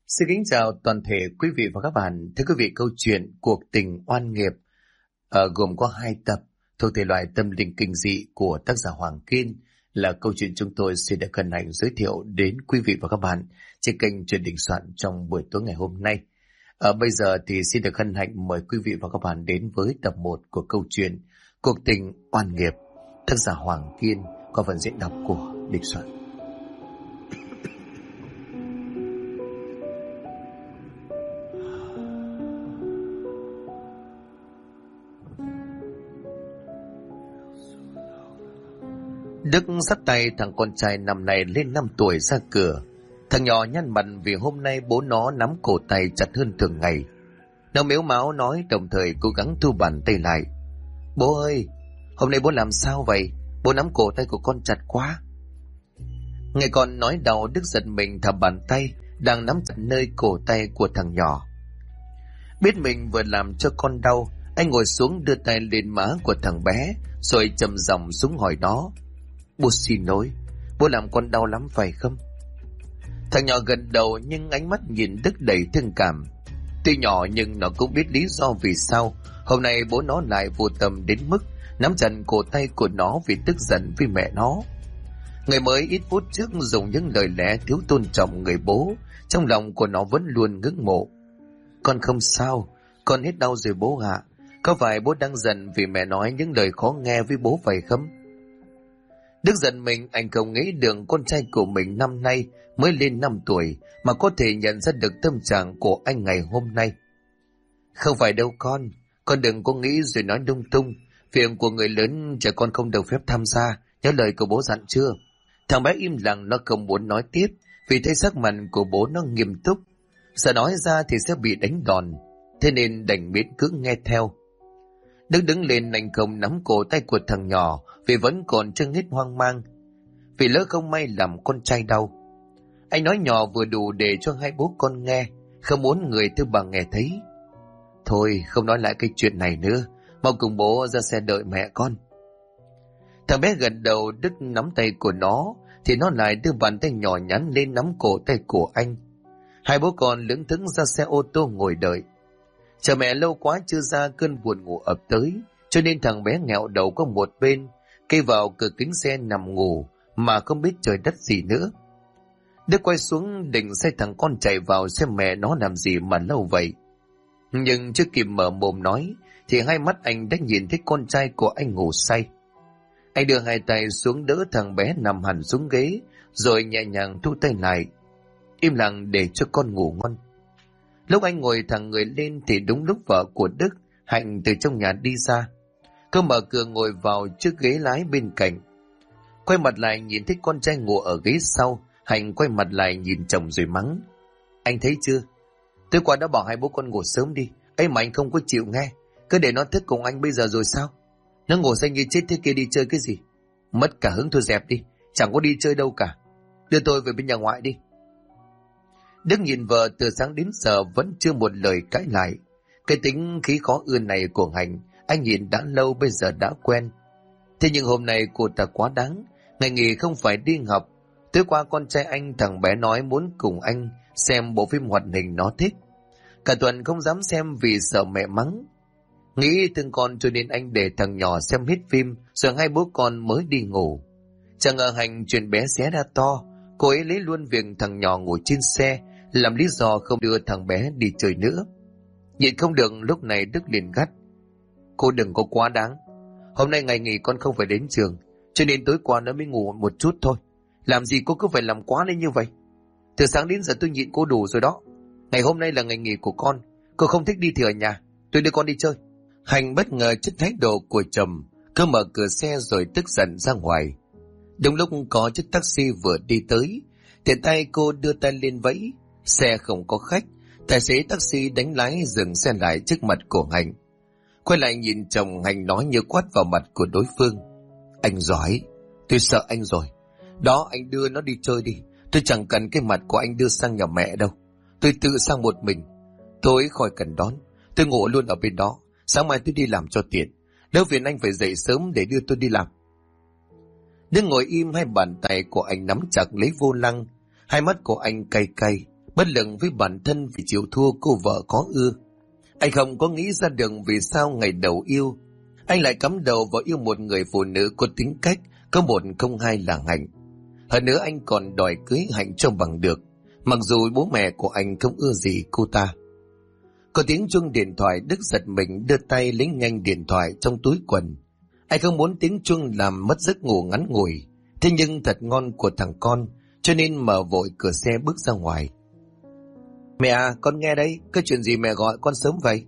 Xin kính chào toàn thể quý vị và các bạn. Thưa quý vị, câu chuyện Cuộc tình oan nghiệp gồm có 2 tập thuộc thể loại tâm linh kinh dị của tác giả Hoàng Kiên là câu chuyện chúng tôi xin được hân hạnh giới thiệu đến quý vị và các bạn trên kênh Chuyện Đình Soạn trong buổi tối ngày hôm nay. Bây giờ thì xin được hân hạnh mời quý vị và các bạn đến với tập 1 của câu chuyện Cuộc tình oan nghiệp, tác giả Hoàng Kiên qua phần diễn đọc của Đình Soạn. Đức dắt tay thằng con trai năm nay lên 5 tuổi ra cửa. Thằng nhỏ nhăn mặt vì hôm nay bố nó nắm cổ tay chặt hơn thường ngày. Nó mếu máo nói, đồng thời cố gắng thu bàn tay lại. Bố ơi, hôm nay bố làm sao vậy? Bố nắm cổ tay của con chặt quá. Nghe con nói đau, Đức giật mình thả bàn tay đang nắm chặt nơi cổ tay của thằng nhỏ. Biết mình vừa làm cho con đau, anh ngồi xuống đưa tay lên má của thằng bé, rồi trầm giọng xuống hỏi nó. Bố xin lỗi, bố làm con đau lắm phải không? Thằng nhỏ gật đầu nhưng ánh mắt nhìn Đức đầy thương cảm. Tuy nhỏ nhưng nó cũng biết lý do vì sao hôm nay bố nó lại vô tâm đến mức nắm chặt cổ tay của nó vì tức giận với mẹ nó. Người mới ít phút trước dùng những lời lẽ thiếu tôn trọng người bố, trong lòng của nó vẫn luôn ngưỡng mộ. Con không sao, con hết đau rồi bố ạ. Có phải bố đang giận vì mẹ nói những lời khó nghe với bố phải không? Đức giận mình, anh không nghĩ được con trai của mình năm nay mới lên 5 tuổi mà có thể nhận ra được tâm trạng của anh ngày hôm nay. Không phải đâu con đừng có nghĩ rồi nói lung tung. Việc của người lớn trẻ con không được phép tham gia, nhớ lời của bố dặn chưa? Thằng bé im lặng, nó không muốn nói tiếp vì thấy sắc mặt của bố nó nghiêm túc. Sợ nói ra thì sẽ bị đánh đòn, thế nên đành miễn cưỡng nghe theo. Đức đứng lên, anh không nắm cổ tay của thằng nhỏ vì vẫn còn chưa hết hoang mang, vì lỡ không may làm con trai đau. Anh nói nhỏ vừa đủ để cho hai bố con nghe, không muốn người thứ ba nghe thấy. Thôi không nói lại cái chuyện này nữa, mau cùng bố ra xe đợi mẹ con. Thằng bé gật đầu. Đức nắm tay của nó thì nó lại đưa bàn tay nhỏ nhắn lên nắm cổ tay của anh. Hai bố con lững thững ra xe ô tô ngồi đợi. Chờ mẹ lâu quá chưa ra, cơn buồn ngủ ập tới, cho nên thằng bé nghẹo đầu có một bên, kê vào cửa kính xe nằm ngủ mà không biết trời đất gì nữa. Đức quay xuống định sai thằng con chạy vào xem mẹ nó làm gì mà lâu vậy. Nhưng chưa kịp mở mồm nói thì hai mắt anh đã nhìn thấy con trai của anh ngủ say. Anh đưa hai tay xuống đỡ thằng bé nằm hẳn xuống ghế, rồi nhẹ nhàng thu tay lại, im lặng để cho con ngủ ngon. Lúc anh ngồi thẳng người lên thì đúng lúc vợ của Đức, Hạnh, từ trong nhà đi ra. Cô mở cửa ngồi vào chiếc ghế lái bên cạnh. Quay mặt lại nhìn thấy con trai ngủ ở ghế sau, Hạnh quay mặt lại nhìn chồng rồi mắng. Anh thấy chưa? Tối qua đã bảo hai bố con ngủ sớm đi, ấy mà anh không có chịu nghe. Cứ để nó thức cùng anh bây giờ rồi sao? Nó ngủ say như chết thế kia đi chơi cái gì? Mất cả hứng thôi dẹp đi, chẳng có đi chơi đâu cả. Đưa tôi về bên nhà ngoại đi. Đức nhìn vợ từ sáng đến giờ vẫn chưa một lời cãi lại. Cái tính khí khó ưa này của Hạnh anh nhìn đã lâu, bây giờ đã quen. Thế nhưng hôm nay cô ta quá đáng. Ngày nghỉ không phải đi học. Tối qua con trai anh, thằng bé nói muốn cùng anh xem bộ phim hoạt hình nó thích. Cả tuần không dám xem vì sợ mẹ mắng. Nghĩ thương con cho nên anh để thằng nhỏ xem hết phim, rồi hai bố con mới đi ngủ. Chẳng ngờ Hạnh chuyện bé xé ra to. Cô ấy lấy luôn việc thằng nhỏ ngủ trên xe làm lý do không đưa thằng bé đi chơi nữa. Nhịn không được, lúc này Đức liền gắt. Cô đừng có quá đáng. Hôm nay ngày nghỉ con không phải đến trường, cho nên tối qua nó mới ngủ một chút thôi. Làm gì cô cứ phải làm quá lên như vậy? Từ sáng đến giờ tôi nhịn cô đủ rồi đó. Ngày hôm nay là ngày nghỉ của con, cô không thích đi thì ở nhà, tôi đưa con đi chơi. Hành bất ngờ trước thái độ của chồng, cứ mở cửa xe rồi tức giận ra ngoài. Đúng lúc có chiếc taxi vừa đi tới, tiện tay cô đưa tay lên vẫy. Xe không có khách, tài xế taxi đánh lái dừng xe lại trước mặt của Hành. Quay lại nhìn chồng, Hành nói như quát vào mặt của đối phương. Anh giỏi, tôi sợ anh rồi. Đó, anh đưa nó đi chơi đi, tôi chẳng cần cái mặt của anh đưa sang nhà mẹ đâu. Tôi tự sang một mình. Tôi khỏi cần đón, tôi ngủ luôn ở bên đó. Sáng mai tôi đi làm cho tiện. Nếu phiền anh phải dậy sớm để đưa tôi đi làm. Đức ngồi im, hai bàn tay của anh nắm chặt lấy vô lăng. Hai mắt của anh cay cay. bất lực với bản thân vì chịu thua cô vợ có ưa. Anh không có nghĩ ra được vì sao ngày đầu yêu, anh lại cắm đầu vào yêu một người phụ nữ có tính cách, có một không hai là Hạnh. Hơn nữa anh còn đòi cưới Hạnh cho bằng được, mặc dù bố mẹ của anh không ưa gì cô ta. Có tiếng chuông điện thoại, Đức giật mình đưa tay lấy nhanh điện thoại trong túi quần. Anh không muốn tiếng chuông làm mất giấc ngủ ngắn ngủi, thế nhưng thật ngon của thằng con, cho nên mở vội cửa xe bước ra ngoài. Mẹ à, con nghe đấy, có chuyện gì mẹ gọi con sớm vậy?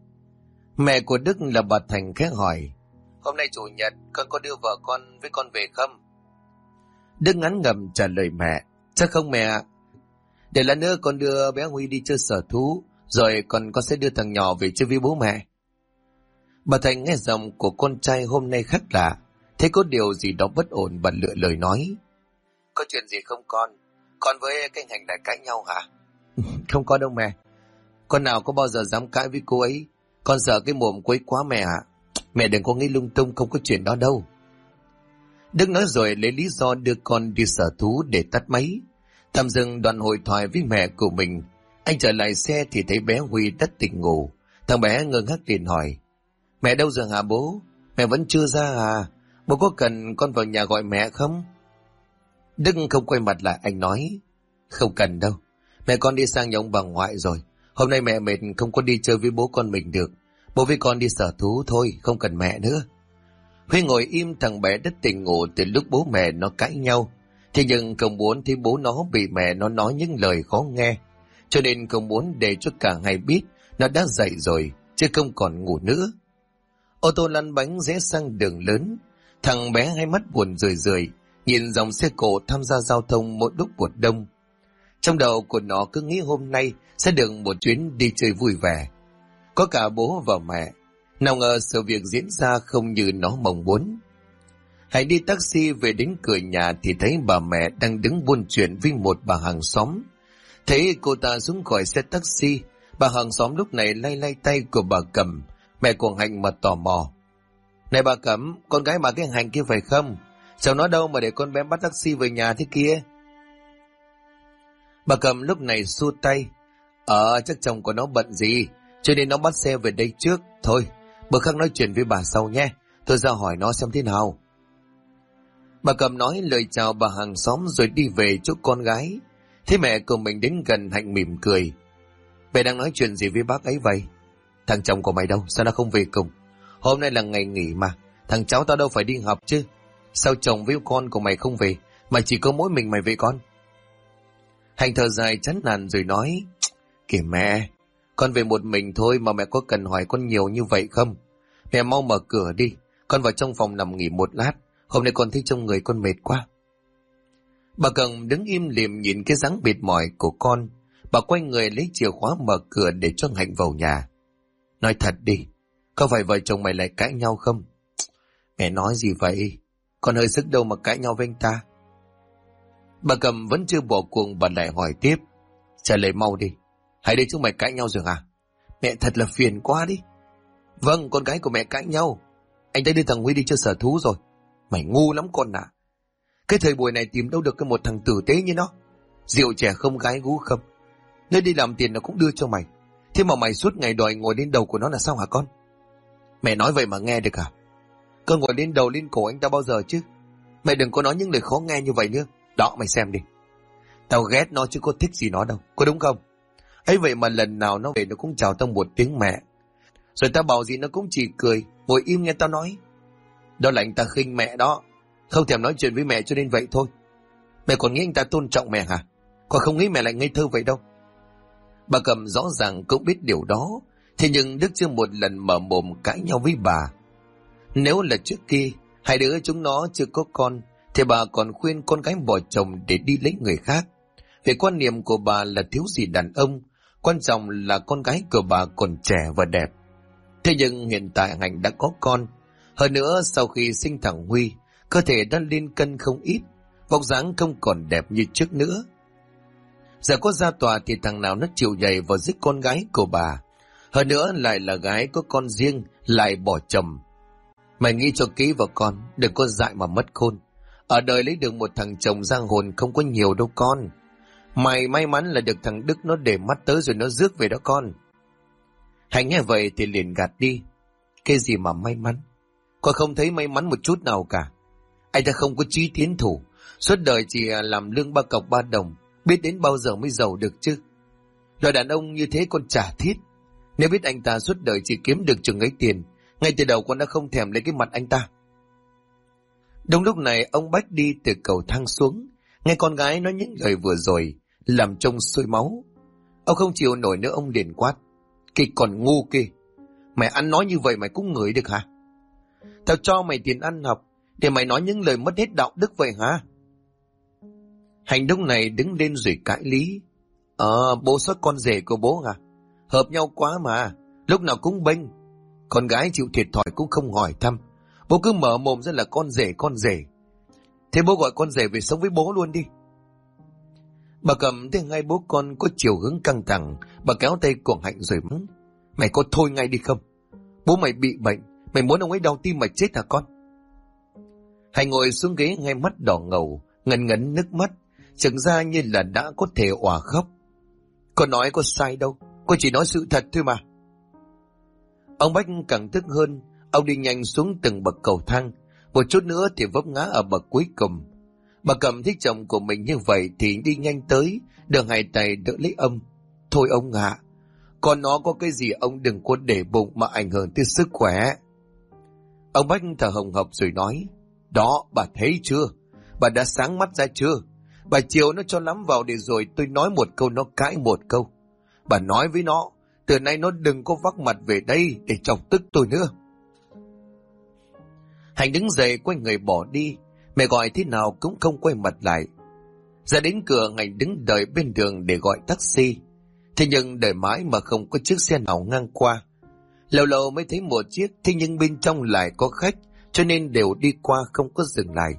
Mẹ của Đức là bà Thành khẽ hỏi. Hôm nay chủ nhật, con có đưa vợ con với con về không? Đức ngắn ngầm trả lời mẹ. Chắc không mẹ ạ. Để lát nữa con đưa bé Huy đi chơi sở thú, rồi con sẽ đưa thằng nhỏ về chơi với bố mẹ. Bà Thành nghe giọng của con trai hôm nay khác lạ, thấy có điều gì đó bất ổn, bà lựa lời nói. Có chuyện gì không con? Con với cái Hạnh lại cãi nhau hả? Không có đâu mẹ. Con nào có bao giờ dám cãi với cô ấy. Con sợ cái mồm cô ấy quá mẹ ạ. Mẹ đừng có nghĩ lung tung, không có chuyện đó đâu. Đức nói rồi lấy lý do đưa con đi sở thú để tắt máy. Tạm dừng đoạn hội thoại với mẹ của mình, anh trở lại xe thì thấy bé Huy đã tỉnh ngủ. Thằng bé ngơ ngác liền hỏi. Mẹ đâu rồi hả bố? Mẹ vẫn chưa ra à? Bố có cần con vào nhà gọi mẹ không? Đức không quay mặt lại, anh nói. Không cần đâu. Mẹ con đi sang nhà ông bà ngoại rồi. Hôm nay mẹ mệt không có đi chơi với bố con mình được. Bố với con đi sở thú thôi, không cần mẹ nữa. Huy ngồi im, thằng bé đã tỉnh ngủ từ lúc bố mẹ nó cãi nhau. Thế nhưng không muốn thấy bố nó bị mẹ nó nói những lời khó nghe. Cho nên không muốn để cho cả hai biết nó đã dậy rồi, chứ không còn ngủ nữa. Ô tô lăn bánh rẽ sang đường lớn. Thằng bé hai mắt buồn rười rười, nhìn dòng xe cộ tham gia giao thông mỗi lúc một đông. Trong đầu của nó cứ nghĩ hôm nay sẽ được một chuyến đi chơi vui vẻ. Có cả bố và mẹ. Nào ngờ sự việc diễn ra không như nó mong muốn. Hãy đi taxi về đến cửa nhà thì thấy bà mẹ đang đứng buôn chuyện với một bà hàng xóm. Thấy cô ta xuống khỏi xe taxi, bà hàng xóm lúc này lay lay tay của bà Cẩm, mẹ của Hạnh mà tò mò. Này bà Cẩm, con gái bà cái Hạnh kia phải không? Sao nó đâu mà để con bé bắt taxi về nhà thế kia? Bà Cẩm lúc này xua tay. Chắc chồng của nó bận gì, cho nên nó bắt xe về đây trước. Thôi, bữa khác nói chuyện với bà sau nhé, tôi ra hỏi nó xem thế nào. Bà Cẩm nói lời chào bà hàng xóm rồi đi về chỗ con gái. Thế mẹ của mình đến gần, Hạnh mỉm cười. Mẹ đang nói chuyện gì với bác ấy vậy? Thằng chồng của mày đâu, sao nó không về cùng? Hôm nay là ngày nghỉ mà, thằng cháu tao đâu phải đi học chứ. Sao chồng với con của mày không về, mà chỉ có mỗi mình mày về con? Hạnh thở dài chán nản rồi nói. Kìa mẹ, con về một mình thôi mà mẹ có cần hỏi con nhiều như vậy không? Mẹ mau mở cửa đi, con vào trong phòng nằm nghỉ một lát. Hôm nay con thấy trong người con mệt quá. Bà Cẩm đứng im lìm nhìn cái dáng mệt mỏi của con. Bà quay người lấy chìa khóa mở cửa để cho Hạnh vào nhà. Nói thật đi, có phải vợ chồng mày lại cãi nhau không? Mẹ nói gì vậy? Con hơi sức đâu mà cãi nhau với anh ta. Bà Cẩm vẫn chưa bỏ cuộc, bà lại hỏi tiếp. Trả lời mau đi, hãy để chúng mày cãi nhau rồi à? Mẹ thật là phiền quá đi. Vâng, con gái của mẹ cãi nhau. Anh đã đưa thằng Huy đi chơi sở thú rồi. Mày ngu lắm con ạ. Cái thời buổi này tìm đâu được cái một thằng tử tế như nó. Rượu trẻ không, gái gú không. Nơi đi làm tiền nó cũng đưa cho mày. Thế mà mày suốt ngày đòi ngồi lên đầu của nó là sao hả con? Mẹ nói vậy mà nghe được à? Cơ ngồi lên đầu lên cổ anh ta bao giờ chứ? Mày đừng có nói những lời khó nghe như vậy nữa. Đó, mày xem đi. Tao ghét nó chứ có thích gì nó đâu, có đúng không? Ấy vậy mà lần nào nó về nó cũng chào tao một tiếng mẹ. Rồi tao bảo gì nó cũng chỉ cười, ngồi im nghe tao nói. Đó là anh ta khinh mẹ đó. Không thèm nói chuyện với mẹ cho nên vậy thôi. Mẹ còn nghĩ anh ta tôn trọng mẹ hả? Còn không nghĩ mẹ lại ngây thơ vậy đâu. Bà Cẩm rõ ràng cũng biết điều đó. Thế nhưng Đức chưa một lần mở mồm cãi nhau với bà. Nếu là trước kia hai đứa chúng nó chưa có con thì bà còn khuyên con gái bỏ chồng để đi lấy người khác. Về quan niệm của bà là thiếu gì đàn ông, quan trọng là con gái của bà còn trẻ và đẹp. Thế nhưng hiện tại Hạnh đã có con. Hơn nữa sau khi sinh thằng Huy, cơ thể đã lên cân không ít, vóc dáng không còn đẹp như trước nữa. Giờ có ra tòa thì thằng nào nó chịu nhảy vào giết con gái của bà. Hơn nữa lại là gái có con riêng, lại bỏ chồng. Mày nghĩ cho kỹ vào con, đừng có dại mà mất khôn. Ở đời lấy được một thằng chồng giang hồn không có nhiều đâu con. Mày may mắn là được thằng Đức nó để mắt tới rồi nó rước về đó con. Hạnh nghe vậy thì liền gạt đi. Cái gì mà may mắn? Con không thấy may mắn một chút nào cả. Anh ta không có chí tiến thủ, suốt đời chỉ làm lương 3 cọc 3 đồng, biết đến bao giờ mới giàu được chứ. Loại đàn ông như thế con chả thiết. Nếu biết anh ta suốt đời chỉ kiếm được chừng ấy tiền, ngay từ đầu con đã không thèm lấy cái mặt anh ta. Đúng lúc này ông Bách đi từ cầu thang xuống, nghe con gái nói những lời vừa rồi, làm trông sôi máu. Ông không chịu nổi nữa, ông liền quát. Cái còn ngu kia, mày ăn nói như vậy mày cũng ngửi được hả? Tao cho mày tiền ăn học, để mày nói những lời mất hết đạo đức vậy hả? Hành động này đứng lên rồi cãi lý. Bố xuất con rể của bố hả? Hợp nhau quá mà, lúc nào cũng bênh. Con gái chịu thiệt thòi cũng không hỏi thăm. Bố cứ mở mồm ra là con rể, con rể. Thế bố gọi con rể về sống với bố luôn đi. Bà Cẩm thấy hai bố con có chiều hướng căng thẳng, bà kéo tay của Hạnh rồi mắng. Mày có thôi ngay đi không? Bố mày bị bệnh, mày muốn ông ấy đau tim mà chết hả con? Hạnh ngồi xuống ghế, ngay mắt đỏ ngầu, ngấn ngấn nước mắt, thực ra như là đã có thể òa khóc. Con nói có sai đâu, con chỉ nói sự thật thôi mà. Ông Bách càng tức hơn, ông đi nhanh xuống từng bậc cầu thang, một chút nữa thì vấp ngã ở bậc cuối cùng. Bà Cẩm thấy chồng của mình như vậy thì đi nhanh tới, đưa hai tay đỡ lấy ông. Thôi ông ạ, con nó có cái gì ông đừng có để bụng mà ảnh hưởng tới sức khỏe. Ông Bách thở hồng hộc rồi nói. Đó, bà thấy chưa? Bà đã sáng mắt ra chưa? Bà chiều nó cho lắm vào để rồi tôi nói một câu nó cãi một câu. Bà nói với nó, từ nay nó đừng có vác mặt về đây để chọc tức tôi nữa. Hành đứng dậy quay người bỏ đi, mẹ gọi thế nào cũng không quay mặt lại. Ra đến cửa, Hành đứng đợi bên đường để gọi taxi. Thế nhưng đợi mãi mà không có chiếc xe nào ngang qua. Lâu lâu mới thấy một chiếc, thế nhưng bên trong lại có khách, cho nên đều đi qua không có dừng lại.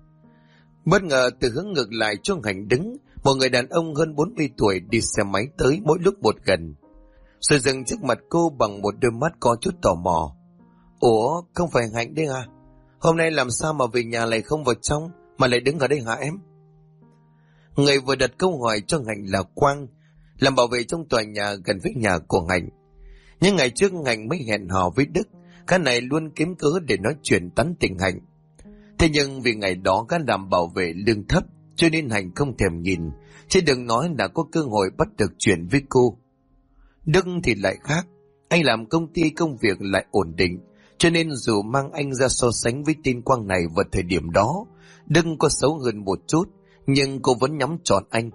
Bất ngờ từ hướng ngược lại cho Hành đứng, một người đàn ông hơn 40 tuổi đi xe máy tới mỗi lúc một gần. Rồi dừng trước mặt cô bằng một đôi mắt có chút tò mò. Ủa, không phải Hạnh đấy à? Hôm nay làm sao mà về nhà lại không vào trong, mà lại đứng ở đây hả em? Người vừa đặt câu hỏi cho Hạnh là Quang, làm bảo vệ trong tòa nhà gần với nhà của Hạnh. Nhưng ngày trước Hạnh mới hẹn hò với Đức, cái này luôn kiếm cớ để nói chuyện tán tỉnh Hạnh. Thế nhưng vì ngày đó gã làm bảo vệ lương thấp, cho nên Hạnh không thèm nhìn, chứ đừng nói là có cơ hội bắt được chuyện với cô. Đức thì lại khác, anh làm công ty công việc lại ổn định, cho nên dù mang anh ra so sánh với tên Quang này vào thời điểm đó, Đức có xấu hơn một chút, nhưng cô vẫn nhắm trọn anh.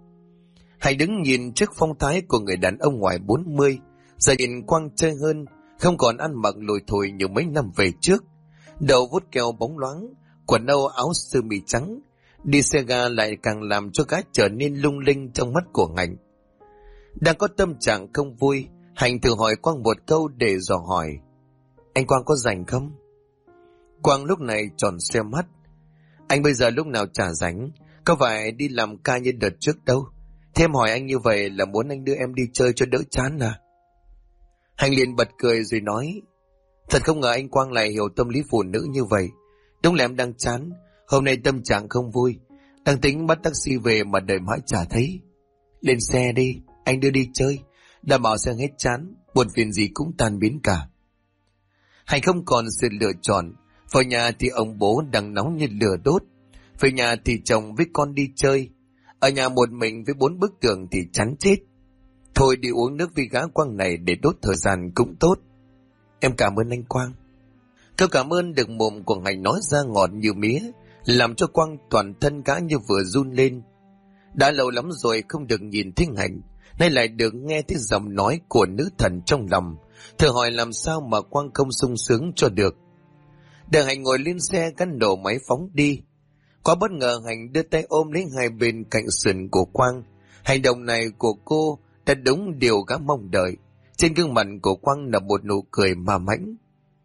Hãy đứng nhìn trước phong thái của người đàn ông ngoài 40, giờ nhìn Quang chơi hơn, không còn ăn mặc lủi thủi như mấy năm về trước. Đầu vuốt keo bóng loáng, quần âu áo sơ mi trắng, đi xe ga lại càng làm cho gái trở nên lung linh trong mắt của Hạnh. Đang có tâm trạng không vui, Hạnh thử hỏi Quang một câu để dò hỏi. Anh Quang có rảnh không? Quang lúc này tròn xe mắt. Anh bây giờ lúc nào chả rảnh, có phải đi làm ca như đợt trước đâu. Thêm hỏi anh như vậy là muốn anh đưa em đi chơi cho đỡ chán à? Hạnh liền bật cười rồi nói. Thật không ngờ anh Quang lại hiểu tâm lý phụ nữ như vậy. Đúng là em đang chán, hôm nay tâm trạng không vui, đang tính bắt taxi về mà đợi mãi chả thấy. Lên xe đi, anh đưa đi chơi, đảm bảo sẽ hết chán, buồn phiền gì cũng tan biến cả. Hạnh không còn sự lựa chọn, vào nhà thì ông bố đang nóng như lửa đốt, về nhà thì chồng với con đi chơi, ở nhà một mình với 4 bức tường thì chán chết. Thôi đi uống nước với gã Quang này để đốt thời gian cũng tốt. Em cảm ơn anh Quang. Câu cảm ơn được mồm của Hạnh nói ra ngọt như mía, làm cho Quang toàn thân gã như vừa run lên. Đã lâu lắm rồi không được nhìn thấy Hạnh, nay lại được nghe thấy giọng nói của nữ thần trong lòng, thử hỏi làm sao mà Quang không sung sướng cho được. Đợi Hạnh ngồi lên xe, gắn nổ máy phóng đi. Quá bất ngờ, Hạnh đưa tay ôm lấy hai bên cạnh sườn của Quang. Hành động này của cô đã đúng điều gã mong đợi. Trên gương mặt của Quang là một nụ cười ma mãnh.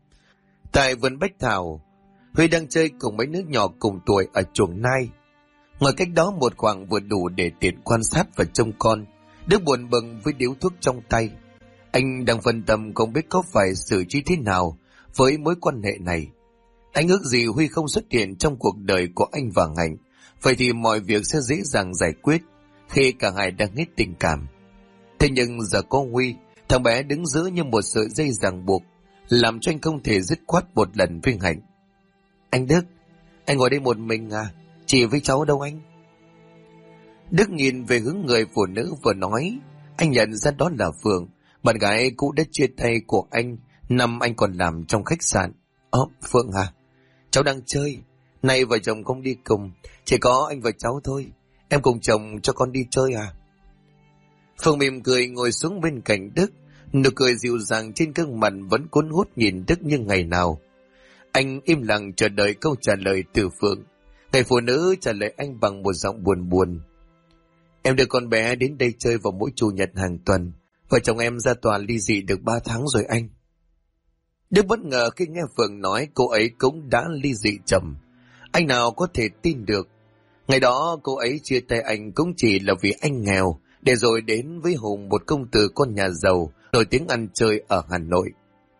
Tại vườn bách thảo, Huy đang chơi cùng mấy đứa nhỏ cùng tuổi ở chuồng nai. Ngồi cách đó một khoảng vừa đủ để tiện quan sát và trông con. Đức buồn bực với điếu thuốc trong tay. Anh đang phân tâm không biết có phải xử trí thế nào với mối quan hệ này. Anh ước gì Huy không xuất hiện trong cuộc đời của anh và Hạnh, vậy thì mọi việc sẽ dễ dàng giải quyết. khi cả hai đang hết tình cảm. Thế nhưng giờ có Huy, thằng bé đứng giữ như một sợi dây ràng buộc, làm cho anh không thể dứt khoát một lần với Hạnh. Anh Đức, anh ngồi đây một mình à? Chị với cháu đâu anh? Đức nhìn về hướng người phụ nữ vừa nói. Anh nhận ra đó là Phượng, bạn gái cũ đã chia tay của anh năm anh còn làm trong khách sạn. Phượng à? Cháu đang chơi. Nay vợ chồng không đi cùng, chỉ có anh và cháu thôi. Em cùng chồng cho con đi chơi à? Phượng mỉm cười ngồi xuống bên cạnh Đức, nụ cười dịu dàng trên gương mặt vẫn cuốn hút nhìn Đức như ngày nào. Anh im lặng chờ đợi câu trả lời từ Phượng. Người phụ nữ trả lời anh bằng một giọng buồn buồn. Em đưa con bé đến đây chơi vào mỗi chủ nhật hàng tuần. Vợ chồng em ra tòa ly dị được 3 tháng rồi anh. Đức bất ngờ khi nghe Phượng nói cô ấy cũng đã ly dị chồng. Anh nào có thể tin được. Ngày đó cô ấy chia tay anh cũng chỉ là vì anh nghèo, để rồi đến với Hùng, một công tử con nhà giàu nổi tiếng ăn chơi ở Hà Nội.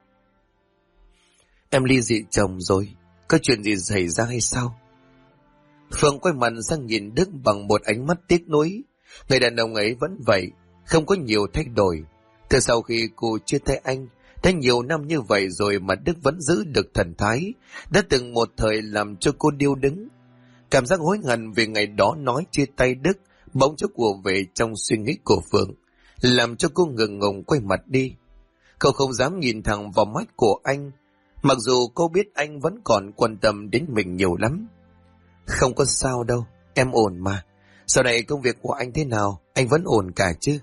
Em ly dị chồng rồi, có chuyện gì xảy ra hay sao? Phượng quay mặt sang nhìn Đức bằng một ánh mắt tiếc nuối. Người đàn ông ấy vẫn vậy, không có nhiều thay đổi. Từ sau khi cô chia tay anh, đã nhiều năm như vậy rồi mà Đức vẫn giữ được thần thái, đã từng một thời làm cho cô điêu đứng. Cảm giác hối hận về ngày đó nói chia tay Đức bỗng chốc ùa về trong suy nghĩ của Phượng, làm cho cô ngượng ngùng quay mặt đi. Cô không dám nhìn thẳng vào mắt của anh, mặc dù cô biết anh vẫn còn quan tâm đến mình nhiều lắm. Không có sao đâu, em ổn mà. Sau này công việc của anh thế nào, anh vẫn ổn cả chứ?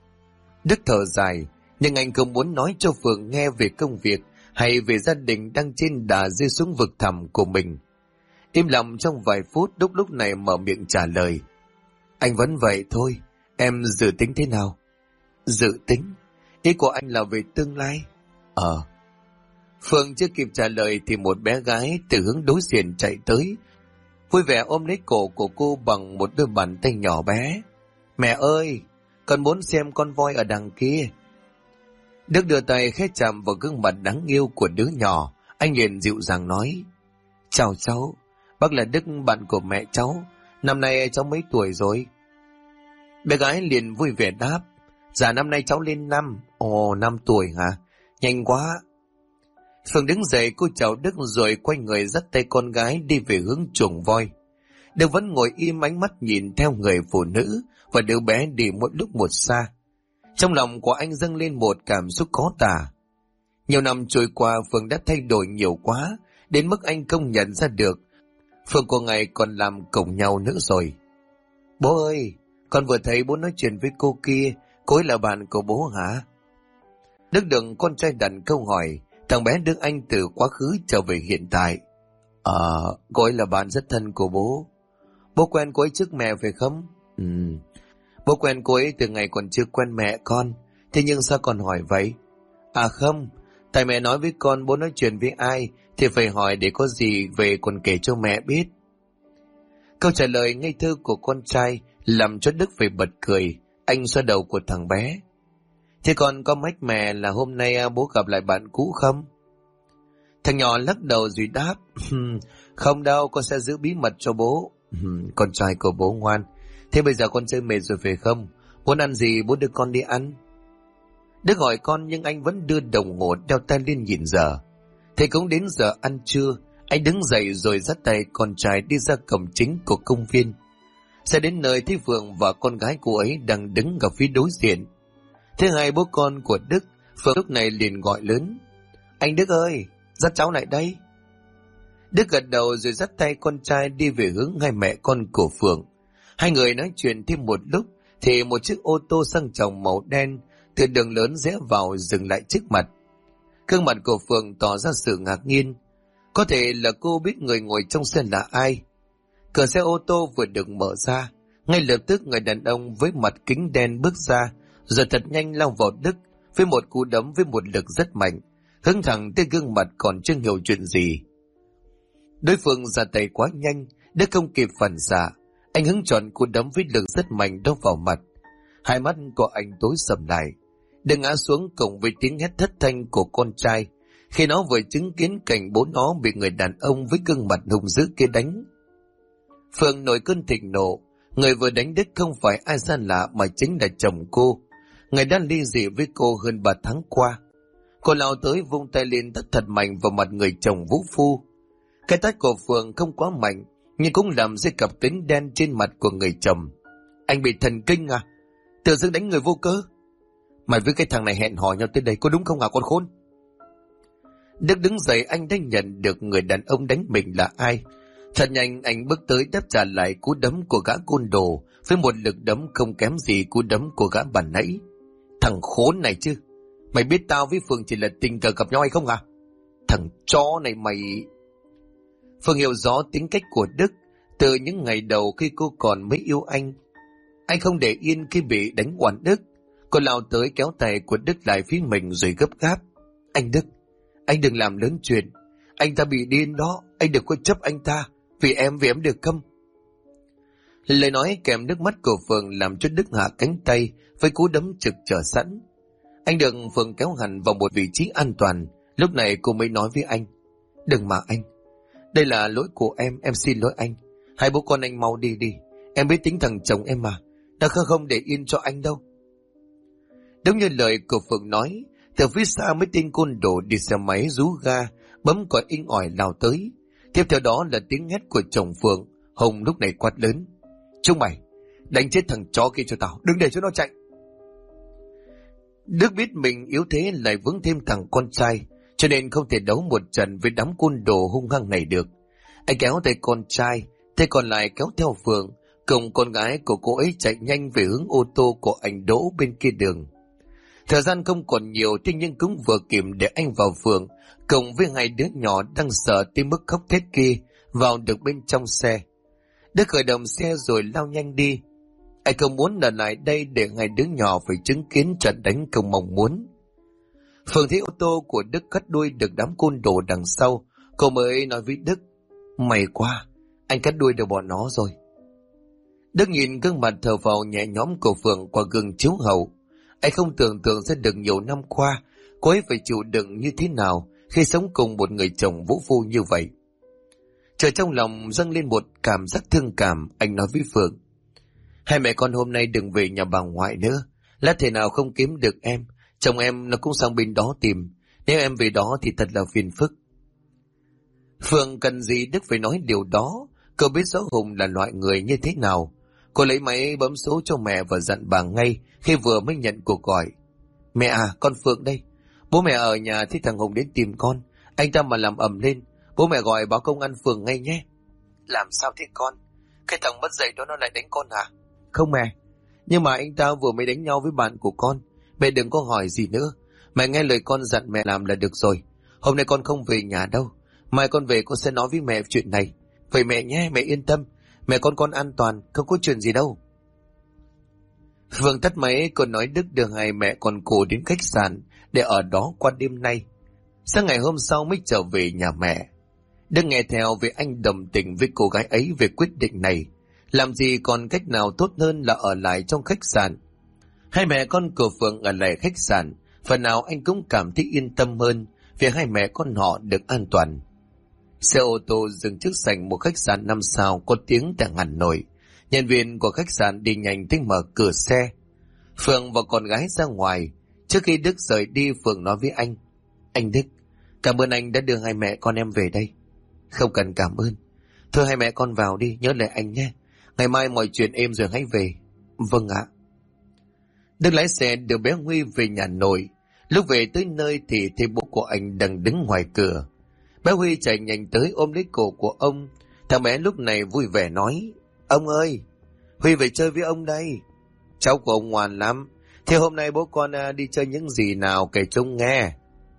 Đức thở dài, nhưng anh không muốn nói cho Phượng nghe về công việc hay về gia đình đang trên đà rơi xuống vực thẳm của mình. Im lặng trong vài phút, Đức lúc này mở miệng trả lời. Anh vẫn vậy thôi, em dự tính thế nào? Dự tính? Ý của anh là về tương lai? Phượng chưa kịp trả lời thì một bé gái từ hướng đối diện chạy tới, vui vẻ ôm lấy cổ của cô bằng một đôi bàn tay nhỏ bé. Mẹ ơi, con muốn xem con voi ở đằng kia. Đức đưa tay khẽ chạm vào gương mặt đáng yêu của đứa nhỏ. Anh liền dịu dàng nói. Chào cháu, bác là Đức, bạn của mẹ cháu. Năm nay cháu mấy tuổi rồi? Bé gái liền vui vẻ đáp. Dạ năm nay cháu lên 5. Ồ, 5 tuổi hả? Nhanh quá. Phương đứng dậy, cô chào Đức rồi quay người dắt tay con gái đi về hướng chuồng voi. Đức vẫn ngồi im, ánh mắt nhìn theo người phụ nữ và đứa bé đi một lúc một xa. Trong lòng của anh dâng lên một cảm xúc khó tả. Nhiều năm trôi qua, Phương đã thay đổi nhiều quá, đến mức anh không nhận ra được. Phương của ngày còn làm cùng nhau nữa rồi. Bố ơi, con vừa thấy bố nói chuyện với cô kia, cô ấy là bạn của bố hả? Đức đừng con trai đặt câu hỏi. Thằng bé Đức Anh từ quá khứ trở về hiện tại. Cô ấy là bạn rất thân của bố. Bố quen cô ấy trước mẹ phải không? Bố quen cô ấy từ ngày còn chưa quen mẹ con. Thế nhưng sao con hỏi vậy? À không, tại mẹ nói với con bố nói chuyện với ai thì phải hỏi để có gì về còn kể cho mẹ biết. Câu trả lời ngây thơ của con trai làm cho Đức phải bật cười. Anh xoa đầu của thằng bé. Thế con có mách mẹ là hôm nay bố gặp lại bạn cũ không? Thằng nhỏ lắc đầu rồi đáp. Không đâu, con sẽ giữ bí mật cho bố. Con trai của bố ngoan. Thế bây giờ con chơi mệt rồi phải không? Muốn ăn gì bố đưa con đi ăn? Đức hỏi con nhưng anh vẫn đưa đồng hồ đeo tay lên nhìn giờ. Thế cũng đến giờ ăn trưa. Anh đứng dậy rồi dắt tay con trai đi ra cổng chính của công viên. Sẽ đến nơi thấy Phượng và con gái cô ấy đang đứng ở phía đối diện. Thế hai bố con của Đức, Phượng lúc này liền gọi lớn. Anh Đức ơi, dắt cháu lại đây. Đức gật đầu rồi dắt tay con trai đi về hướng hai mẹ con của Phượng. Hai người nói chuyện thêm một lúc thì một chiếc ô tô sang trọng màu đen từ đường lớn rẽ vào dừng lại trước mặt. Gương mặt của Phượng tỏ ra sự ngạc nhiên. Có thể là cô biết người ngồi trong xe là ai. Cửa xe ô tô vừa được mở ra, ngay lập tức người đàn ông với mặt kính đen bước ra, rồi thật nhanh lao vào Đức với một cú đấm với một lực rất mạnh, hướng thẳng tới gương mặt còn chưa hiểu chuyện gì. Đối phương ra tay quá nhanh, Đức không kịp phản xạ, anh hứng tròn cú đấm với lực rất mạnh đó vào mặt. Hai mắt của anh tối sầm lại, Đức ngã xuống cùng với tiếng hét thất thanh của con trai khi nó vừa chứng kiến cảnh bố nó bị người đàn ông với gương mặt hung dữ kia đánh. Phượng nổi cơn thịnh nộ, Người vừa đánh Đức không phải ai xa lạ mà chính là chồng cô. Người đã ly dị với cô hơn 3 tháng qua. Cô lao tới vung tay lên tát thật mạnh vào mặt người chồng vũ phu. Cái tát của Phượng không quá mạnh, nhưng cũng làm dây cặp kính đen trên mặt của người chồng. Anh bị thần kinh à? Tự dưng đánh người vô cớ. Mày với cái thằng này hẹn hò nhau tới đây có đúng không hả con khốn? Đức đứng dậy, anh đã nhận được người đàn ông đánh mình là ai. Thật nhanh anh bước tới đáp trả lại cú đấm của gã côn đồ với một lực đấm không kém gì cú đấm của gã bàn nãy. Thằng khốn này chứ, mày biết tao với Phương chỉ là tình cờ gặp nhau hay không à? Thằng chó này mày... Phương hiểu rõ tính cách của Đức. Từ những ngày đầu khi cô còn mới yêu anh không để yên khi bị đánh oan ức. Cô lao tới kéo tay của Đức lại phía mình rồi gấp gáp. Anh Đức, anh đừng làm lớn chuyện. Anh ta bị điên đó, anh đừng có chấp anh ta. Vì em được không? Lời nói kèm nước mắt của Phương làm cho Đức hạ cánh tay với cú đấm trực chờ sẵn. Anh được Phương kéo hẳn vào một vị trí an toàn. Lúc này cô mới nói với anh. Đừng mà anh, đây là lỗi của em xin lỗi anh. Hai bố con anh mau đi đi. Em biết tính thằng chồng em mà, đã không để yên cho anh đâu. Đúng như lời của Phượng nói, từ phía xa mấy tên côn đồ đi xe máy rú ga, bấm còi inh ỏi lao tới. Tiếp theo đó là tiếng hét của chồng Phượng. Hùng lúc này quát lớn. Chúng mày, đánh chết thằng chó kia cho tao, đừng để cho nó chạy. Đức biết mình yếu thế lại vướng thêm thằng con trai, cho nên không thể đấu một trận với đám côn đồ hung hăng này được. Anh kéo tay con trai, tay còn lại kéo theo Phượng, cùng con gái của cô ấy chạy nhanh về hướng ô tô của anh Đỗ bên kia đường. Thời gian không còn nhiều, thế nhưng cũng vừa kịp để anh vào Phượng, cùng với hai đứa nhỏ đang sợ tới mức khóc thét kia, vào được bên trong xe. Đức khởi động xe rồi lao nhanh đi. Anh không muốn ở lại đây để hai đứa nhỏ phải chứng kiến trận đánh không mong muốn. Phượng thấy ô tô của Đức cắt đuôi được đám côn đồ đằng sau, cô mới nói với Đức. May quá, anh cắt đuôi được bọn nó rồi. Đức nhìn gương mặt thở phào nhẹ nhõm của Phượng qua gương chiếu hậu. Anh không tưởng tượng ra được nhiều năm qua cô ấy phải chịu đựng như thế nào khi sống cùng một người chồng vũ phu như vậy. Chờ trong lòng dâng lên một cảm giác thương cảm, anh nói với Phượng. Hai mẹ con hôm nay đừng về nhà bà ngoại nữa. Lát thế nào không kiếm được em, chồng em nó cũng sang bên đó tìm. Nếu em về đó thì thật là phiền phức. Phượng cần gì Đức phải nói điều đó. Cô biết rõ Hùng là loại người như thế nào. Cô lấy máy bấm số cho mẹ và dặn bà ngay khi vừa mới nhận cuộc gọi. Mẹ à, con Phượng đây. Bố mẹ ở nhà thì thằng Hùng đến tìm con. Anh ta mà làm ầm lên, bố mẹ gọi báo công an phường ngay nhé. Làm sao thế con? Cái thằng mất dạy đó nó lại đánh con hả? Không mẹ, nhưng mà anh ta vừa mới đánh nhau với bạn của con. Mẹ đừng có hỏi gì nữa. Mẹ nghe lời con dặn mẹ làm là được rồi. Hôm nay con không về nhà đâu. Mai con về con sẽ nói với mẹ chuyện này. Vậy mẹ nhé, mẹ yên tâm. Mẹ con an toàn, không có chuyện gì đâu. Phương tắt máy, cô nói Đức đưa hai mẹ con cô đến khách sạn để ở đó qua đêm nay. Sáng ngày hôm sau mới trở về nhà mẹ. Đức nghe theo vì anh đồng tình với cô gái ấy về quyết định này. Làm gì còn cách nào tốt hơn là ở lại trong khách sạn. Hai mẹ con của Phượng ở lại khách sạn, phần nào anh cũng cảm thấy yên tâm hơn vì hai mẹ con họ được an toàn. Xe ô tô dừng trước sảnh một khách sạn 5 sao có tiếng tại Hà Nội. Nhân viên của khách sạn đi nhanh tới mở cửa xe. Phượng và con gái ra ngoài. Trước khi Đức rời đi, Phượng nói với anh. Anh Đức, cảm ơn anh đã đưa hai mẹ con em về đây. Không cần cảm ơn. Thôi hai mẹ con vào đi, nhớ lại anh nhé. Ngày mai mọi chuyện êm rồi hãy về. Vâng ạ. Đức lái xe đưa bé Huy về nhà nội. Lúc về tới nơi thì thấy bố của anh đang đứng ngoài cửa. Bé Huy chạy nhanh tới ôm lấy cổ của ông. Thằng bé lúc này vui vẻ nói. Ông ơi, Huy về chơi với ông đây. Cháu của ông ngoan lắm. Thế hôm nay bố con đi chơi những gì nào kể trông nghe.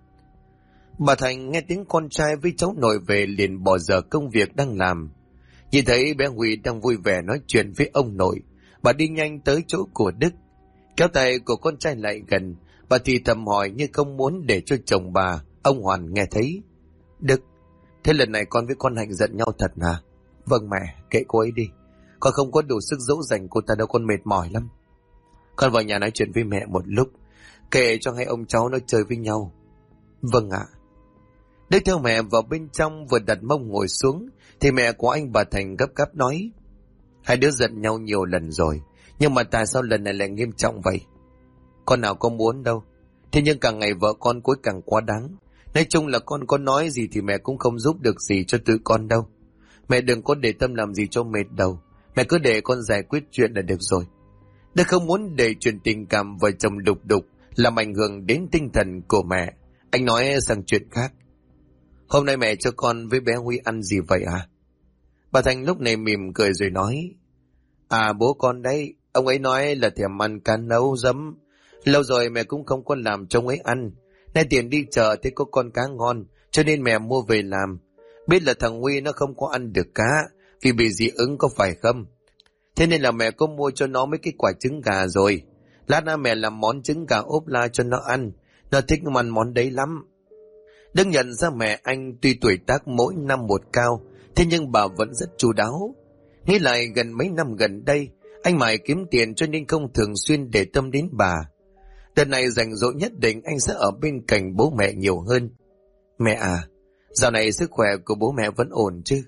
Bà Thành nghe tiếng con trai với cháu nội về liền bỏ dở công việc đang làm. Nhìn thấy bé Huy đang vui vẻ nói chuyện với ông nội, bà đi nhanh tới chỗ của Đức. Kéo tay của con trai lại gần, bà thì thầm hỏi như không muốn để cho chồng bà, ông Hoàn nghe thấy. Đức, thế lần này con với con Hạnh giận nhau thật hả? Vâng mẹ, kệ cô ấy đi. Con không có đủ sức dỗ dành cô ta đâu, con mệt mỏi lắm. Con vào nhà nói chuyện với mẹ một lúc, kệ cho hai ông cháu nó chơi với nhau. Vâng ạ. Đức theo mẹ vào bên trong vừa đặt mông ngồi xuống, thì mẹ của anh bà Thành gấp gáp nói. Hai đứa giận nhau nhiều lần rồi, nhưng mà tại sao lần này lại nghiêm trọng vậy? Con nào có muốn đâu. Thế nhưng càng ngày vợ con cuối càng quá đáng. Nói chung là con có nói gì thì mẹ cũng không giúp được gì cho tụi con đâu. Mẹ đừng có để tâm làm gì cho mệt đầu. Mẹ cứ để con giải quyết chuyện là được rồi. Đức không muốn để chuyện tình cảm vợ chồng đục đục làm ảnh hưởng đến tinh thần của mẹ. Anh nói sang chuyện khác. Hôm nay mẹ cho con với bé Huy ăn gì vậy à? Bà Thành lúc này mỉm cười rồi nói. À, bố con đấy. Ông ấy nói là thèm ăn cá nấu giấm. Lâu rồi mẹ cũng không có làm cho ông ấy ăn. Nay tiền đi chợ thấy có con cá ngon, cho nên mẹ mua về làm. Biết là thằng Huy nó không có ăn được cá vì bị dị ứng, có phải không? Thế nên là mẹ có mua cho nó mấy cái quả trứng gà rồi. Lát nữa mẹ làm món trứng gà ốp la cho nó ăn. Nó thích ăn món đấy lắm. Đức nhận ra mẹ anh tuy tuổi tác mỗi năm một cao, thế nhưng bà vẫn rất chu đáo. Nghĩ lại gần mấy năm gần đây, anh mải kiếm tiền cho nên không thường xuyên để tâm đến bà. Đợt này rảnh rỗi nhất định anh sẽ ở bên cạnh bố mẹ nhiều hơn. Mẹ à, dạo này sức khỏe của bố mẹ vẫn ổn chứ?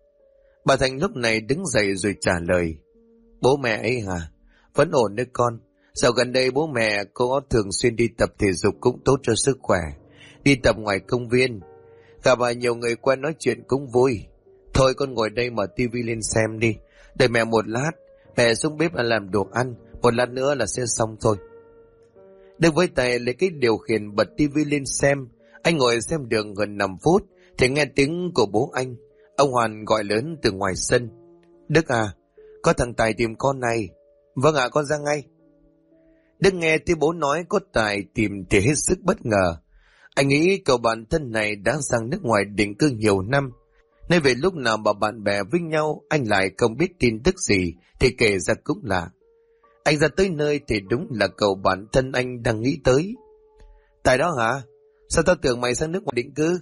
Bà Thành lúc này đứng dậy rồi trả lời. Bố mẹ ấy hả? Vẫn ổn đấy con. Dạo gần đây bố mẹ có thường xuyên đi tập thể dục cũng tốt cho sức khỏe. Đi tập ngoài công viên. Gặp nhiều người quen nói chuyện cũng vui. Thôi con ngồi đây mở tivi lên xem đi. Đợi mẹ một lát. Mẹ xuống bếp làm đồ ăn. Một lát nữa là sẽ xong thôi. Đức với tay lấy cái điều khiển bật tivi lên xem. Anh ngồi xem được gần 5 phút thì nghe tiếng của bố anh. Ông Hoàn gọi lớn từ ngoài sân. Đức à, có thằng Tài tìm con này. Vâng ạ, con ra ngay. Đức nghe tiếng bố nói có Tài tìm thì hết sức bất ngờ. Anh nghĩ cậu bạn thân này đã sang nước ngoài định cư nhiều năm. Nên về lúc nào mà bạn bè với nhau anh lại không biết tin tức gì thì kể ra cũng lạ. Anh ra tới nơi thì đúng là cậu bạn thân anh đang nghĩ tới. Tài đó hả? Sao tao tưởng mày sang nước ngoài định cư?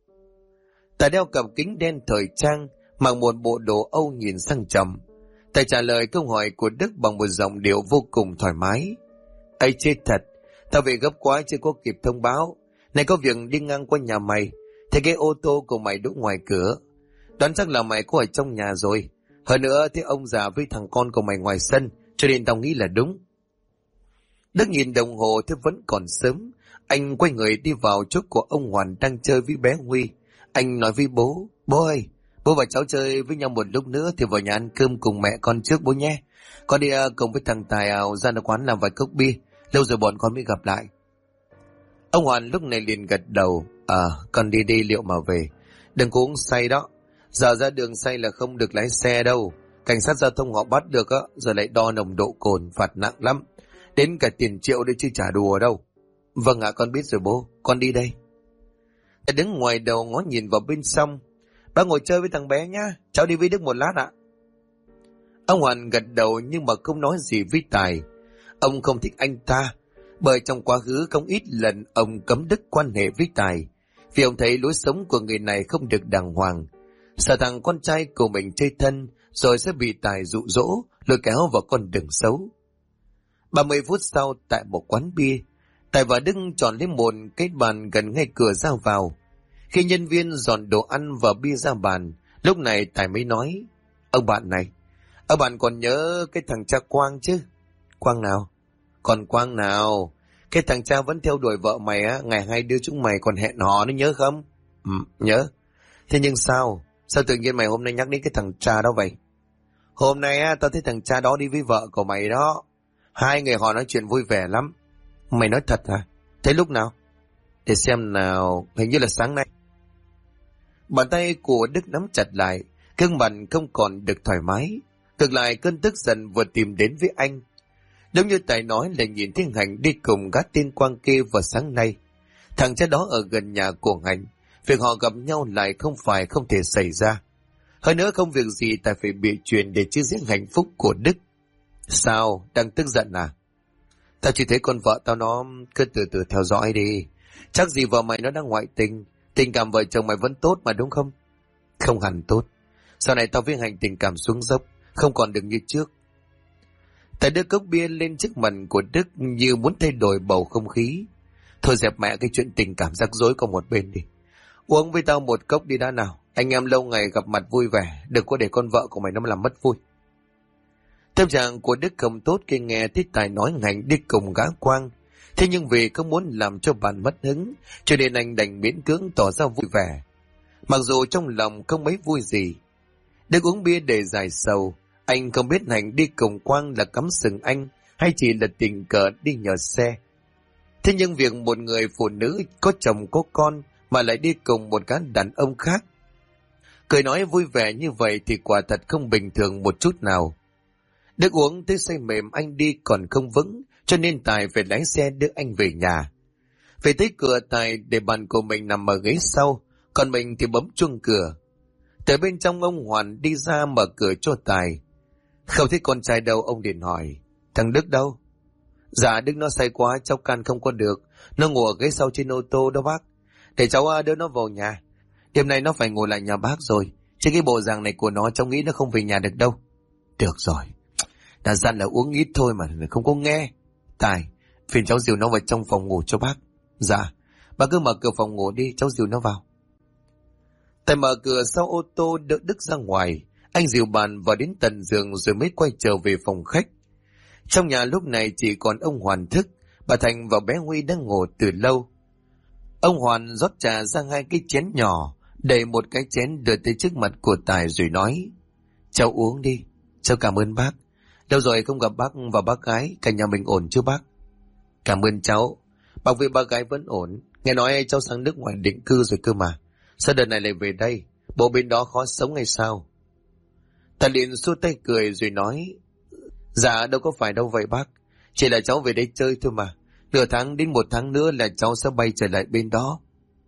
Tài đeo cặp kính đen thời trang, mặc một bộ đồ Âu nhìn sang trọng. Tài trả lời câu hỏi của Đức bằng một giọng điệu vô cùng thoải mái. Ây chết thật, tao về gấp quá chưa có kịp thông báo. Này có việc đi ngang qua nhà mày, thấy cái ô tô của mày đỗ ngoài cửa. Đoán chắc là mày có ở trong nhà rồi. Hơn nữa thấy ông già với thằng con của mày ngoài sân, cho nên tao nghĩ là đúng. Đức nhìn đồng hồ thế vẫn còn sớm. Anh quay người đi vào chỗ của ông Hoàn đang chơi với bé Huy. Anh nói với bố, bố ơi, bố và cháu chơi với nhau một lúc nữa thì vào nhà ăn cơm cùng mẹ con trước bố nhé. Con đi cùng với thằng Tài ra nó quán làm vài cốc bia, lâu rồi bọn con mới gặp lại. Ông Hoàn lúc này liền gật đầu, con đi đi liệu mà về. Đừng có uống say đó, giờ ra đường say là không được lái xe đâu. Cảnh sát giao thông họ bắt được á, giờ lại đo nồng độ cồn, phạt nặng lắm. Đến cả tiền triệu đấy chứ chả đùa đâu. Vâng ạ, con biết rồi bố, con đi đây. Đứng ngoài đầu ngó nhìn vào bên trong. Bác ngồi chơi với thằng bé nhá, cháu đi với Đức một lát ạ. Ông Hoàn gật đầu nhưng mà không nói gì với Tài. Ông không thích anh ta, bởi trong quá khứ không ít lần ông cấm Đức quan hệ với Tài, vì ông thấy lối sống của người này không được đàng hoàng, sợ thằng con trai của mình chơi thân rồi sẽ bị Tài dụ dỗ lôi kéo vào con đường xấu. 30 phút sau, tại một quán bia, Tài và Đức chọn lấy một cái bàn gần ngay cửa ra vào. Khi nhân viên dọn đồ ăn và bia ra bàn, lúc này Tài mới nói, ông bạn này, ông bạn còn nhớ cái thằng cha Quang chứ? Quang nào? Còn Quang nào? Cái thằng cha vẫn theo đuổi vợ mày á, ngày hai đứa chúng mày còn hẹn hò, nó nhớ không? Nhớ. Thế nhưng sao? Sao tự nhiên mày hôm nay nhắc đến cái thằng cha đó vậy? Hôm nay á, tao thấy thằng cha đó đi với vợ của mày đó. Hai người họ nói chuyện vui vẻ lắm. Mày nói thật hả? Thế lúc nào? Để xem nào, hình như là sáng nay. Bàn tay của Đức nắm chặt lại, gương mặt không còn được thoải mái. Ngược lại cơn tức giận vừa tìm đến với anh. Đúng như Tài nói là nhìn thấy Hạnh đi cùng gã tên Quang kia vào sáng nay. Thằng cha đó ở gần nhà của Hạnh, việc họ gặp nhau lại không phải không thể xảy ra. Hơn nữa không việc gì Tài phải bị truyền để chia rẽ hạnh phúc của Đức. Sao? Đang tức giận à? Tao chỉ thấy con vợ tao nó cứ từ từ theo dõi đi. Chắc gì vợ mày nó đang ngoại tình. Tình cảm vợ chồng mày vẫn tốt mà đúng không? Không hẳn tốt. Sau này tao với Hạnh tình cảm xuống dốc, không còn được như trước. Tài đưa cốc bia lên trước mặt của Đức như muốn thay đổi bầu không khí. Thôi dẹp mẹ cái chuyện tình cảm rắc rối qua một bên đi. Uống với tao một cốc đi đã nào. Anh em lâu ngày gặp mặt vui vẻ, đừng có để con vợ của mày nó làm mất vui. Tâm trạng của Đức không tốt khi nghe thấy Tài nói ngành đi cùng gã Quang. Thế nhưng vì không muốn làm cho bạn mất hứng, cho nên anh đành miễn cưỡng tỏ ra vui vẻ. Mặc dù trong lòng không mấy vui gì. Đức uống bia để giải sầu. Anh không biết Hạnh đi cùng Quang là cắm sừng anh hay chỉ là tình cờ đi nhờ xe. Thế nhưng việc một người phụ nữ có chồng có con mà lại đi cùng một gã đàn ông khác, cười nói vui vẻ như vậy thì quả thật không bình thường một chút nào. Đức uống tới say mềm anh đi còn không vững, cho nên Tài phải lái xe đưa anh về nhà. Về tới cửa, Tài để bàn của mình nằm ở ghế sau, còn mình thì bấm chuông cửa. Từ bên trong ông Hoàn đi ra mở cửa cho Tài. Không thấy con trai đâu, ông liền hỏi, thằng Đức đâu? Dạ Đức nó say quá, cháu can không có được, nó ngủ ở ghế sau trên ô tô đó bác. Để cháu đưa nó vào nhà. Đêm nay nó phải ngồi lại nhà bác rồi, chứ cái bộ dạng này của nó cháu nghĩ nó không về nhà được đâu. Được rồi, đã dặn là uống ít thôi mà không có nghe. Tài, phiền cháu dìu nó vào trong phòng ngủ cho bác. Dạ, bác cứ mở cửa phòng ngủ đi, cháu dìu nó vào. Tài mở cửa sau ô tô đỡ Đức ra ngoài. Anh dìu bàn vào đến tận giường rồi mới quay trở về phòng khách. Trong nhà lúc này chỉ còn ông Hoàn thức, bà Thành và bé Huy đang ngủ từ lâu. Ông Hoàn rót trà ra 2 cái chén nhỏ, đẩy một cái chén đưa tới trước mặt của Tài rồi nói, cháu uống đi, cháu cảm ơn bác. Lâu rồi không gặp bác và bác gái, cả nhà mình ổn chứ bác? Cảm ơn cháu, bác với bác gái vẫn ổn. Nghe nói cháu sang nước ngoài định cư rồi cơ mà, sao đợt này lại về đây? Bộ bên đó khó sống hay sao? Tài liền xua tay cười rồi nói, dạ đâu có phải đâu vậy bác, chỉ là cháu về đây chơi thôi mà. Nửa tháng đến 1 tháng nữa là cháu sẽ bay trở lại bên đó.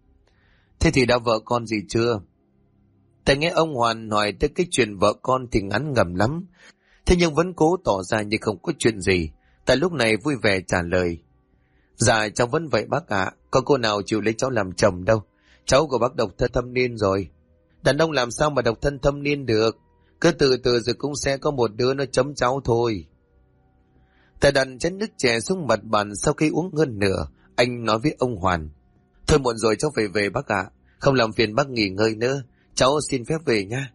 Thế thì đã vợ con gì chưa? Tài nghe ông Hoàn hỏi tới cái chuyện vợ con thì ngán ngẩm lắm. Thế nhưng vẫn cố tỏ ra như không có chuyện gì. Tài lúc này vui vẻ trả lời, dạ cháu vẫn vậy bác ạ, có cô nào chịu lấy cháu làm chồng đâu. Cháu của bác độc thân thâm niên rồi. Đàn ông làm sao mà độc thân thâm niên được, cứ từ từ rồi cũng sẽ có một đứa nó chấm cháu thôi. Tài đặt chén nước chè xuống mặt bàn. Sau khi uống hơn nửa, anh nói với ông Hoàn, thôi muộn rồi cháu phải về bác ạ, không làm phiền bác nghỉ ngơi nữa, cháu xin phép về nha.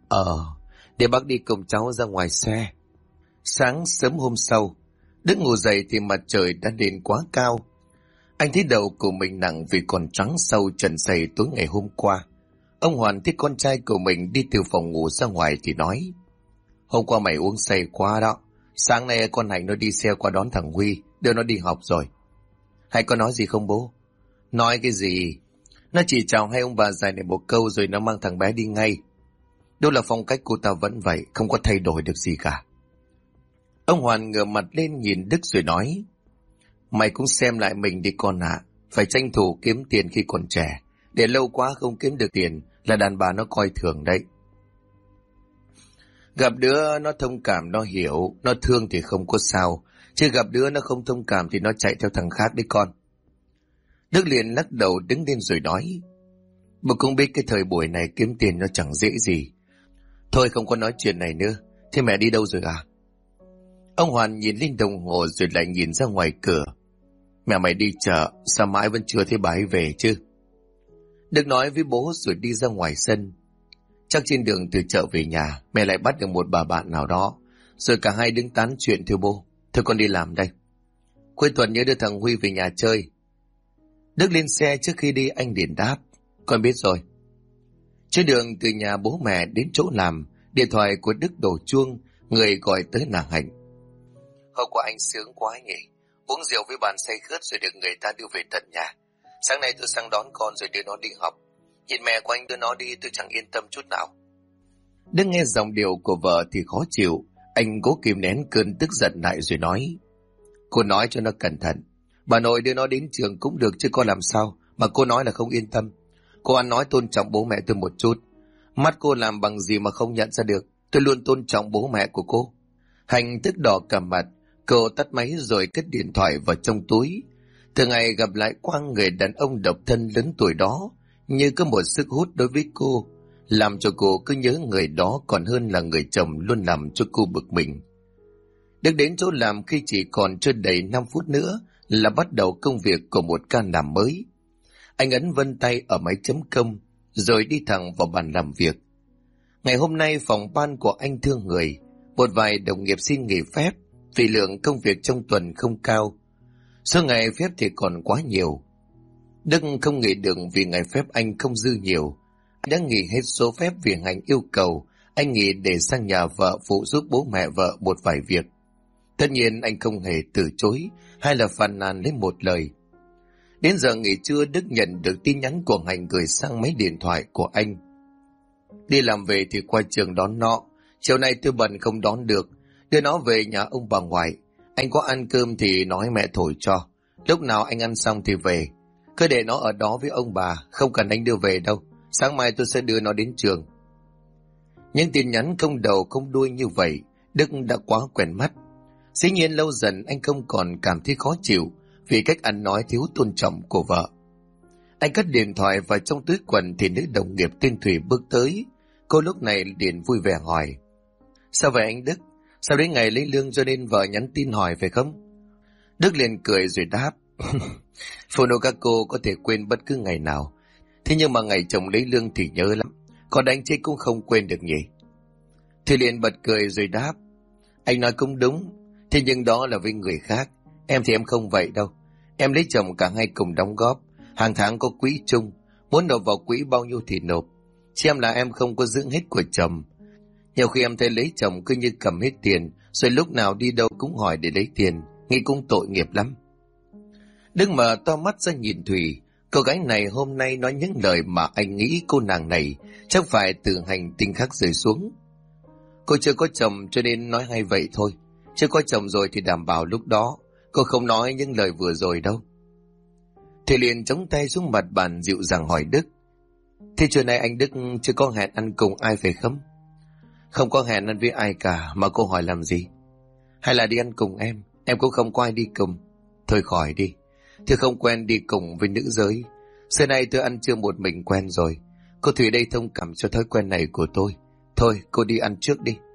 Để bác đi cùng cháu ra ngoài xe. Sáng sớm hôm sau, Đức ngủ dậy thì mặt trời đã lên quá cao. Anh thấy đầu của mình nặng vì còn trắng sâu trần sầy tối ngày hôm qua. Ông Hoàn thấy con trai của mình đi từ phòng ngủ ra ngoài thì nói, hôm qua mày uống say quá đó, sáng nay con Hạnh nó đi xe qua đón thằng Huy, đưa nó đi học rồi. Hạnh có nói gì không bố? Nói cái gì? Nó chỉ chào hai ông bà già này một câu rồi nó mang thằng bé đi ngay. Đâu là phong cách cô ta vẫn vậy, không có thay đổi được gì cả. Ông Hoàn ngửa mặt lên nhìn Đức rồi nói, mày cũng xem lại mình đi con ạ, phải tranh thủ kiếm tiền khi còn trẻ, để lâu quá không kiếm được tiền là đàn bà nó coi thường đấy. Gặp đứa nó thông cảm, nó hiểu, nó thương thì không có sao, chứ gặp đứa nó không thông cảm thì nó chạy theo thằng khác đấy con. Đức liền lắc đầu đứng lên rồi nói, bố cũng biết cái thời buổi này kiếm tiền nó chẳng dễ gì. Thôi không có nói chuyện này nữa, thế mẹ đi đâu rồi à? Ông Hoàn nhìn lên đồng hồ rồi lại nhìn ra ngoài cửa. Mẹ mày đi chợ, sao mãi vẫn chưa thấy bà ấy về chứ? Đức nói với bố rồi đi ra ngoài sân. Chắc trên đường từ chợ về nhà, mẹ lại bắt được một bà bạn nào đó, rồi cả hai đứng tán chuyện thưa bố. Thôi con đi làm đây. Cuối tuần nhớ đưa thằng Huy về nhà chơi. Đức lên xe, trước khi đi anh liền đáp, con biết rồi. Trên đường từ nhà bố mẹ đến chỗ làm, điện thoại của Đức đổ chuông, người gọi tới là Hạnh. Hôm qua anh sướng quá nhỉ, uống rượu với bạn say khướt rồi được người ta đưa về tận nhà. Sáng nay tôi sang đón con rồi đưa nó đi học. Nhìn mẹ của anh đưa nó đi tôi chẳng yên tâm chút nào. Đức nghe giọng điệu của vợ thì khó chịu. Anh cố kìm nén cơn tức giận lại rồi nói, cô nói cho nó cẩn thận. Bà nội đưa nó đến trường cũng được chứ con làm sao mà cô nói là không yên tâm. Cô ăn nói tôn trọng bố mẹ tôi một chút. Mắt cô làm bằng gì mà không nhận ra được, tôi luôn tôn trọng bố mẹ của cô. Hạnh tức đỏ cả mặt, cô tắt máy rồi cất điện thoại vào trong túi. Từ ngày gặp lại Quang, người đàn ông độc thân lớn tuổi đó như có một sức hút đối với cô, làm cho cô cứ nhớ người đó còn hơn là người chồng luôn làm cho cô bực mình. Đức đến chỗ làm khi chỉ còn chưa đầy 5 phút nữa là bắt đầu công việc của một ca làm mới. Anh ấn vân tay ở máy chấm công rồi đi thẳng vào bàn làm việc. Ngày hôm nay phòng ban của anh thương người, Một vài đồng nghiệp xin nghỉ phép vì lượng công việc trong tuần không cao. Số ngày phép thì còn quá nhiều. Đức không nghỉ được vì ngày phép anh không dư nhiều. Anh đã nghỉ hết số phép vì Hạnh yêu cầu anh nghỉ để sang nhà vợ phụ giúp bố mẹ vợ một vài việc. Tất nhiên anh không hề từ chối hay là phàn nàn lấy một lời. Đến giờ nghỉ trưa, Đức nhận được tin nhắn của Hạnh gửi sang máy điện thoại của anh. Đi làm về thì qua trường đón nó. Chiều nay tôi bận không đón được, đưa nó về nhà ông bà ngoại. Anh có ăn cơm thì nói mẹ thổi cho. Lúc nào anh ăn xong thì về. Cứ để nó ở đó với ông bà, không cần anh đưa về đâu. Sáng mai tôi sẽ đưa nó đến trường. Những tin nhắn không đầu không đuôi như vậy, Đức đã quá quen mắt. Dĩ nhiên lâu dần anh không còn cảm thấy khó chịu vì cách ăn nói thiếu tôn trọng của vợ. Anh cất điện thoại vào trong túi quần thì nữ đồng nghiệp tên Thủy bước tới. Cô lúc này liền vui vẻ hỏi: Sao vậy anh Đức? Sao đến ngày lấy lương cho nên vợ nhắn tin hỏi phải không? Đức liền cười rồi đáp: Phụ nữ các cô có thể quên bất cứ ngày nào, thế nhưng mà ngày chồng lấy lương thì nhớ lắm, còn anh chị cũng không quên được nhỉ? Thì liền bật cười rồi đáp: Anh nói cũng đúng, thế nhưng đó là với người khác. Em thì em không vậy đâu. Em lấy chồng cả hai cùng đóng góp, hàng tháng có quỹ chung, muốn nộp vào quỹ bao nhiêu thì nộp. Chứ em là em không có dưỡng hết của chồng. Nhiều khi em thấy lấy chồng cứ như cầm hết tiền, rồi lúc nào đi đâu cũng hỏi để lấy tiền, nghĩ cũng tội nghiệp lắm. Đức mở to mắt ra nhìn Thủy. Cô gái này hôm nay nói những lời mà anh nghĩ cô nàng này chắc phải từ hành tinh khác rơi xuống. Cô chưa có chồng cho nên nói hay vậy thôi. Chưa có chồng rồi thì đảm bảo lúc đó cô không nói những lời vừa rồi đâu. Thì liền chống tay xuống mặt bàn dịu dàng hỏi Đức: Thế trưa nay anh Đức chưa có hẹn ăn cùng ai phải không? Không có hẹn ăn với ai cả, mà cô hỏi làm gì? Hay là đi ăn cùng em cũng không có ai đi cùng. Thôi khỏi đi, tôi không quen đi cùng với nữ giới. Xưa nay tôi ăn trưa một mình quen rồi. Cô Thủy đây thông cảm cho thói quen này của tôi. Thôi cô đi ăn trước đi.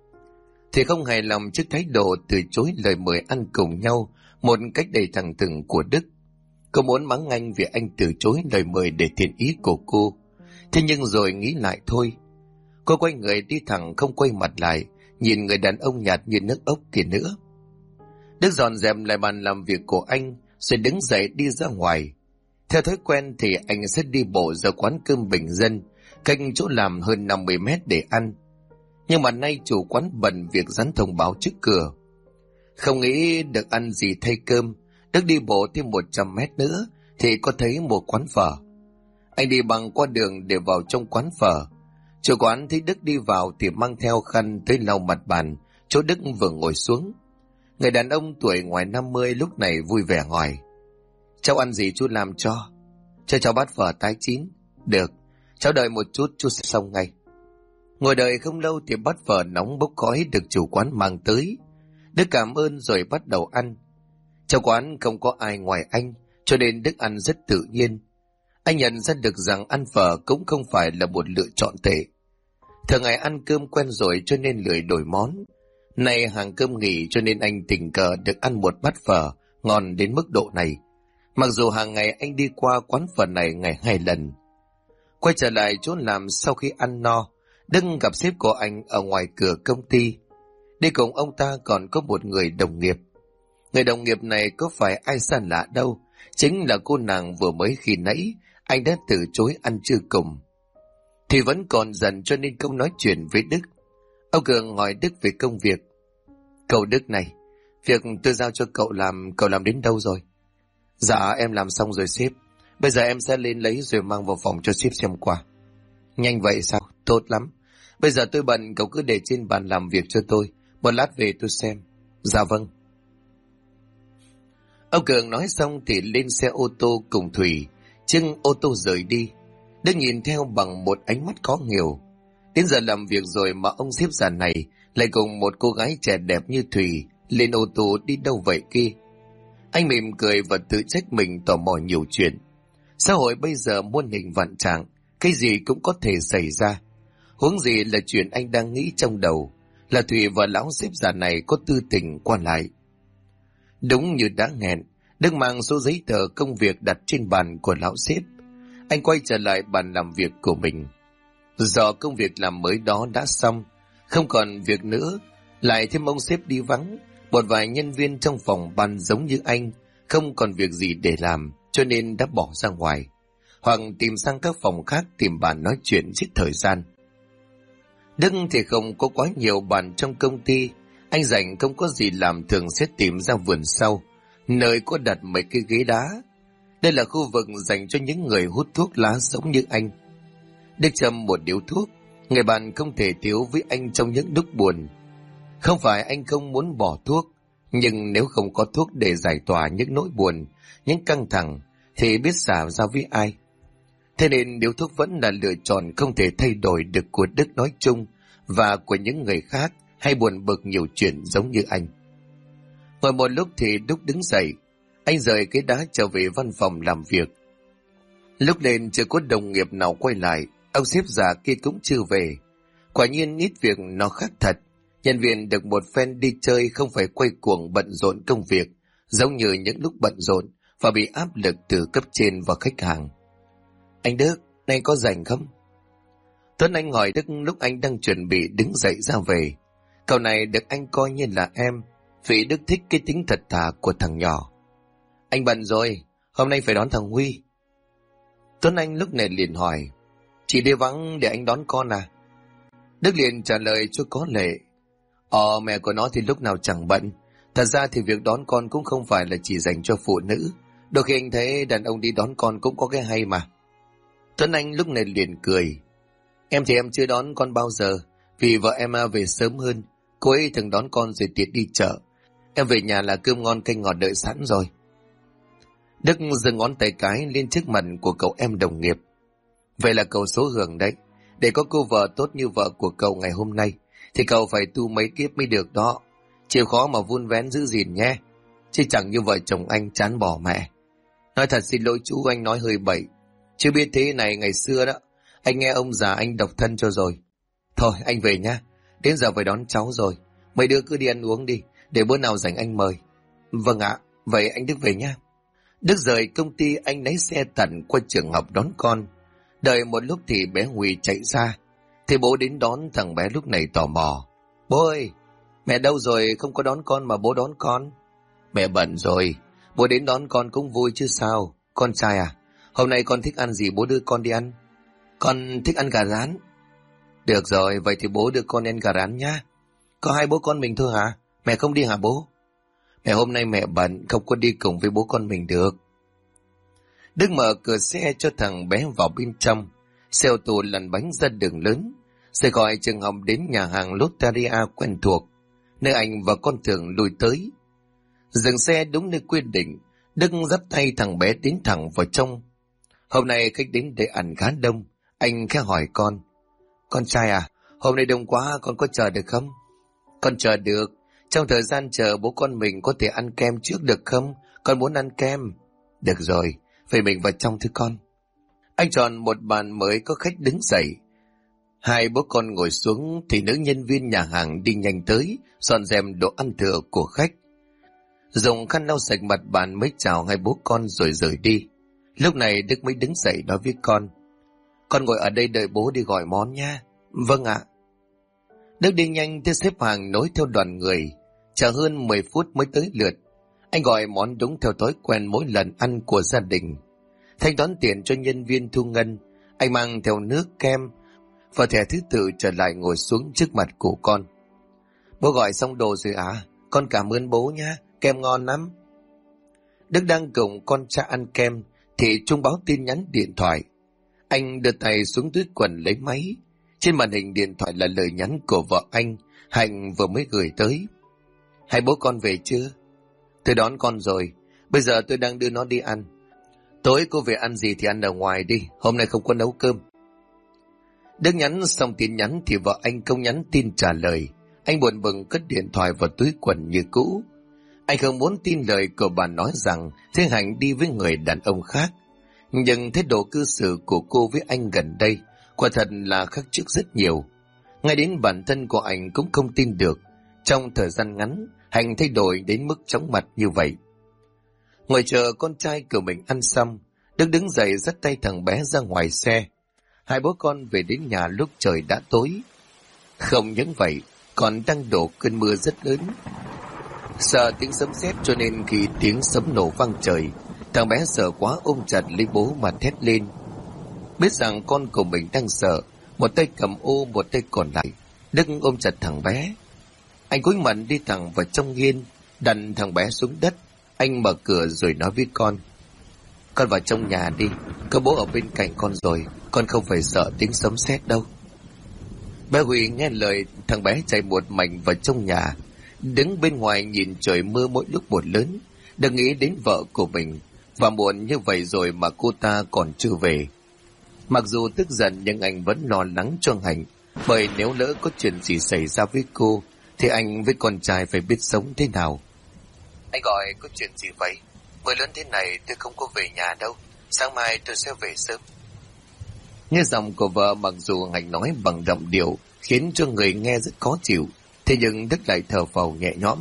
Thì không hài lòng trước thái độ từ chối lời mời ăn cùng nhau một cách đầy thẳng thừng của Đức. Cô muốn mắng anh vì anh từ chối lời mời để thiện ý của cô. Thế nhưng rồi nghĩ lại thôi. Cô quay người đi thẳng không quay mặt lại, nhìn người đàn ông nhạt như nước ốc kia nữa. Đức dọn dẹp lại bàn làm việc của anh, rồi đứng dậy đi ra ngoài. Theo thói quen thì anh sẽ đi bộ ra quán cơm bình dân, cách chỗ làm hơn 50 mét để ăn. Nhưng mà nay chủ quán bận việc dán thông báo trước cửa. Không nghĩ được ăn gì thay cơm, Đức đi bộ thêm 100 mét nữa thì có thấy một quán phở. Anh đi bằng qua đường để vào trong quán phở. Chủ quán thấy Đức đi vào thì mang theo khăn tới lau mặt bàn chỗ Đức vừa ngồi xuống. Người đàn ông tuổi ngoài 50 lúc này vui vẻ hỏi: Cháu ăn gì chú làm cho? Cho cháu bát phở tái chín. Được, cháu đợi một chút chú sẽ xong ngay. Ngồi đợi không lâu thì bát phở nóng bốc khói được chủ quán mang tới. Đức cảm ơn rồi bắt đầu ăn. Trong quán không có ai ngoài anh, cho nên Đức ăn rất tự nhiên. Anh nhận ra được rằng ăn phở cũng không phải là một lựa chọn tệ. Thường ngày ăn cơm quen rồi cho nên lười đổi món. Nay hàng cơm nghỉ cho nên anh tình cờ được ăn một bát phở ngon đến mức độ này. Mặc dù hàng ngày anh đi qua quán phở này ngày 2 lần. Quay trở lại chỗ làm sau khi ăn no, Đức gặp sếp của anh ở ngoài cửa công ty. Đi cùng ông ta còn có một người đồng nghiệp. Người đồng nghiệp này có phải ai xa lạ đâu, chính là cô nàng vừa mới khi nãy anh đã từ chối ăn trưa cùng. Thì vẫn còn giận cho nên không nói chuyện với Đức. Ông Cường hỏi Đức về công việc. Cậu Đức này, việc tôi giao cho cậu làm đến đâu rồi? Dạ em làm xong rồi sếp. Bây giờ em sẽ lên lấy rồi mang vào phòng cho sếp xem qua. Nhanh vậy sao? Tốt lắm. Bây giờ tôi bận, cậu cứ để trên bàn làm việc cho tôi. Một lát về tôi xem. Dạ vâng. Ông Cường nói xong thì lên xe ô tô cùng Thủy. Chưng ô tô rời đi. Đức nhìn theo bằng một ánh mắt khó hiểu. Đến giờ làm việc rồi mà ông sếp già này lại cùng một cô gái trẻ đẹp như Thủy lên ô tô đi đâu vậy kia? Anh mỉm cười và tự trách mình tò mò nhiều chuyện. Xã hội bây giờ muôn hình vạn trạng, cái gì cũng có thể xảy ra. Huống gì là chuyện anh đang nghĩ trong đầu, là Thủy và lão sếp già này có tư tình qua lại. Đúng như đã hẹn, Đức mang số giấy tờ công việc đặt trên bàn của lão sếp. Anh quay trở lại bàn làm việc của mình. Do công việc làm mới đó đã xong, không còn việc nữa, Lại thêm ông sếp đi vắng, một vài nhân viên trong phòng ban giống như anh không còn việc gì để làm, cho nên đã bỏ ra ngoài, hoặc tìm sang các phòng khác tìm bạn nói chuyện giết thời gian. Đức thì không có quá nhiều bạn trong công ty, anh rảnh không có gì làm thường sẽ tìm ra vườn sau, nơi có đặt mấy cái ghế đá. Đây là khu vực dành cho những người hút thuốc lá giống như anh. Đức châm một điếu thuốc, người bạn không thể thiếu với anh trong những lúc buồn. Không phải anh không muốn bỏ thuốc, nhưng nếu không có thuốc để giải tỏa những nỗi buồn, những căng thẳng, thì biết xả ra với ai. Thế nên điếu thuốc vẫn là lựa chọn không thể thay đổi được của Đức nói chung và của những người khác hay buồn bực nhiều chuyện giống như anh. Ngồi một lúc thì Đức đứng dậy, anh rời cái đá trở về văn phòng làm việc. Lúc lên chưa có đồng nghiệp nào quay lại, ông sếp già kia cũng chưa về. Quả nhiên ít việc nó khác thật. Nhân viên được một phen đi chơi không phải quay cuồng bận rộn công việc, giống như những lúc bận rộn và bị áp lực từ cấp trên và khách hàng. Anh Đức, nay có rảnh không? Tuấn Anh hỏi Đức lúc anh đang chuẩn bị đứng dậy ra về. Cậu này được anh coi như là em, vì Đức thích cái tính thật thà của thằng nhỏ. Anh bận rồi, hôm nay phải đón thằng Huy. Tuấn Anh lúc này liền hỏi, chị đi vắng để anh đón con à? Đức liền trả lời cho có lệ, mẹ của nó thì lúc nào chẳng bận. Thật ra thì việc đón con cũng không phải là chỉ dành cho phụ nữ. Đôi khi anh thấy đàn ông đi đón con cũng có cái hay mà. Tuấn Anh lúc này liền cười. Em thì em chưa đón con bao giờ, vì vợ em về sớm hơn. Cô ấy thường đón con rồi tiện đi chợ. Em về nhà là cơm ngon canh ngọt đợi sẵn rồi. Đức giơ ngón tay cái lên trước mặt của cậu em đồng nghiệp. Vậy là cậu số hưởng đấy. Để có cô vợ tốt như vợ của cậu ngày hôm nay thì cậu phải tu mấy kiếp mới được đó. Chịu khó mà vun vén giữ gìn nhé. Chứ chẳng như vợ chồng anh chán bỏ mẹ. Nói thật xin lỗi chú, anh nói hơi bậy. Chưa biết thế này ngày xưa đó, anh nghe ông già anh độc thân cho rồi. Thôi anh về nhá, đến giờ phải đón cháu rồi. Mấy đứa cứ đi ăn uống đi, để bữa nào rảnh anh mời. Vâng ạ, vậy anh Đức về nhá. Đức rời công ty, anh lấy xe tận qua trường học đón con. Đợi một lúc thì bé Huy chạy ra. Thì bố đến đón, thằng bé lúc này tò mò. Bố ơi, mẹ đâu rồi, không có đón con mà bố đón con? Mẹ bận rồi, bố đến đón con cũng vui chứ sao. Con trai à, hôm nay con thích ăn gì bố đưa con đi ăn? Con thích ăn gà rán. Được rồi, vậy thì bố đưa con ăn gà rán nhá. Có hai bố con mình thôi hả? Mẹ không đi hả bố? Mẹ hôm nay mẹ bận, không có đi cùng với bố con mình được. Đức mở cửa xe cho thằng bé vào bên trong. Xe ô tô lăn bánh ra đường lớn, rồi gọi trường học đến nhà hàng Lotteria quen thuộc, nơi anh và con thường lui tới. Dừng xe đúng nơi quy định, Đức dắt tay thằng bé tiến thẳng vào trong. Hôm nay khách đến để ăn khá đông, anh khẽ hỏi con. Con trai à, hôm nay đông quá, con có chờ được không? Con chờ được, trong thời gian chờ bố con mình có thể ăn kem trước được không? Con muốn ăn kem. Được rồi, vậy mình vào trong thưa con. Anh chọn một bàn mới có khách đứng dậy. Hai bố con ngồi xuống thì nữ nhân viên nhà hàng đi nhanh tới, dọn dẹp đồ ăn thừa của khách. Dùng khăn lau sạch mặt bàn mới chào hai bố con rồi rời đi. Lúc này Đức mới đứng dậy nói với con. Con ngồi ở đây đợi bố đi gọi món nha. Vâng ạ. Đức đi nhanh tới xếp hàng nối theo đoàn người. Chờ hơn 10 phút mới tới lượt. Anh gọi món đúng theo thói quen mỗi lần ăn của gia đình. Thanh toán tiền cho nhân viên thu ngân. Anh mang theo nước, kem và thẻ thứ tự trở lại ngồi xuống trước mặt của con. Bố gọi xong đồ rồi à? Con cảm ơn bố nhá, kem ngon lắm. Đức đang cùng con trai ăn kem thì chuông báo tin nhắn điện thoại. Anh đưa tay xuống túi quần lấy máy. Trên màn hình điện thoại là lời nhắn của vợ anh, Hạnh vừa mới gửi tới. Hai bố con về chưa? Tôi đón con rồi, bây giờ tôi đang đưa nó đi ăn. Tối cô về ăn gì thì ăn ở ngoài đi, hôm nay không có nấu cơm. Đức nhắn xong tin nhắn thì vợ anh không nhắn tin trả lời. Anh buồn bực cất điện thoại vào túi quần như cũ. Anh không muốn tin lời của bà nói rằng Thế Hạnh đi với người đàn ông khác. Nhưng thái độ cư xử của cô với anh gần đây quả thật là khác trước rất nhiều. Ngay đến bản thân của anh cũng không tin được. Trong thời gian ngắn, Hạnh thay đổi đến mức chóng mặt như vậy. Ngồi chờ con trai của mình ăn xong, Đức đứng dậy dắt tay thằng bé ra ngoài xe. Hai bố con về đến nhà lúc trời đã tối. Không những vậy, còn đang đổ cơn mưa rất lớn. Sợ tiếng sấm sét cho nên khi tiếng sấm nổ vang trời, thằng bé sợ quá ôm chặt lấy bố mà thét lên. Biết rằng con của mình đang sợ, một tay cầm ô, một tay còn lại Đức ôm chặt thằng bé. Anh cúi mặt đi thẳng vào trong hiên, đặt thằng bé xuống đất. Anh mở cửa rồi nói với con: "Con vào trong nhà đi, có bố ở bên cạnh con rồi, con không phải sợ tiếng sấm sét đâu." Bé Huy nghe lời, thằng bé chạy một mạch vào trong nhà, đứng bên ngoài nhìn trời mưa mỗi lúc một lớn, đừng nghĩ đến vợ của mình. Và muộn như vậy rồi mà cô ta còn chưa về. Mặc dù tức giận nhưng anh vẫn lo lắng cho Hạnh, bởi nếu lỡ có chuyện gì xảy ra với cô thì anh với con trai phải biết sống thế nào. "Anh gọi có chuyện gì vậy? Mưa lớn thế này tôi không có về nhà đâu, sáng mai tôi sẽ về sớm." Nghe giọng của vợ, mặc dù Hạnh nói bằng giọng điệu khiến cho người nghe rất khó chịu, thế nhưng Đức lại thở phào nhẹ nhõm.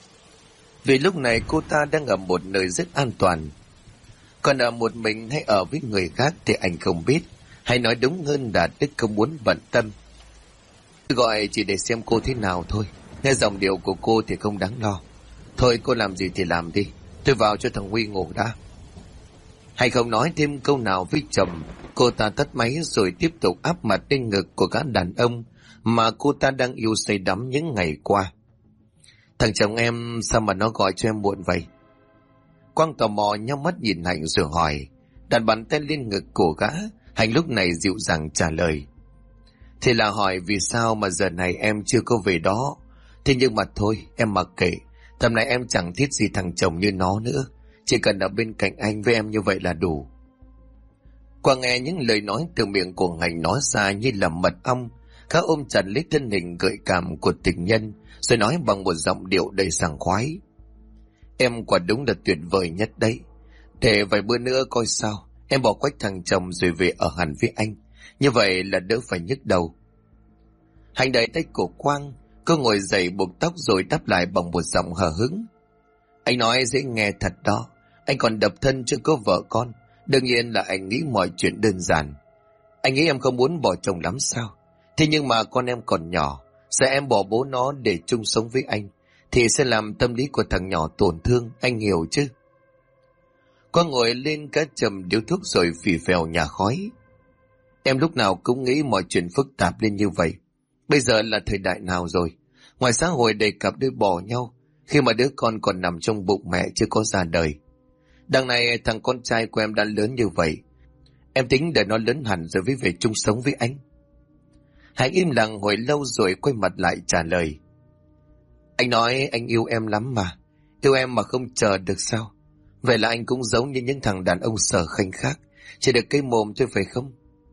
Vì lúc này cô ta đang ở một nơi rất an toàn. Còn ở một mình hay ở với người khác thì anh không biết, hay nói đúng hơn là Đức không muốn bận tâm. "Tôi gọi chỉ để xem cô thế nào thôi, nghe giọng điệu của cô thì không đáng lo. Thôi cô làm gì thì làm đi, tôi vào cho thằng Huy ngủ đã." Hay không nói thêm câu nào với chồng, cô ta tắt máy rồi tiếp tục áp mặt lên ngực của gã đàn ông mà cô ta đang yêu say đắm những ngày qua. "Thằng chồng em sao mà nó gọi cho em muộn vậy?" Quang tò mò nhắm mắt nhìn Hạnh rồi hỏi. Đặt bàn tay lên ngực của gã, Hạnh lúc này dịu dàng trả lời: "Thì là hỏi vì sao mà giờ này em chưa có về đó. Thế nhưng mà thôi, em mặc kệ. Tầm này em chẳng thiết gì thằng chồng như nó nữa. Chỉ cần ở bên cạnh anh với em như vậy là đủ." Quang nghe những lời nói từ miệng của Hạnh nói ra như là mật ong. Gã ôm chặt lấy thân hình gợi cảm của tình nhân, rồi nói bằng một giọng điệu đầy sảng khoái: "Em quả đúng là tuyệt vời nhất đấy. Để vài bữa nữa coi sao, em bỏ quách thằng chồng rồi về ở hẳn với anh. Như vậy là đỡ phải nhức đầu." Hạnh đẩy tay của Quang, cô ngồi dậy buộc tóc rồi đáp lại bằng một giọng hờ hững: "Anh nói dễ nghe thật đó, anh còn độc thân chưa có vợ con. Đương nhiên là anh nghĩ mọi chuyện đơn giản. Anh nghĩ em không muốn bỏ chồng lắm sao? Thế nhưng mà con em còn nhỏ, sợ em bỏ bố nó để chung sống với anh thì sẽ làm tâm lý của thằng nhỏ tổn thương, anh hiểu chứ?" Quang ngồi lên cá chầm điếu thuốc rồi phì phèo nhả khói. "Em lúc nào cũng nghĩ mọi chuyện phức tạp lên như vậy. Bây giờ là thời đại nào rồi? Ngoài xã hội đầy cặp đôi bỏ nhau khi mà đứa con còn nằm trong bụng mẹ chưa có ra đời. Đằng này thằng con trai của em đã lớn như vậy. Em tính để nó lớn hẳn rồi mới về chung sống với anh." Hạnh im lặng hồi lâu rồi quay mặt lại trả lời: "Anh nói anh yêu em lắm mà. Yêu em mà không chờ được sao? Vậy là anh cũng giống như những thằng đàn ông sở khanh khác, chỉ được cái mồm thôi phải không?"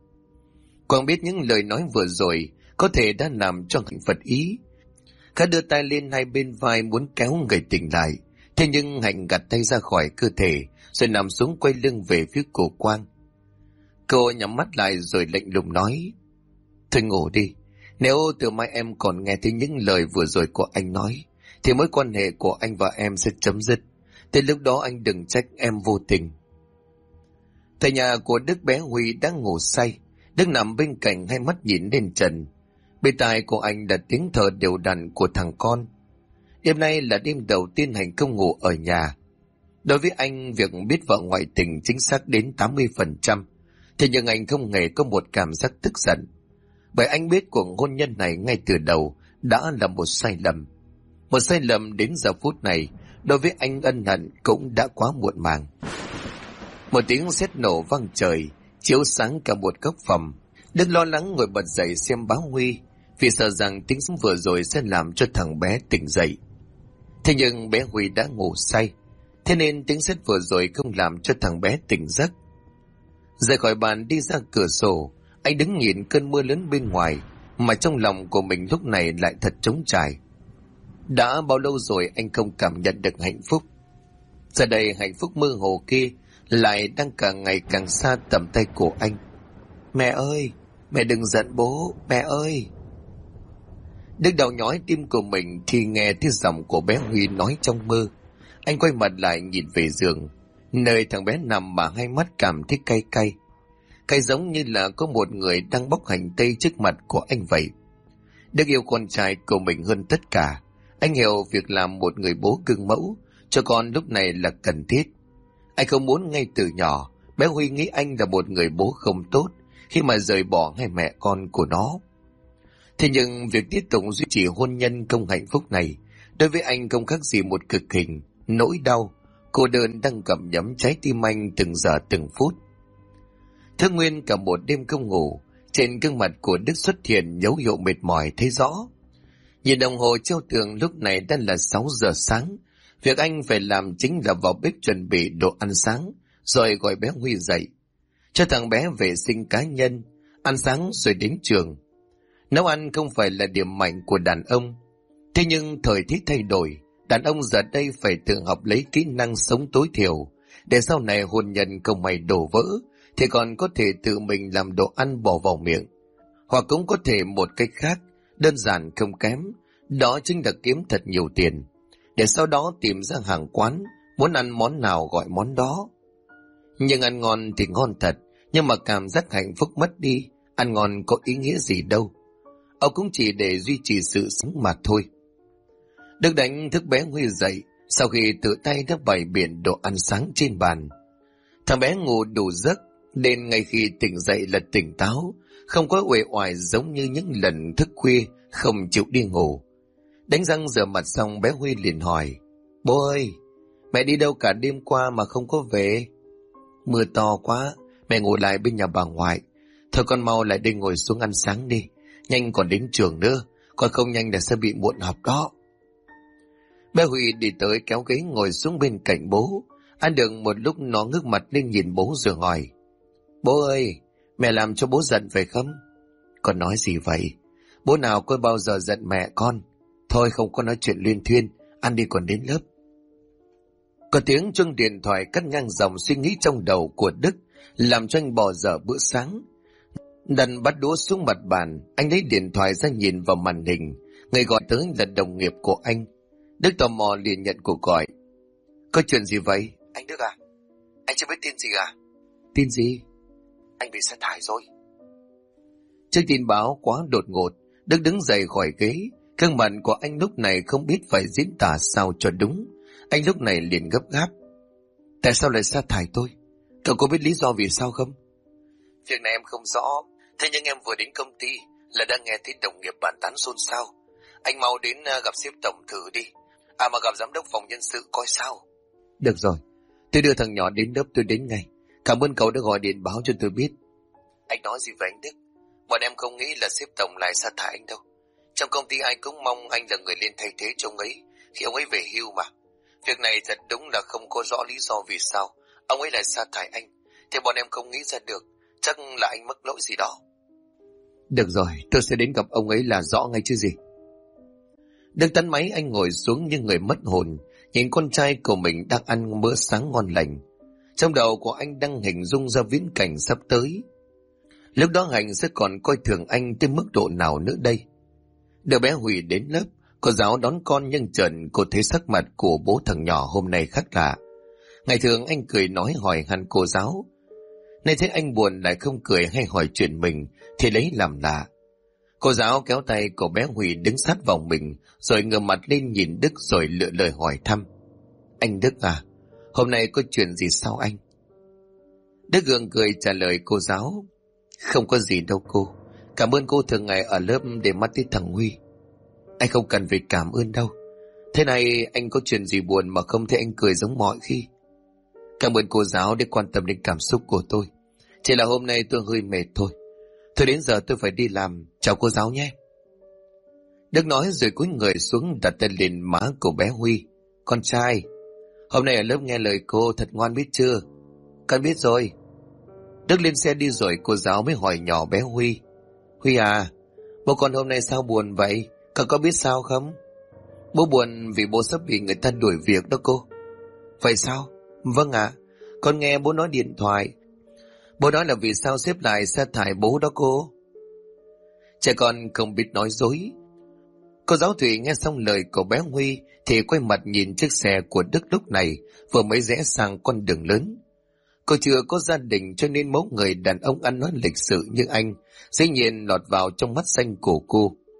Quang biết những lời nói vừa rồi có thể đã làm cho Hạnh phật ý. Khá đưa tay lên hai bên vai muốn kéo người tỉnh lại. Thế nhưng Hạnh gạt tay ra khỏi cơ thể rồi nằm xuống quay lưng về phía của Quang. Cô nhắm mắt lại rồi lạnh lùng nói: "Thôi ngủ đi. Nếu từ mai em còn nghe thấy những lời vừa rồi của anh nói thì mối quan hệ của anh và em sẽ chấm dứt. Tới lúc đó anh đừng trách em vô tình." Tại nhà của Đức, bé Huy đang ngủ say. Đức nằm bên cạnh hai mắt nhìn lên trần. Bên tai của anh là tiếng thở đều đặn của thằng con. Đêm nay là đêm đầu tiên Hạnh không ngủ ở nhà. Đối với anh, việc biết vợ ngoại tình chính xác đến 80%. Thế nhưng anh không hề có một cảm giác tức giận. Bởi anh biết cuộc hôn nhân này ngay từ đầu đã là một sai lầm. Một sai lầm đến giờ phút này, đối với anh ân hận cũng đã quá muộn màng. Một tiếng sét nổ vang trời, chiếu sáng cả một góc phòng. Đức lo lắng ngồi bật dậy xem báo Huy, vì sợ rằng tiếng súng vừa rồi sẽ làm cho thằng bé tỉnh dậy. Thế nhưng bé Huy đã ngủ say, thế nên tiếng sét vừa rồi không làm cho thằng bé tỉnh giấc. Rời khỏi bàn đi ra cửa sổ, anh đứng nhìn cơn mưa lớn bên ngoài, mà trong lòng của mình lúc này lại thật trống trải. Đã bao lâu rồi anh không cảm nhận được hạnh phúc. Giờ đây hạnh phúc mơ hồ kia lại đang càng ngày càng xa tầm tay của anh. "Mẹ ơi, mẹ đừng giận bố, mẹ ơi." Đức đau nhói tim của mình khi nghe tiếng giọng của bé Huy nói trong mơ. Anh quay mặt lại nhìn về giường, nơi thằng bé nằm mà hai mắt cảm thấy cay cay. Cay giống như là có một người đang bóc hành tây trước mặt của anh vậy. Đức yêu con trai của mình hơn tất cả. Anh hiểu việc làm một người bố gương mẫu cho con lúc này là cần thiết. Anh không muốn ngay từ nhỏ bé Huy nghĩ anh là một người bố không tốt khi mà rời bỏ hai mẹ con của nó. Thế nhưng việc tiếp tục duy trì hôn nhân không hạnh phúc này đối với anh không khác gì một cực hình, nỗi đau, cô đơn đang gặm nhấm trái tim anh từng giờ từng phút. Thức nguyên cả một đêm không ngủ, trên gương mặt của Đức xuất hiện dấu hiệu mệt mỏi thấy rõ. Nhìn đồng hồ treo tường lúc này đã là 6 giờ sáng. Việc anh phải làm chính là vào bếp chuẩn bị đồ ăn sáng, rồi gọi bé Huy dậy. Cho thằng bé vệ sinh cá nhân, ăn sáng rồi đến trường. Nấu ăn không phải là điểm mạnh của đàn ông. Thế nhưng thời tiết thay đổi, đàn ông giờ đây phải tự học lấy kỹ năng sống tối thiểu, để sau này hôn nhân không may đổ vỡ, thì còn có thể tự mình làm đồ ăn bỏ vào miệng. Hoặc cũng có thể một cách khác, đơn giản không kém, đó chính là kiếm thật nhiều tiền, để sau đó tìm ra hàng quán, muốn ăn món nào gọi món đó. Nhưng ăn ngon thì ngon thật, nhưng mà cảm giác hạnh phúc mất đi, ăn ngon có ý nghĩa gì đâu. Ông cũng chỉ để duy trì sự sống mà thôi. Đức đánh thức bé Huy dậy, sau khi tự tay đã bày biện đồ ăn sáng trên bàn. Thằng bé ngủ đủ giấc, nên ngay khi tỉnh dậy là tỉnh táo, không có uể oải giống như những lần thức khuya không chịu đi ngủ. Đánh răng rửa mặt xong bé Huy liền hỏi: Bố ơi, mẹ đi đâu cả đêm qua mà không có về? Mưa to quá, mẹ ngủ lại bên nhà bà ngoại. Thôi con mau lại đây ngồi xuống ăn sáng đi, nhanh còn đến trường nữa, còn không nhanh là sẽ bị muộn học đó. Bé Huy đi tới kéo ghế ngồi xuống bên cạnh bố. Ăn được một lúc nó ngước mặt lên nhìn bố rồi hỏi: Bố ơi, mẹ làm cho bố giận phải không? Con nói gì vậy? Bố nào có bao giờ giận mẹ con? Thôi không có nói chuyện luyên thuyên, ăn đi còn đến lớp. Có tiếng chuông điện thoại cắt ngang dòng suy nghĩ trong đầu của Đức, làm cho anh bỏ dở bữa sáng. Đặt bắt đũa xuống mặt bàn, anh lấy điện thoại ra nhìn vào màn hình. Người gọi tới là đồng nghiệp của anh. Đức tò mò liền nhận cuộc gọi. Có chuyện gì vậy? Anh Đức à? Anh chưa biết tin gì à? Tin gì? Anh bị sa thải rồi. Trước tin báo quá đột ngột, Đức đứng dậy khỏi ghế. Gương mặt của anh lúc này không biết phải diễn tả sao cho đúng. Anh lúc này liền gấp gáp. Tại sao lại sa thải tôi? Cậu có biết lý do vì sao không? Việc này em không rõ. Thế nhưng em vừa đến công ty là đang nghe thấy đồng nghiệp bàn tán xôn xao. Anh mau đến gặp sếp tổng thử đi. À mà gặp giám đốc phòng nhân sự coi sao. Được rồi, tôi đưa thằng nhỏ đến lớp, tôi đến ngay. Cảm ơn cậu đã gọi điện báo cho tôi biết. Anh nói gì vậy anh Đức? Bọn em không nghĩ là sếp tổng lại sa thải anh đâu. Trong công ty ai cũng mong anh là người lên thay thế cho ông ấy khi ông ấy về hưu mà. Việc này thật đúng là không có rõ lý do vì sao ông ấy lại sa thải anh. Thì bọn em không nghĩ ra được. Chắc là anh mắc lỗi gì đó. Được rồi, tôi sẽ đến gặp ông ấy là rõ ngay chứ gì. Đức tắt máy, anh ngồi xuống như người mất hồn, nhìn con trai của mình đang ăn bữa sáng ngon lành. Trong đầu của anh đang hình dung ra viễn cảnh sắp tới. Lúc đó Hạnh sẽ còn coi thường anh tới mức độ nào nữa đây? Đứa bé Huy đến lớp, cô giáo đón con nhưng chợt cô thấy sắc mặt của bố thằng nhỏ hôm nay khác lạ. Ngày thường anh cười nói hỏi han cô giáo. Nay thấy anh buồn lại không cười hay hỏi chuyện mình thì lấy làm lạ. Cô giáo kéo tay của bé Huy đứng sát vào mình, rồi ngửa mặt lên nhìn Đức rồi lựa lời hỏi thăm. Anh Đức à, hôm nay có chuyện gì sao anh? Đức gượng cười trả lời cô giáo. Không có gì đâu cô. Cảm ơn cô thường ngày ở lớp để mắt tới thằng Huy. Anh không cần phải cảm ơn đâu. Thế này anh có chuyện gì buồn mà không thấy anh cười giống mọi khi? Cảm ơn cô giáo để quan tâm đến cảm xúc của tôi. Chỉ là hôm nay tôi hơi mệt thôi. Thôi đến giờ tôi phải đi làm. Chào cô giáo nhé. Đức nói rồi cúi người xuống đặt tay lên má của bé Huy. Con trai, hôm nay ở lớp nghe lời cô thật ngoan biết chưa? Con biết rồi. Đức lên xe đi rồi cô giáo mới hỏi nhỏ bé Huy. Huy à, bố con hôm nay sao buồn vậy? Con có biết sao không? Bố buồn vì bố sắp bị người ta đuổi việc đó cô. Vậy sao? Vâng ạ. Con nghe bố nói điện thoại. Bố nói là vì sao sếp lại sa thải bố đó cô. Trẻ con không biết nói dối. Cô giáo Thủy nghe xong lời của bé Huy thì quay mặt nhìn chiếc xe của Đức lúc này vừa mới rẽ sang con đường lớn. Cô chưa có gia đình cho nên mẫu người đàn ông ăn nói lịch sự như anh dĩ nhiên lọt vào trong mắt xanh của cô.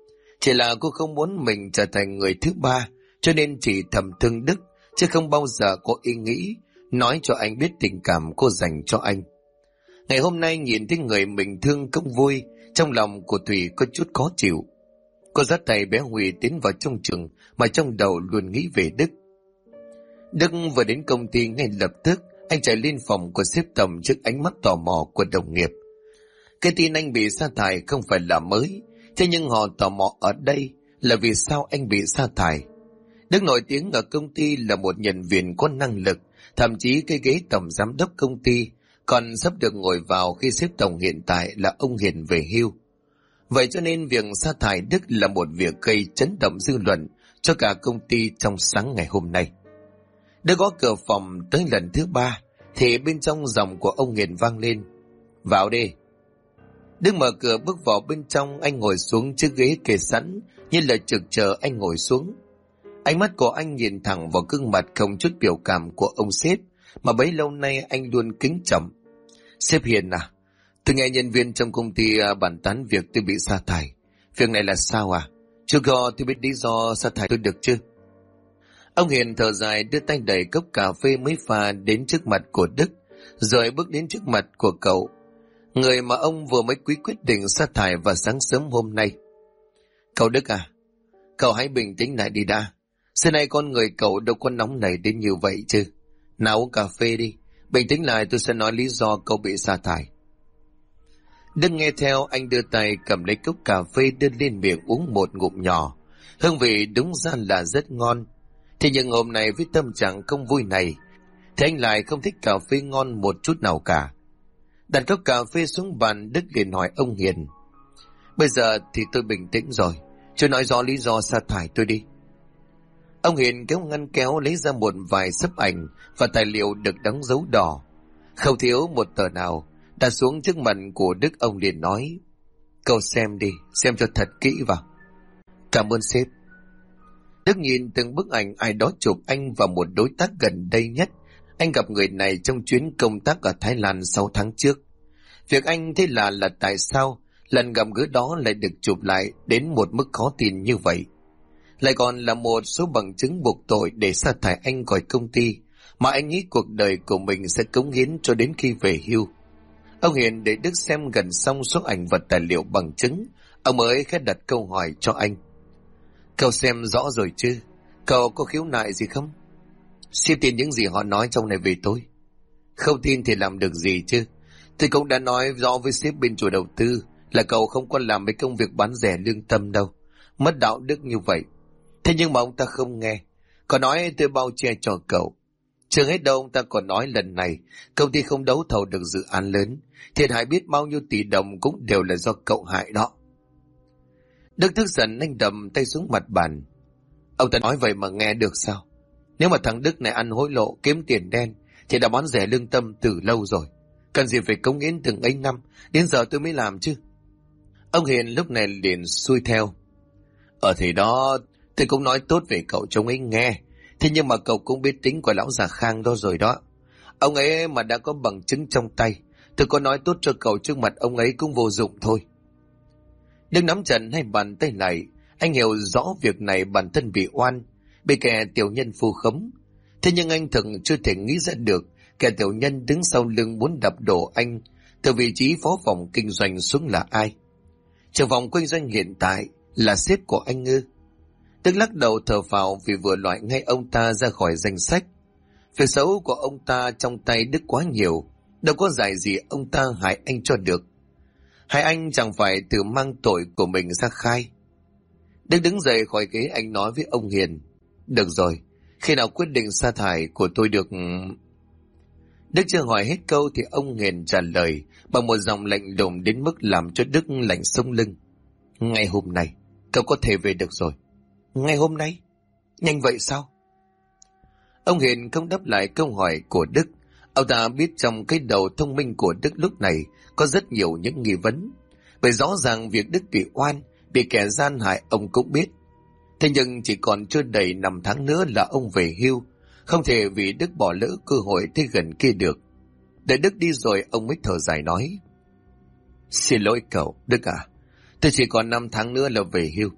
Chỉ là cô không muốn mình trở thành người thứ ba, cho nên chỉ thầm thương Đức, chứ không bao giờ có ý nghĩ nói cho anh biết tình cảm cô dành cho anh. Ngày hôm nay nhìn thấy người mình thương cũng vui, trong lòng của Thủy có chút khó chịu. Cô dắt tay bé Huy tiến vào trong trường mà trong đầu luôn nghĩ về Đức. Đức vừa đến công ty ngay lập tức, anh chạy lên phòng của sếp Tầm trước ánh mắt tò mò của đồng nghiệp. Cái tin anh bị sa thải không phải là mới, thế nhưng họ tò mò ở đây là vì sao anh bị sa thải. Đức nổi tiếng ở công ty là một nhân viên có năng lực, thậm chí cái ghế tổng giám đốc công ty còn sắp được ngồi vào khi sếp tổng hiện tại là ông Hiền về hưu. Vậy cho nên việc sa thải Đức là một việc gây chấn động dư luận cho cả công ty trong sáng ngày hôm nay. Đức gõ cửa phòng tới lần thứ 3 thì bên trong giọng của ông Hiền vang lên: "Vào đi." Đức mở cửa bước vào bên trong, anh ngồi xuống chiếc ghế kê sẵn như là trực chờ anh ngồi xuống. Ánh mắt của anh nhìn thẳng vào gương mặt không chút biểu cảm của ông sếp mà bấy lâu nay anh luôn kính trọng. "Sếp Hiền à, tôi nghe nhân viên trong công ty bàn tán việc tôi bị sa thải. Việc này là sao à? Chưa có tôi biết lý do sa thải tôi được chứ?" Ông Hiền thở dài đưa tay đẩy cốc cà phê mới pha đến trước mặt của Đức, rồi bước đến trước mặt của cậu, người mà ông vừa mới quyết định sa thải vào sáng sớm hôm nay. "Cậu Đức à, cậu hãy bình tĩnh lại đi đã. Xưa nay con người cậu đâu có nóng nảy đến như vậy chứ. Nào uống cà phê đi, bình tĩnh lại tôi sẽ nói lý do cậu bị sa thải." Đức nghe theo, anh đưa tay cầm lấy cốc cà phê đưa lên miệng uống một ngụm nhỏ. Hương vị đúng ra là rất ngon. Thế nhưng hôm nay với tâm trạng không vui này, thì anh lại không thích cà phê ngon một chút nào cả. Đặt cốc cà phê xuống bàn, Đức liền hỏi ông Hiền: "Bây giờ thì tôi bình tĩnh rồi, chú nói rõ lý do sa thải tôi đi." Ông Hiền kéo ngăn kéo lấy ra một vài xấp ảnh và tài liệu được đóng dấu đỏ, không thiếu một tờ nào, đặt xuống trước mặt của Đức. Ông liền nói: "Cậu xem đi, xem cho thật kỹ vào." "Cảm ơn sếp." Đức nhìn từng bức ảnh ai đó chụp anh và một đối tác gần đây nhất. Anh gặp người này trong chuyến công tác ở Thái Lan 6 tháng trước. Việc anh thấy là tại sao lần gặp gỡ đó lại được chụp lại đến một mức khó tin như vậy. Lại còn là một số bằng chứng buộc tội để sa thải anh khỏi công ty mà anh nghĩ cuộc đời của mình sẽ cống hiến cho đến khi về hưu. Ông Hiền để Đức xem gần xong số ảnh và tài liệu bằng chứng, ông mới khẽ đặt câu hỏi cho anh: "Cậu xem rõ rồi chứ? Cậu có khiếu nại gì không?" "Sếp tin những gì họ nói trong này về tôi." "Không tin thì làm được gì chứ? Tôi cũng đã nói rõ với sếp bên chủ đầu tư là cậu không có làm mấy công việc bán rẻ lương tâm đâu, mất đạo đức như vậy. Thế nhưng mà ông ta không nghe, còn nói tôi bao che cho cậu. Chưa hết đâu, ông ta còn nói lần này công ty không đấu thầu được dự án lớn, thiệt hại biết bao nhiêu tỷ đồng cũng đều là do cậu hại đó." Đức tức giận, anh đầm tay xuống mặt bàn. Ông ta nói vậy mà nghe được sao? Nếu mà thằng Đức này ăn hối lộ kiếm tiền đen thì đã bán rẻ lương tâm từ lâu rồi, cần gì phải cống hiến từng ấy năm, đến giờ tôi mới làm chứ. Ông Hiền lúc này liền xuôi theo: Thì đó, tôi cũng nói tốt về cậu cho ông ấy nghe, thế nhưng mà cậu cũng biết tính của lão già Khang đó rồi đó. Ông ấy mà đã có bằng chứng trong tay, tôi có nói tốt cho cậu trước mặt ông ấy cũng vô dụng thôi." Đừng nắm chặt hai bàn tay lại, anh hiểu rõ việc này bản thân bị oan, bị kẻ tiểu nhân vu khống. Thế nhưng anh thực chưa thể nghĩ ra được kẻ tiểu nhân đứng sau lưng muốn đập đổ anh từ vị trí phó phòng kinh doanh xuống là ai. Trưởng phòng kinh doanh hiện tại là sếp của anh ư? Đức lắc đầu thở phào vì vừa loại ngay ông ta ra khỏi danh sách. Việc xấu của ông ta trong tay Đức quá nhiều, đâu có giải gì ông ta hại anh cho được. Hai anh chẳng phải tự mang tội của mình ra khai. Đức đứng dậy khỏi ghế, anh nói với ông Hiền: "Được rồi, khi nào quyết định sa thải của tôi được?" Đức chưa hỏi hết câu thì ông Hiền trả lời bằng một giọng lạnh lùng đến mức làm cho Đức lạnh sống lưng: "Ngày hôm nay cậu có thể về được rồi." "Ngày hôm nay? Nhanh vậy sao?" Ông Hiền không đáp lại câu hỏi của Đức. Ông ta biết trong cái đầu thông minh của Đức lúc này có rất nhiều những nghi vấn, bởi rõ ràng việc Đức bị oan, bị kẻ gian hại ông cũng biết. Thế nhưng chỉ còn chưa đầy 5 tháng nữa là ông về hưu, không thể vì Đức bỏ lỡ cơ hội tới gần kia được. Đợi Đức đi rồi ông mới thở dài nói: "Xin lỗi cậu, Đức à, tôi chỉ còn 5 tháng nữa là về hưu.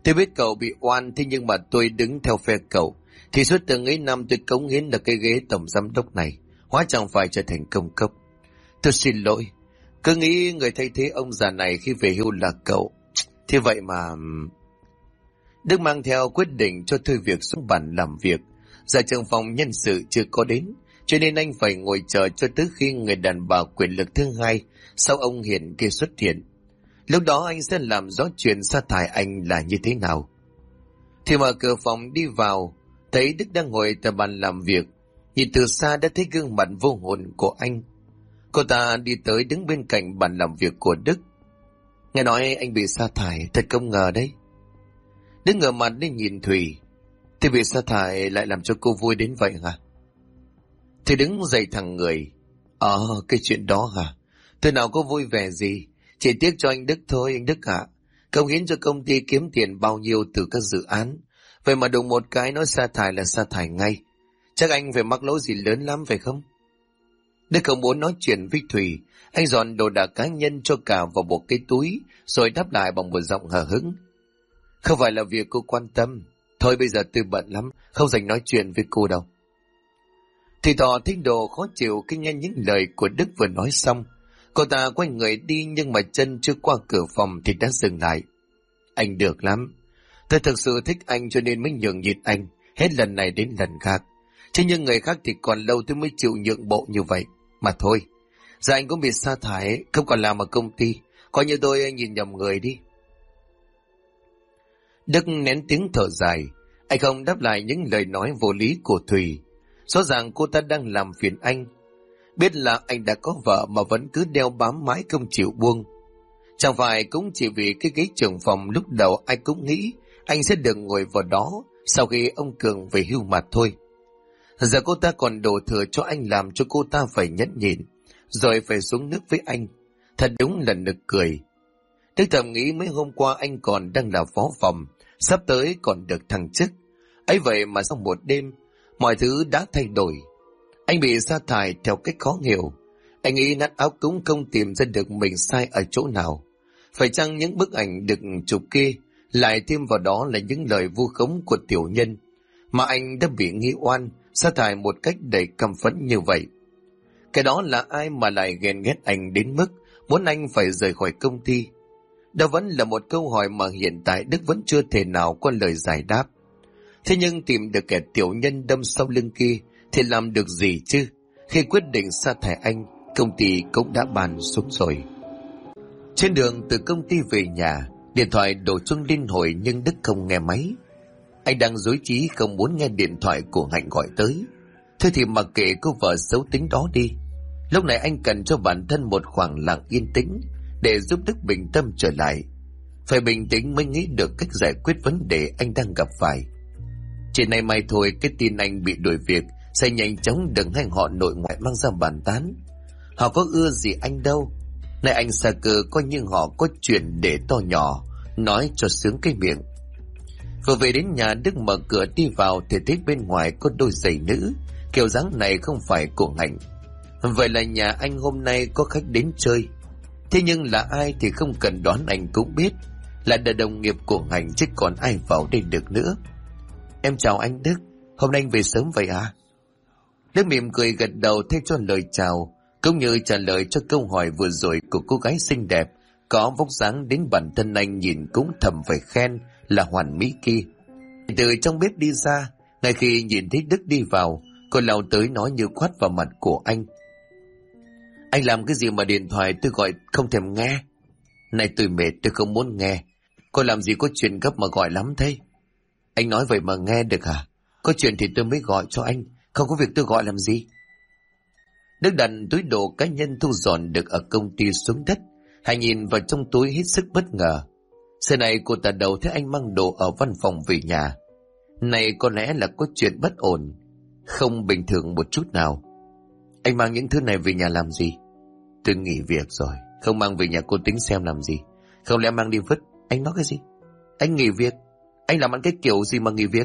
Tôi biết cậu bị oan, thế nhưng mà tôi đứng theo phe cậu. Thì suốt từng ấy năm tôi cống hiến được cái ghế tổng giám đốc này, hóa chẳng phải trở thành công cấp. Tôi xin lỗi, cứ nghĩ người thay thế ông già này khi về hưu là cậu. Thế vậy mà... Đức mang theo quyết định cho thôi việc xuống bàn làm việc. Giờ trưởng phòng nhân sự chưa có đến, cho nên anh phải ngồi chờ cho tới khi người đàn bà quyền lực thứ hai sau ông Hiền kia xuất hiện. Lúc đó anh sẽ làm rõ chuyện sa thải anh là như thế nào. Thì mở cửa phòng đi vào, thấy Đức đang ngồi tại bàn làm việc. Nhìn từ xa đã thấy gương mặt vô hồn của anh. Cô ta đi tới đứng bên cạnh bàn làm việc của Đức. Nghe nói anh bị sa thải, thật không ngờ đấy. Đức ngửa mặt lên nhìn Thùy. Thì bị sa thải lại làm cho cô vui đến vậy hả? Thì đứng dậy thẳng người. Cái chuyện đó hả? Tôi nào có vui vẻ gì, chỉ tiếc cho anh Đức thôi anh Đức ạ. Công hiến cho công ty kiếm tiền bao nhiêu từ các dự án, vậy mà đụng một cái nói sa thải là sa thải ngay. Chắc anh phải mắc lỗi gì lớn lắm phải không? Đức không muốn nói chuyện với Thùy, anh dọn đồ đạc cá nhân cho cả vào một cái túi, rồi đáp lại bằng một giọng hờ hững. Không phải là việc cô quan tâm. Thôi bây giờ tôi bận lắm, không dành nói chuyện với cô đâu. Thì tỏ thích đồ khó chịu khi nghe những lời của Đức vừa nói xong. Cô ta quay người đi nhưng mà chân chưa qua cửa phòng thì đã dừng lại. Anh được lắm. Tôi thực sự thích anh cho nên mới nhường nhịn anh, hết lần này đến lần khác. Chứ nhưng người khác thì còn lâu tôi mới chịu nhượng bộ như vậy. Mà thôi, giờ anh cũng bị sa thải, không còn làm ở công ty. Coi như tôi nhìn nhầm người đi. Đức nén tiếng thở dài. Anh không đáp lại những lời nói vô lý của Thùy. Rõ ràng cô ta đang làm phiền anh. Biết là anh đã có vợ mà vẫn cứ đeo bám mãi không chịu buông. Chẳng phải cũng chỉ vì cái ghế trưởng phòng lúc đầu anh cũng nghĩ anh sẽ được ngồi vào đó sau khi ông Cường về hưu mà thôi. Giờ cô ta còn đổ thừa cho anh làm cho cô ta phải nhẫn nhịn, rồi phải xuống nước với anh. Thật đúng là nực cười. Đức thầm nghĩ mấy hôm qua anh còn đang là phó phòng, sắp tới còn được thăng chức. Ấy vậy mà sau một đêm, mọi thứ đã thay đổi. Anh bị sa thải theo cách khó hiểu. Anh nghĩ nát óc cũng không tìm ra được mình sai ở chỗ nào. Phải chăng những bức ảnh được chụp kia lại thêm vào đó là những lời vu khống của tiểu nhân mà anh đã bị nghi oan, sa thải một cách đầy căm phẫn như vậy? Cái đó là ai mà lại ghen ghét anh đến mức muốn anh phải rời khỏi công ty? Đó vẫn là một câu hỏi mà hiện tại Đức vẫn chưa thể nào có lời giải đáp. Thế nhưng tìm được kẻ tiểu nhân đâm sau lưng kia thì làm được gì chứ? Khi quyết định sa thải anh, công ty cũng đã bàn xuống rồi. Trên đường từ công ty về nhà, điện thoại đổ chuông liên hồi nhưng Đức không nghe máy. Anh đang rối trí không muốn nghe điện thoại của Hạnh gọi tới. Thôi thì mặc kệ cô vợ xấu tính đó đi. Lúc này anh cần cho bản thân một khoảng lặng yên tĩnh để giúp Đức bình tâm trở lại. Phải bình tĩnh mới nghĩ được cách giải quyết vấn đề anh đang gặp phải. Chuyện này mai thôi cái tin anh bị đuổi việc sẽ nhanh chóng đừngให้họ nội ngoại mang ra bàn tán. Họ có ưa gì anh đâu. Này anh xa cơ coi như họ có chuyện để to nhỏ, nói cho sướng cái miệng. Vừa về đến nhà, Đức mở cửa đi vào thì thấy bên ngoài có đôi giày nữ, kiểu dáng này không phải của Hạnh. Vậy là nhà anh hôm nay có khách đến chơi. Thế nhưng là ai thì không cần đoán anh cũng biết, là đồng nghiệp của Hạnh chứ còn ai vào đây được nữa. Em chào anh Đức, hôm nay anh về sớm vậy à? Đức mỉm cười gật đầu thay cho lời chào, cũng như trả lời cho câu hỏi vừa rồi của cô gái xinh đẹp, có vóc dáng đến bản thân anh nhìn cũng thầm phải khen là hoàn mỹ kia. Từ trong bếp đi ra, ngay khi nhìn thấy Đức đi vào, cô lao tới nói như quát vào mặt của anh. Anh làm cái gì mà điện thoại tôi gọi không thèm nghe? Này tôi mệt, tôi không muốn nghe. Cô làm gì có chuyện gấp mà gọi lắm thế? Anh nói vậy mà nghe được hả? Có chuyện thì tôi mới gọi cho anh, không có việc tôi gọi làm gì? Đức đặt túi đồ cá nhân thu dọn được ở công ty xuống đất. Hãy nhìn vào trong túi hết sức bất ngờ. Giờ này cô ta đầu thấy anh mang đồ ở văn phòng về nhà. Này có lẽ là có chuyện bất ổn, không bình thường một chút nào. Anh mang những thứ này về nhà làm gì? Tôi nghỉ việc rồi, không mang về nhà cô tính xem làm gì? Không lẽ mang đi vứt? Anh nói cái gì? Anh nghỉ việc? Anh làm ăn cái kiểu gì mà nghỉ việc?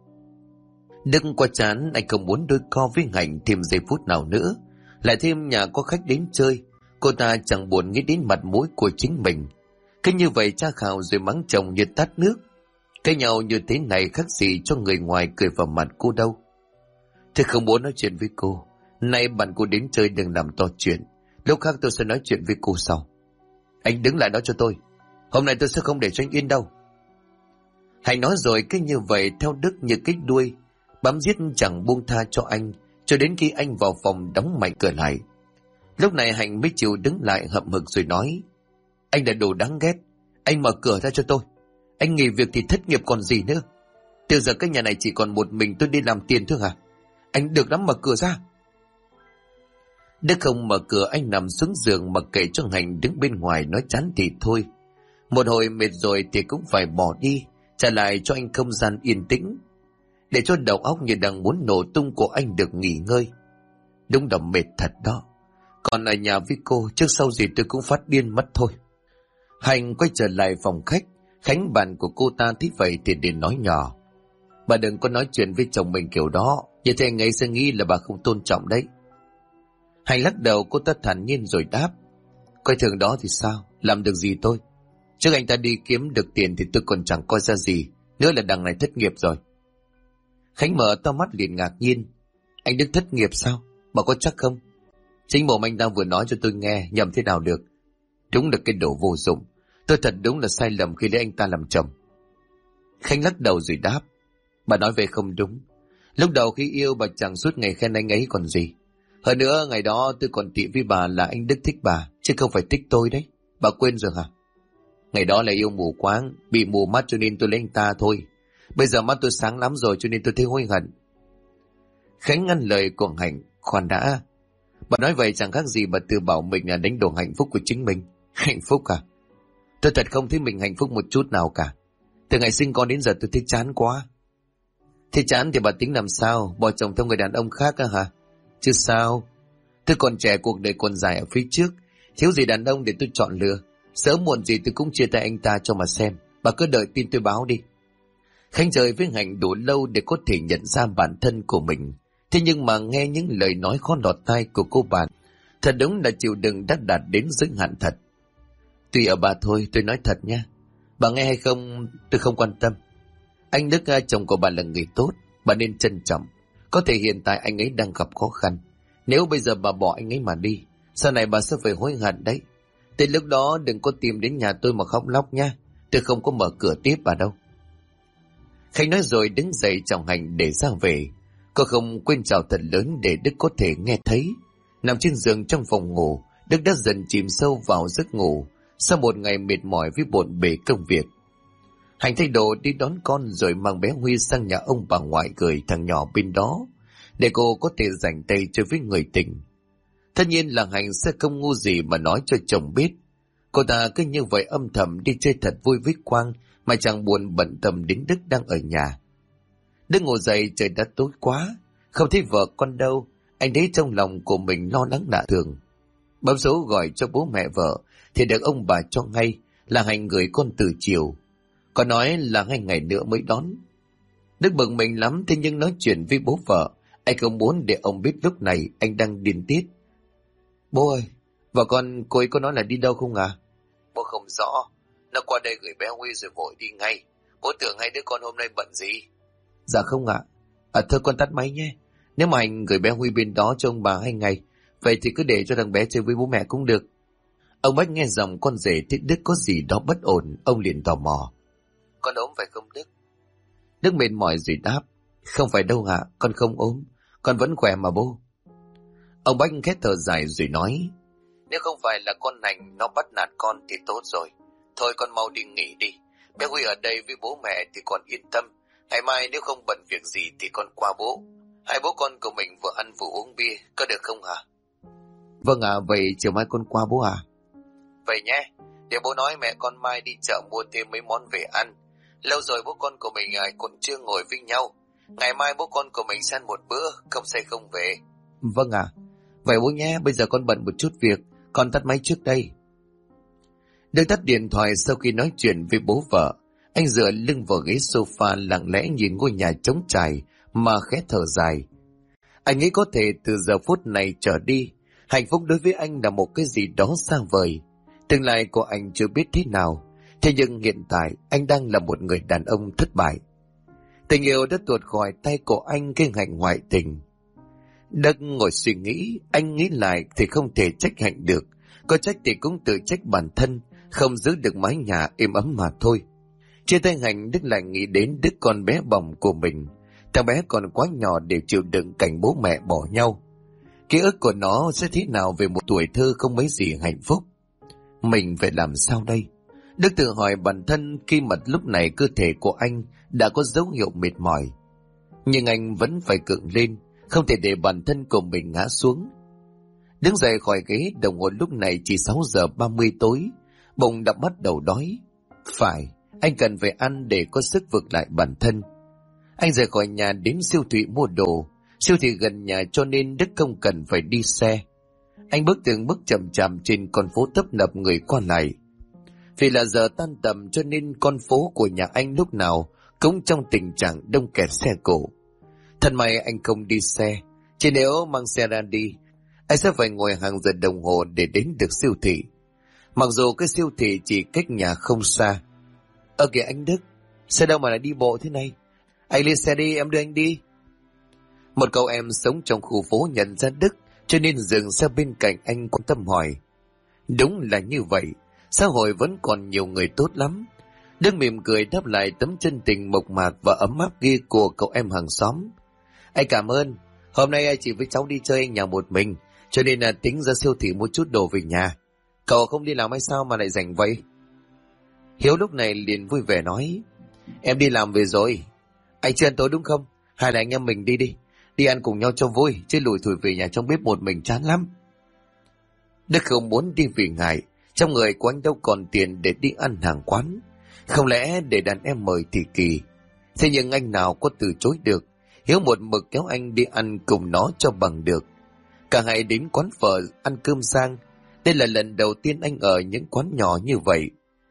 Đức qua chán, anh không muốn đôi co với Hạnh thêm giây phút nào nữa. Lại thêm nhà có khách đến chơi, cô ta chẳng buồn nghĩ đến mặt mũi của chính mình. Cứ như vậy tra khảo rồi mắng chồng như tát nước. Cái nhau như thế này khác gì cho người ngoài cười vào mặt cô đâu. Tôi không muốn nói chuyện với cô. Nay bạn cô đến chơi đừng làm to chuyện. Lúc khác tôi sẽ nói chuyện với cô sau. Anh đứng lại đó cho tôi. Hôm nay tôi sẽ không để cho anh yên đâu. Hạnh nói rồi cứ như vậy theo Đức như kích đuôi, bám giết chẳng buông tha cho anh, cho đến khi anh vào phòng đóng mạnh cửa lại. Lúc này Hạnh mới chịu đứng lại hậm hực rồi nói: Anh là đồ đáng ghét. Anh mở cửa ra cho tôi. Anh nghỉ việc thì thất nghiệp còn gì nữa. Từ giờ cái nhà này chỉ còn một mình tôi đi làm tiền thôi hả? Anh được lắm, mở cửa ra. Đức không mở cửa, anh nằm xuống giường mặc kệ cho Hạnh đứng bên ngoài nói chán thì thôi. Một hồi mệt rồi thì cũng phải bỏ đi, trả lại cho anh không gian yên tĩnh, để cho đầu óc như đang muốn nổ tung của anh được nghỉ ngơi. Đúng là mệt thật đó. Còn ở nhà với cô, trước sau gì tôi cũng phát điên mất thôi. Hạnh quay trở lại phòng khách. Khánh bạn của cô ta thấy vậy thì để nói nhỏ: Bà đừng có nói chuyện với chồng mình kiểu đó, như thế anh ấy sẽ nghĩ là bà không tôn trọng đấy. Hạnh lắc đầu, cô ta thản nhiên rồi đáp: Coi thường đó thì sao, làm được gì tôi? Trước anh ta đi kiếm được tiền thì tôi còn chẳng coi ra gì, nữa là đằng này thất nghiệp rồi. Khánh mở to mắt liền ngạc nhiên: Anh Đức thất nghiệp sao? Bà có chắc không? Chính mồm anh ta vừa nói cho tôi nghe, nhầm thế nào được. Đúng là cái đồ vô dụng. Tôi thật đúng là sai lầm khi lấy anh ta làm chồng. Khánh lắc đầu rồi đáp: Bà nói về không đúng. Lúc đầu khi yêu bà chẳng suốt ngày khen anh ấy còn gì. Hơn nữa ngày đó tôi còn tị với bà là anh Đức thích bà, chứ không phải thích tôi đấy. Bà quên rồi hả? Ngày đó là yêu mù quáng, bị mù mắt cho nên tôi lấy anh ta thôi. Bây giờ mắt tôi sáng lắm rồi cho nên tôi thấy hối hận. Khánh ngăn lời của Hạnh: Khoan đã. Bà nói vậy chẳng khác gì bà tự bảo mình là đánh đổ hạnh phúc của chính mình. Hạnh phúc à? Tôi thật không thấy mình hạnh phúc một chút nào cả. Từ ngày sinh con đến giờ tôi thấy chán quá. Thế chán thì bà tính làm sao? Bỏ chồng theo người đàn ông khác á hả? Chứ sao? Tôi còn trẻ, cuộc đời còn dài ở phía trước. Thiếu gì đàn ông để tôi chọn lựa. Sớm muộn gì tôi cũng chia tay anh ta cho mà xem. Bà cứ đợi tin tôi báo đi. Khánh chơi với Hạnh đủ lâu để có thể nhận ra bản thân của mình. Thế nhưng mà nghe những lời nói khó lọt tai của cô bạn, thật đúng là chịu đựng đã đạt đến giới hạn thật. Tùy ở bà thôi, tôi nói thật nha. Bà nghe hay không tôi không quan tâm. Anh Đức, chồng của bà là người tốt, bà nên trân trọng. Có thể hiện tại anh ấy đang gặp khó khăn. Nếu bây giờ bà bỏ anh ấy mà đi, sau này bà sẽ phải hối hận đấy. Tới lúc đó đừng có tìm đến nhà tôi mà khóc lóc nha. Tôi không có mở cửa tiếp bà đâu. Khánh nói rồi đứng dậy chào Hạnh để ra về. Cô không quên chào thật lớn để Đức có thể nghe thấy. Nằm trên giường trong phòng ngủ, Đức đã dần chìm sâu vào giấc ngủ sau một ngày mệt mỏi với bộn bề công việc. Hạnh thay đồ đi đón con rồi mang bé Huy sang nhà ông bà ngoại gửi thằng nhỏ bên đó, để cô có thể rảnh tay chơi với người tình. Tất nhiên là Hạnh sẽ không ngu gì mà nói cho chồng biết. Cô ta cứ như vậy âm thầm đi chơi thật vui với Quang, mà chẳng buồn bận tâm đến Đức đang ở nhà. Đức ngồi dậy, trời đã tối quá, không thấy vợ con đâu. Anh thấy trong lòng của mình lo lắng lạ thường. Bấm số gọi cho bố mẹ vợ thì được ông bà cho ngay là Hạnh gửi con từ chiều, có nói là 2 ngày nữa mới đón. Đức bực mình lắm, thế nhưng nói chuyện với bố vợ, anh không muốn để ông biết lúc này anh đang điên tiết. Bố ơi, vợ con cô ấy có nói là đi đâu không à? Bố không rõ, nó qua đây gửi bé Huy rồi vội đi ngay. Bố tưởng hai đứa con hôm nay bận gì? Dạ không ạ. Thôi con tắt máy nhé. Nếu mà anh gửi bé Huy bên đó cho ông bà 2 ngày, vậy thì cứ để cho thằng bé chơi với bố mẹ cũng được. Ông Bách nghe giọng con rể thấy Đức có gì đó bất ổn, ông liền tò mò. Con ốm phải không Đức? Đức mệt mỏi rồi đáp. Không phải đâu ạ, con không ốm, con vẫn khỏe mà bố. Ông Bách khét thở dài rồi nói. Nếu không phải là con Nành nó bắt nạt con thì tốt rồi. Thôi con mau đi nghỉ đi. Bé Huy ở đây với bố mẹ thì còn yên tâm. Ngày mai nếu không bận việc gì thì con qua bố. Hai bố con của mình vừa ăn vừa uống bia, có được không hả? Vâng ạ, vậy chiều mai con qua bố à? Vậy nhé, để bố nói mẹ con mai đi chợ mua thêm mấy món về ăn. Lâu rồi bố con của mình cũng chưa ngồi với nhau. Ngày mai bố con của mình sẽ ăn một bữa, không say không về. Vâng ạ, vậy bố nhé, bây giờ con bận một chút việc, con tắt máy trước đây. Đức tắt điện thoại sau khi nói chuyện với bố vợ. Anh dựa lưng vào ghế sofa lặng lẽ nhìn ngôi nhà trống trải mà khẽ thở dài. Anh ấy có thể từ giờ phút này trở đi, hạnh phúc đối với anh là một cái gì đó xa vời. Tương lai của anh chưa biết thế nào, Thế nhưng hiện tại anh đang là một người đàn ông thất bại. Tình yêu đã tuột khỏi tay của anh cái hạnh ngoại tình. Đức ngồi suy nghĩ, anh nghĩ lại thì không thể trách Hạnh được. Có trách thì cũng tự trách bản thân, không giữ được mái nhà êm ấm mà thôi. Chia tay Hạnh, Đức lại nghĩ đến đứa con bé bỏng của mình. Thằng bé còn quá nhỏ để chịu đựng cảnh bố mẹ bỏ nhau. Ký ức của nó sẽ thế nào về một tuổi thơ không mấy gì hạnh phúc? Mình phải làm sao đây? Đức tự hỏi bản thân khi mà lúc này cơ thể của anh đã có dấu hiệu mệt mỏi. Nhưng anh vẫn phải cứng lên, không thể để bản thân của mình ngã xuống. Đứng dậy khỏi ghế, đồng hồ lúc này chỉ 6 giờ 30 tối, bụng đã bắt đầu đói. Phải, anh cần phải ăn để có sức vực lại bản thân. Anh rời khỏi nhà đến siêu thị mua đồ. Siêu thị gần nhà cho nên Đức không cần phải đi xe. Anh bước từng bước chậm chậm trên con phố tấp nập người qua lại. Vì là giờ tan tầm cho nên con phố của nhà anh lúc nào cũng trong tình trạng đông kẹt xe cộ. Thật may anh không đi xe, chỉ nếu mang xe ra đi, anh sẽ phải ngồi hàng giờ đồng hồ để đến được siêu thị. Mặc dù cái siêu thị chỉ cách nhà không xa. Kìa anh Đức, xe đâu mà lại đi bộ thế này? Anh lên xe đi, em đưa anh đi. Một cậu em sống trong khu phố nhận ra Đức, cho nên dừng xe bên cạnh anh quan tâm hỏi. Đúng là như vậy, xã hội vẫn còn nhiều người tốt lắm. Đức mỉm cười đáp lại tấm chân tình mộc mạc và ấm áp kia của cậu em hàng xóm. Anh cảm ơn, hôm nay anh chỉ với cháu đi chơi nhà một mình, cho nên là tính ra siêu thị mua chút đồ về nhà. Cậu không đi làm hay sao mà lại rảnh vậy? Hiếu lúc này liền vui vẻ nói. Em đi làm về rồi. Anh chưa ăn tối đúng không? Hay là anh em mình đi đi. Đi ăn cùng nhau cho vui, chứ lủi thủi về nhà trong bếp một mình chán lắm. Đức không muốn đi vì ngại, trong người của anh đâu còn tiền để đi ăn hàng quán. Không lẽ để đàn em mời thì kỳ. Thế nhưng anh nào có từ chối được. Hiếu một mực kéo anh đi ăn cùng nó cho bằng được. Cả hai đến quán phở ăn cơm sang. Đây là lần đầu tiên anh ở những quán nhỏ như vậy.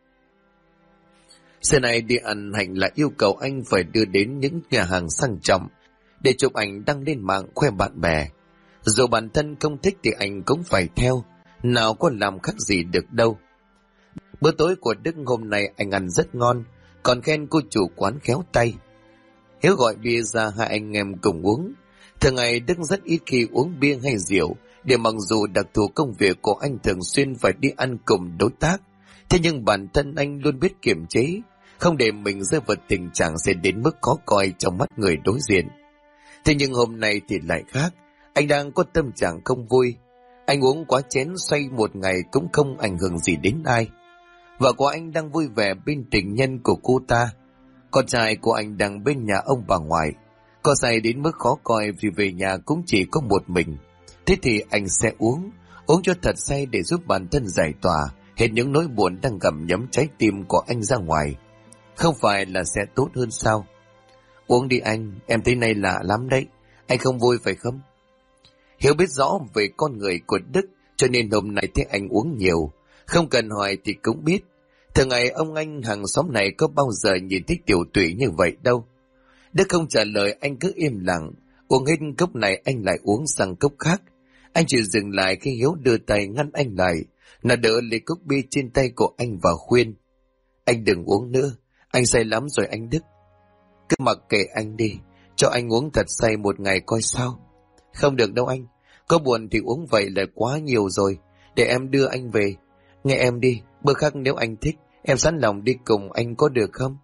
Xưa này đi ăn Hạnh là yêu cầu anh phải đưa đến những nhà hàng sang trọng để chụp ảnh đăng lên mạng khoe bạn bè. Dù bản thân không thích thì anh cũng phải theo, nào có làm khác gì được đâu. Bữa tối của Đức hôm nay anh ăn rất ngon, còn khen cô chủ quán khéo tay. Hiếu gọi bia ra hai anh em cùng uống. Thường ngày Đức rất ít khi uống bia hay rượu, để mặc dù đặc thù công việc của anh thường xuyên phải đi ăn cùng đối tác, thế nhưng bản thân anh luôn biết kiềm chế, không để mình rơi vào tình trạng sẽ đến mức khó coi trong mắt người đối diện. Thế nhưng hôm nay thì lại khác, anh đang có tâm trạng không vui. Anh uống quá chén xoay một ngày cũng không ảnh hưởng gì đến ai. Vợ của anh đang vui vẻ bên tình nhân của cô ta. Con trai của anh đang bên nhà ông bà ngoại. Có say đến mức khó coi vì về nhà cũng chỉ có một mình. Thế thì anh sẽ uống cho thật say để giúp bản thân giải tỏa hết những nỗi buồn đang gặm nhấm trái tim của anh ra ngoài. Không phải là sẽ tốt hơn sao? Uống đi anh, em thấy này lạ lắm đấy. Anh không vui phải không? Hiếu biết rõ về con người của Đức, cho nên hôm nay thấy anh uống nhiều. Không cần hỏi thì cũng biết. Thường ngày ông anh hàng xóm này có bao giờ nhìn thấy tiểu tụy như vậy đâu. Đức không trả lời, anh cứ im lặng. Uống hết cốc này anh lại uống sang cốc khác. Anh chỉ dừng lại khi Hiếu đưa tay ngăn anh lại. Nó đỡ lấy cốc bia trên tay của anh và khuyên. Anh đừng uống nữa, anh say lắm rồi anh Đức. Cứ mặc kệ anh đi, cho anh uống thật say một ngày coi sao. Không được đâu anh, có buồn thì uống vậy là quá nhiều rồi. Để em đưa anh về. Nghe em đi, bữa khác nếu anh thích, em sẵn lòng đi cùng anh có được không?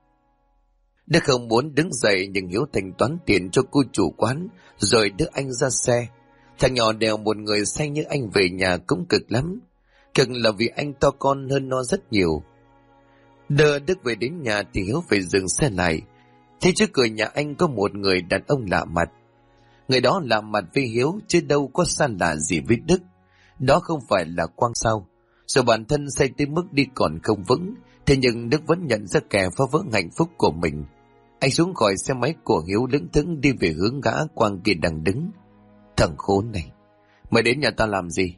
Đức không muốn đứng dậy nhưng Hiếu thanh toán tiền cho cô chủ quán, rồi đưa anh ra xe. Thằng nhỏ đèo một người say như anh về nhà cũng cực lắm. Cực là vì anh to con hơn nó rất nhiều. Đưa Đức về đến nhà thì Hiếu phải dừng xe lại. Thế trước cửa nhà anh có một người đàn ông lạ mặt. Người đó lạ mặt với Hiếu chứ đâu có xa lạ gì với Đức. Đó không phải là Quang sao? Dù bản thân say tới mức đi còn không vững, thế nhưng Đức vẫn nhận ra kẻ phá vỡ hạnh phúc của mình. Anh xuống khỏi xe máy của Hiếu lững thững đi về hướng gã Quang kia đang đứng. Thằng khốn này, mày đến nhà ta làm gì?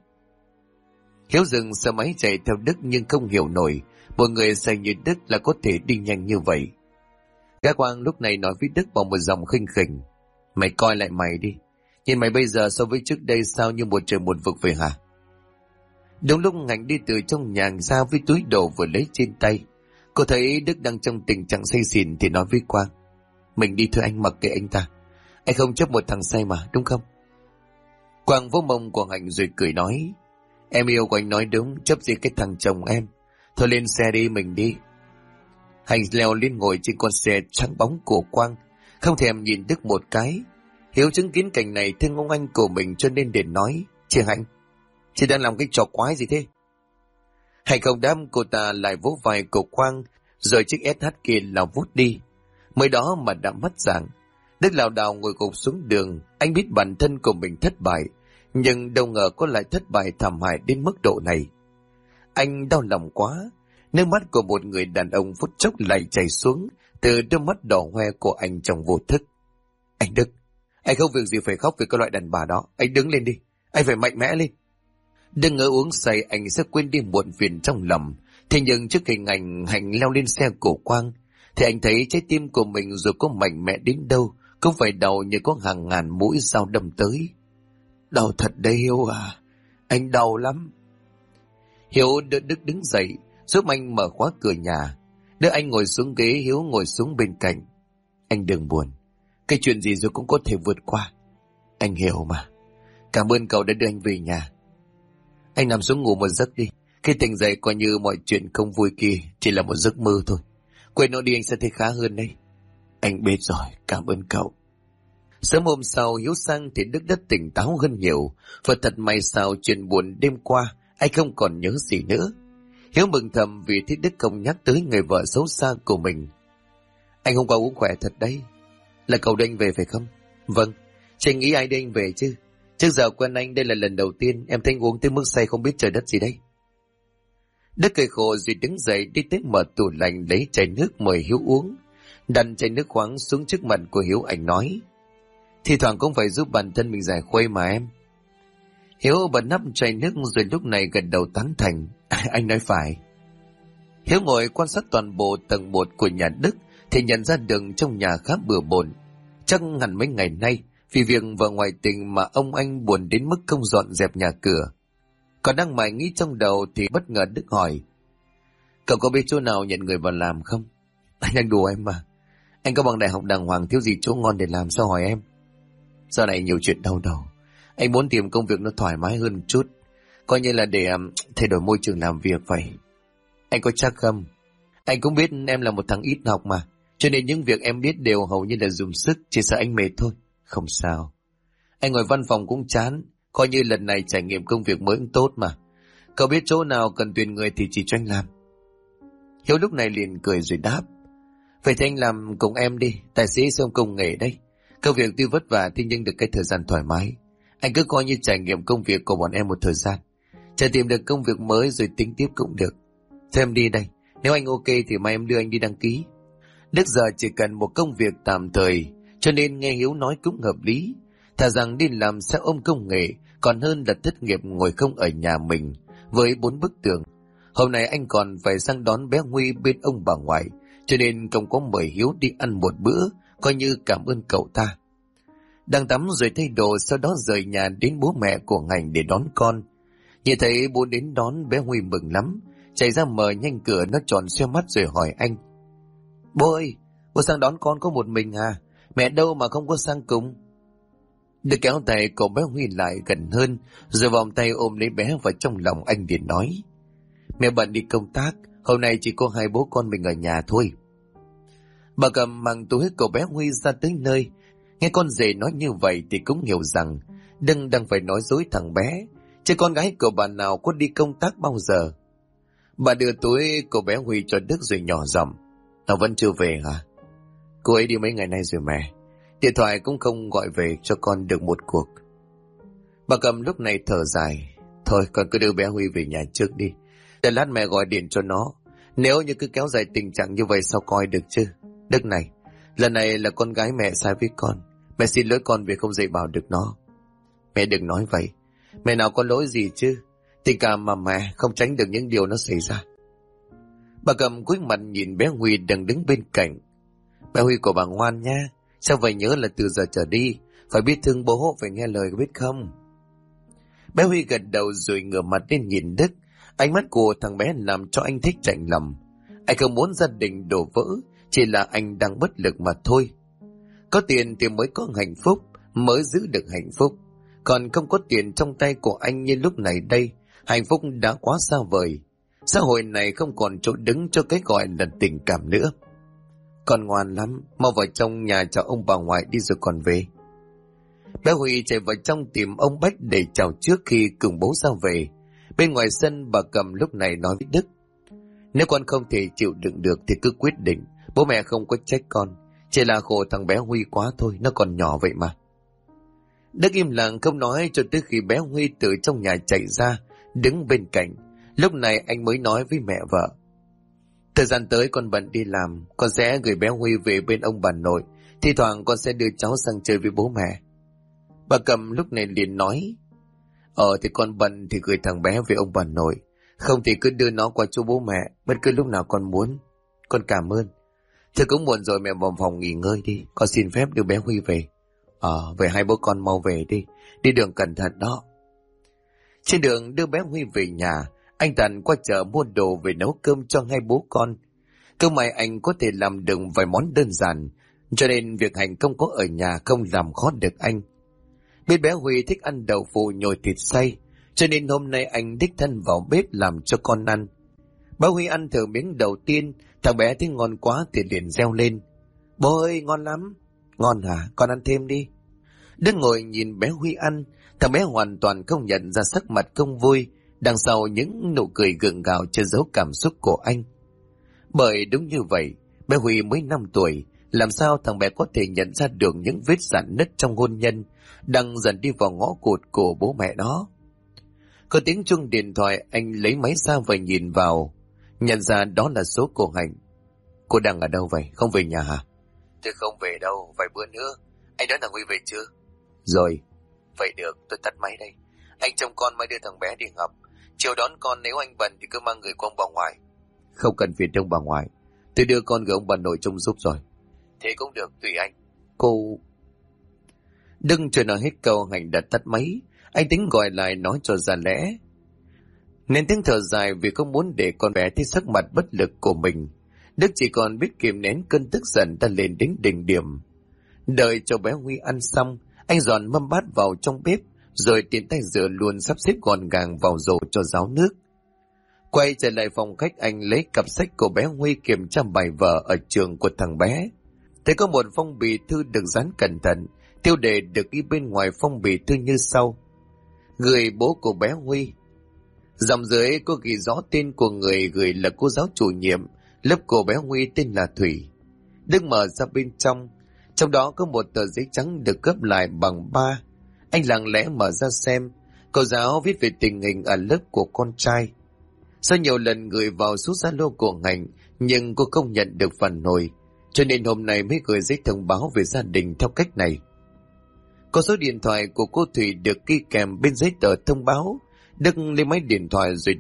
Hiếu dừng xe máy chạy theo Đức nhưng không hiểu nổi một người say như Đức là có thể đi nhanh như vậy. Gã Quang lúc này nói với Đức bằng một giọng khinh khỉnh. Mày coi lại mày đi, nhìn mày bây giờ so với trước đây sao như một trời một vực vậy hả? Đúng lúc Hạnh đi từ trong nhà ra với túi đồ vừa lấy trên tay. Cô thấy Đức đang trong tình trạng say xỉn thì nói với Quang: mình đi thôi anh, mặc kệ anh ta. Anh không chấp một thằng say mà, đúng không? Quang vỗ mông của Hạnh rồi cười nói: em yêu của anh nói đúng, chấp gì cái thằng chồng em. Thôi lên xe đi, mình đi. Hạnh leo lên ngồi trên con xe trắng bóng của Quang, không thèm nhìn Đức một cái. Hiếu chứng kiến cảnh này thương ông anh của mình cho nên để nói: chị Hạnh, chị đang làm cái trò quái gì thế? Hạnh không đáp, cô ta lại vỗ vai của Quang, rồi chiếc SH kia lao vút đi. Mới đó mà đã mất dạng. Đức lảo đảo ngồi gục xuống đường. Anh biết bản thân của mình thất bại, nhưng đâu ngờ có lại thất bại thảm hại đến mức độ này. Anh đau lòng quá. Nước mắt của một người đàn ông phút chốc lại chảy xuống từ đôi mắt đỏ hoe của anh trong vô thức. Anh Đức, anh không việc gì phải khóc vì cái loại đàn bà đó. Anh đứng lên đi, anh phải mạnh mẽ lên. Đừng ngỡ uống say anh sẽ quên đi muộn phiền trong lòng. Thế nhưng trước hình ảnh Hạnh leo lên xe của Quang thì anh thấy trái tim của mình dù có mạnh mẽ đến đâu cũng phải đau như có hàng ngàn mũi dao đâm tới. Đau thật đấy Hiếu à, anh đau lắm. Hiếu đỡ Đức đứng dậy, giúp anh mở khóa cửa nhà. Đỡ anh ngồi xuống ghế, Hiếu ngồi xuống bên cạnh. Anh đừng buồn, cái chuyện gì rồi cũng có thể vượt qua. Anh hiểu mà. Cảm ơn cậu đã đưa anh về nhà. Anh nằm xuống ngủ một giấc đi. Khi tỉnh dậy coi như mọi chuyện không vui kia chỉ là một giấc mơ thôi. Quên nó đi, anh sẽ thấy khá hơn đấy. Anh biết rồi, cảm ơn cậu. Sớm hôm sau Hiếu sang thì Đức đã tỉnh táo hơn nhiều. Và thật may sao chuyện buồn đêm qua anh không còn nhớ gì nữa. Hiếu mừng thầm vì thấy Đức không nhắc tới người vợ xấu xa của mình. Anh hôm qua uống khỏe thật đấy. Là cậu đưa anh về phải không? Vâng, chị nghĩ ai đưa anh về chứ. Trước giờ quen anh đây là lần đầu tiên em thấy anh uống tới mức say không biết trời đất gì đây. Đức cười khổ rồi đứng dậy đi tới mở tủ lạnh lấy chai nước mời Hiếu uống. Đặt chai nước khoáng xuống trước mặt của Hiếu, anh nói: thì thoảng cũng phải giúp bản thân mình giải khuây mà em. Hiếu bật nắp chai nước rồi lúc này gật đầu tán thành. Anh nói phải. Hiếu ngồi quan sát toàn bộ tầng 1 của nhà Đức thì nhận ra đường trong nhà khá bừa bộn. Chắc hẳn mấy ngày nay vì việc vợ ngoại tình mà ông anh buồn đến mức không dọn dẹp nhà cửa. Còn đang mải nghĩ trong đầu thì bất ngờ Đức hỏi: cậu có biết chỗ nào nhận người vào làm không? Anh đang đùa em mà. Anh có bằng đại học đàng hoàng, thiếu gì chỗ ngon để làm sao hỏi em. Giờ này nhiều chuyện đau đầu. Anh muốn tìm công việc nó thoải mái hơn một chút, coi như là để thay đổi môi trường làm việc vậy. Anh có chắc không? Anh cũng biết em là một thằng ít học mà, cho nên những việc em biết đều hầu như là dùng sức, chỉ sợ anh mệt thôi. Không sao. Anh ngồi văn phòng cũng chán, coi như lần này trải nghiệm công việc mới cũng tốt mà. Cậu biết chỗ nào cần tuyển người thì chỉ cho anh làm. Hiếu lúc này liền cười rồi đáp: vậy thì anh làm cùng em đi, tài xế xe ôm công nghệ đây. Công việc tuy vất vả thì nhưng được cái thời gian thoải mái. Anh cứ coi như trải nghiệm công việc của bọn em một thời gian, chờ tìm được công việc mới rồi tính tiếp cũng được. Thôi em đi đây, nếu anh ok thì mai em đưa anh đi đăng ký. Đức giờ chỉ cần một công việc tạm thời, cho nên nghe Hiếu nói cũng hợp lý. Thà rằng đi làm xe ôm công nghệ còn hơn là thất nghiệp ngồi không ở nhà mình với 4 bức tường. Hôm nay anh còn phải sang đón bé Huy bên ông bà ngoại, cho nên không có mời Hiếu đi ăn một bữa, coi như cảm ơn cậu ta. Đang tắm rồi thay đồ, sau đó rời nhà đến bố mẹ của Ngành để đón con. Nhìn thấy bố đến đón, bé Huy mừng lắm, chạy ra mở nhanh cửa, nó tròn xoe mắt rồi hỏi anh: bố ơi, bố sang đón con có một mình à? Mẹ đâu mà không có sang cùng? Được kéo tay cậu bé Huy lại gần hơn, rồi vòng tay ôm lấy bé vào trong lòng anh liền nói: mẹ bận đi công tác, hôm nay chỉ có hai bố con mình ở nhà thôi. Bà cầm mang túi cậu bé Huy ra tới nơi. Nghe con rể nói như vậy thì cũng hiểu rằng Đừng đang phải nói dối thằng bé, chứ con gái của bà nào có đi công tác bao giờ. Bà đưa túi của bé Huy cho Đức rồi nhỏ giọng: nó vẫn chưa về hả? Cô ấy đi mấy ngày nay rồi mẹ. Điện thoại cũng không gọi về cho con được một cuộc. Bà cầm lúc này thở dài: thôi con cứ đưa bé Huy về nhà trước đi, để lát mẹ gọi điện cho nó. Nếu như cứ kéo dài tình trạng như vậy sao coi được chứ? Đức này, lần này là con gái mẹ sai với con. Mẹ xin lỗi con vì không dạy bảo được nó. Mẹ đừng nói vậy. Mẹ nào có lỗi gì chứ? Tình cảm mà mẹ không tránh được những điều nó xảy ra. Bà cầm cúi mặt nhìn bé Huy đang đứng bên cạnh. Bé Huy của bà ngoan nha. Sao vậy, nhớ là từ giờ trở đi phải biết thương bố, phải nghe lời, có biết không? Bé Huy gật đầu rồi ngửa mặt lên nhìn Đức. Ánh mắt của thằng bé làm cho anh thích chạnh lòng. Anh không muốn gia đình đổ vỡ, chỉ là anh đang bất lực mà thôi. Có tiền thì mới có hạnh phúc, mới giữ được hạnh phúc. Còn không có tiền trong tay của anh như lúc này đây, hạnh phúc đã quá xa vời. Xã hội này không còn chỗ đứng cho cái gọi là tình cảm nữa. Con ngoan lắm, mau vào trong nhà chào ông bà ngoại đi rồi còn về. Bé Huy chạy vào trong tìm ông Bách để chào trước khi cùng bố ra về. Bên ngoài sân bà Cầm lúc này nói với Đức: nếu con không thể chịu đựng được thì cứ quyết định, bố mẹ không có trách con, chỉ là khổ thằng bé Huy quá thôi, nó còn nhỏ vậy mà. Đức im lặng không nói cho tới khi bé Huy từ trong nhà chạy ra, đứng bên cạnh. Lúc này anh mới nói với mẹ vợ: thời gian tới con bận đi làm, con sẽ gửi bé Huy về bên ông bà nội, thi thoảng con sẽ đưa cháu sang chơi với bố mẹ. Bà Cầm lúc này liền nói: thì con bận thì gửi thằng bé về ông bà nội, không thì cứ đưa nó qua chỗ bố mẹ bất cứ lúc nào con muốn. Con cảm ơn. Thôi cũng muộn rồi, mẹ vào phòng nghỉ ngơi đi, con xin phép đưa bé Huy về. Vậy hai bố con mau về đi, đi đường cẩn thận đó. Trên đường đưa bé Huy về nhà, anh Tần qua chợ mua đồ về nấu cơm cho hai bố con. Cơ may anh có thể làm được vài món đơn giản, cho nên việc Hành không có ở nhà không làm khó được anh. Biết bé Huy thích ăn đậu phụ nhồi thịt xay, cho nên hôm nay anh đích thân vào bếp làm cho con ăn. Bé Huy ăn thử miếng đầu tiên, thằng bé thấy ngon quá thì liền reo lên: bố ơi, ngon lắm. Ngon hả? Con ăn thêm đi. Đức ngồi nhìn bé Huy ăn, thằng bé hoàn toàn không nhận ra sắc mặt không vui, đằng sau những nụ cười gượng gạo che giấu cảm xúc của anh. Bởi đúng như vậy, bé Huy mới 5 tuổi, làm sao thằng bé có thể nhận ra được những vết rạn nứt trong hôn nhân đang dần đi vào ngõ cụt của bố mẹ nó. Có tiếng chuông điện thoại, anh lấy máy ra và nhìn vào, nhận ra đó là số của Hạnh. Cô đang ở đâu vậy? Không về nhà hả? Tôi không về đâu, vài bữa nữa. Anh đón thằng Huy về chưa? Rồi. Vậy được, tôi tắt máy đây. Anh trông con mới đưa thằng bé đi học. Chiều đón con, nếu anh bận thì cứ mang người qua ông bà ngoại. Không cần phiền ông bà ngoại, tôi đưa con gửi ông bà nội trông giúp rồi. Thế cũng được, tùy anh. Cô... Đừng chờ nói hết câu, Hạnh đã tắt máy. Anh tính gọi lại nói cho ra lẽ, nên tiếng thở dài vì không muốn để con bé thấy sắc mặt bất lực của mình. Đức chỉ còn biết kiềm nén cơn tức giận đã lên đến đỉnh điểm. Đợi cho bé Huy ăn xong, anh dọn mâm bát vào trong bếp, rồi tiện tay rửa luôn sắp xếp gọn gàng vào rổ cho ráo nước. Quay trở lại phòng khách, anh lấy cặp sách của bé Huy kiểm tra bài vở ở trường của thằng bé. Thấy có một phong bì thư được dán cẩn thận, tiêu đề được ghi bên ngoài phong bì thư như sau: gửi bố của bé Huy. Dòng dưới có ghi rõ tên của người gửi là cô giáo chủ nhiệm lớp của bé Huy tên là Thủy. Đức mở ra bên trong đó có một tờ giấy trắng được gấp lại bằng 3. Anh lặng lẽ mở ra xem, cô giáo viết về tình hình ở lớp của con trai. Sau nhiều lần gửi vào số Zalo của Hạnh, nhưng cô không nhận được phản hồi, cho nên hôm nay mới gửi giấy thông báo về gia đình theo cách này. Có số điện thoại của cô Thủy được ghi kèm bên giấy tờ thông báo. Đức lấy máy điện thoại rồi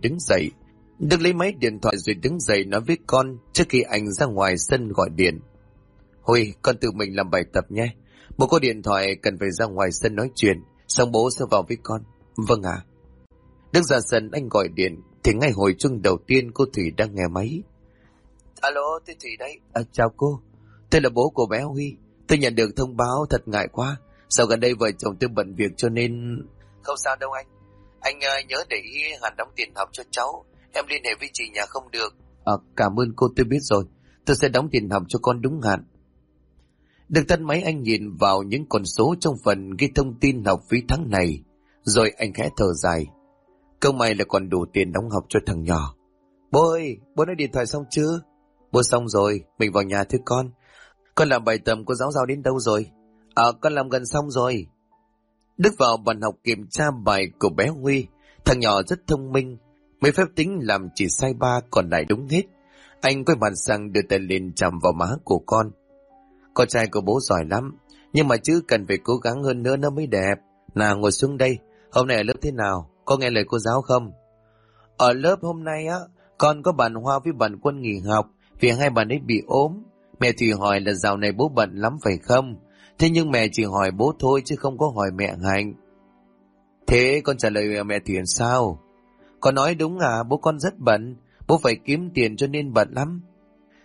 đứng dậy nói với con trước khi anh ra ngoài sân gọi điện: Huy, con tự mình làm bài tập nhé. Bố có điện thoại cần phải ra ngoài sân nói chuyện, xong bố sẽ vào với con. Vâng ạ. Đức ra sân, anh gọi điện thì ngay hồi chuông đầu tiên cô Thủy đang nghe máy. Alo, tôi Thủy đấy. Chào cô, tôi là bố của bé Huy. Tôi nhận được thông báo, thật ngại quá. Sao gần đây vợ chồng tôi bận việc cho nên... Không sao đâu anh. Anh nhớ để ý Hàn đóng tiền học cho cháu. Em liên hệ với chị nhà không được. Cảm ơn cô, tôi biết rồi. Tôi sẽ đóng tiền học cho con đúng hạn. Được tắt máy, anh nhìn vào những con số trong phần ghi thông tin học phí tháng này, rồi anh khẽ thở dài. Câu may là còn đủ tiền đóng học cho thằng nhỏ. Bố ơi, bố nói điện thoại xong chưa? Bố xong rồi, mình vào nhà thôi con. Con làm bài tập cô giáo giao đến đâu rồi? Con làm gần xong rồi. Đức vào bàn học kiểm tra bài của bé Huy. Thằng nhỏ rất thông minh, mấy phép tính làm chỉ sai 3, còn lại đúng hết. Anh quay mặt sang đưa tay lên chạm vào má của con. Con trai của bố giỏi lắm, nhưng mà chứ cần phải cố gắng hơn nữa nó mới đẹp. Nào ngồi xuống đây, hôm nay ở lớp thế nào? Có nghe lời cô giáo không? Ở lớp hôm nay á, con có bạn Hoa với bạn Quân nghỉ học vì hai bạn ấy bị ốm. Mẹ thì hỏi là dạo này bố bận lắm phải không? Thế nhưng mẹ chỉ hỏi bố thôi chứ không có hỏi mẹ Hạnh. Thế con trả lời mẹ Thuyền sao? Con nói đúng à, bố con rất bận, bố phải kiếm tiền cho nên bận lắm.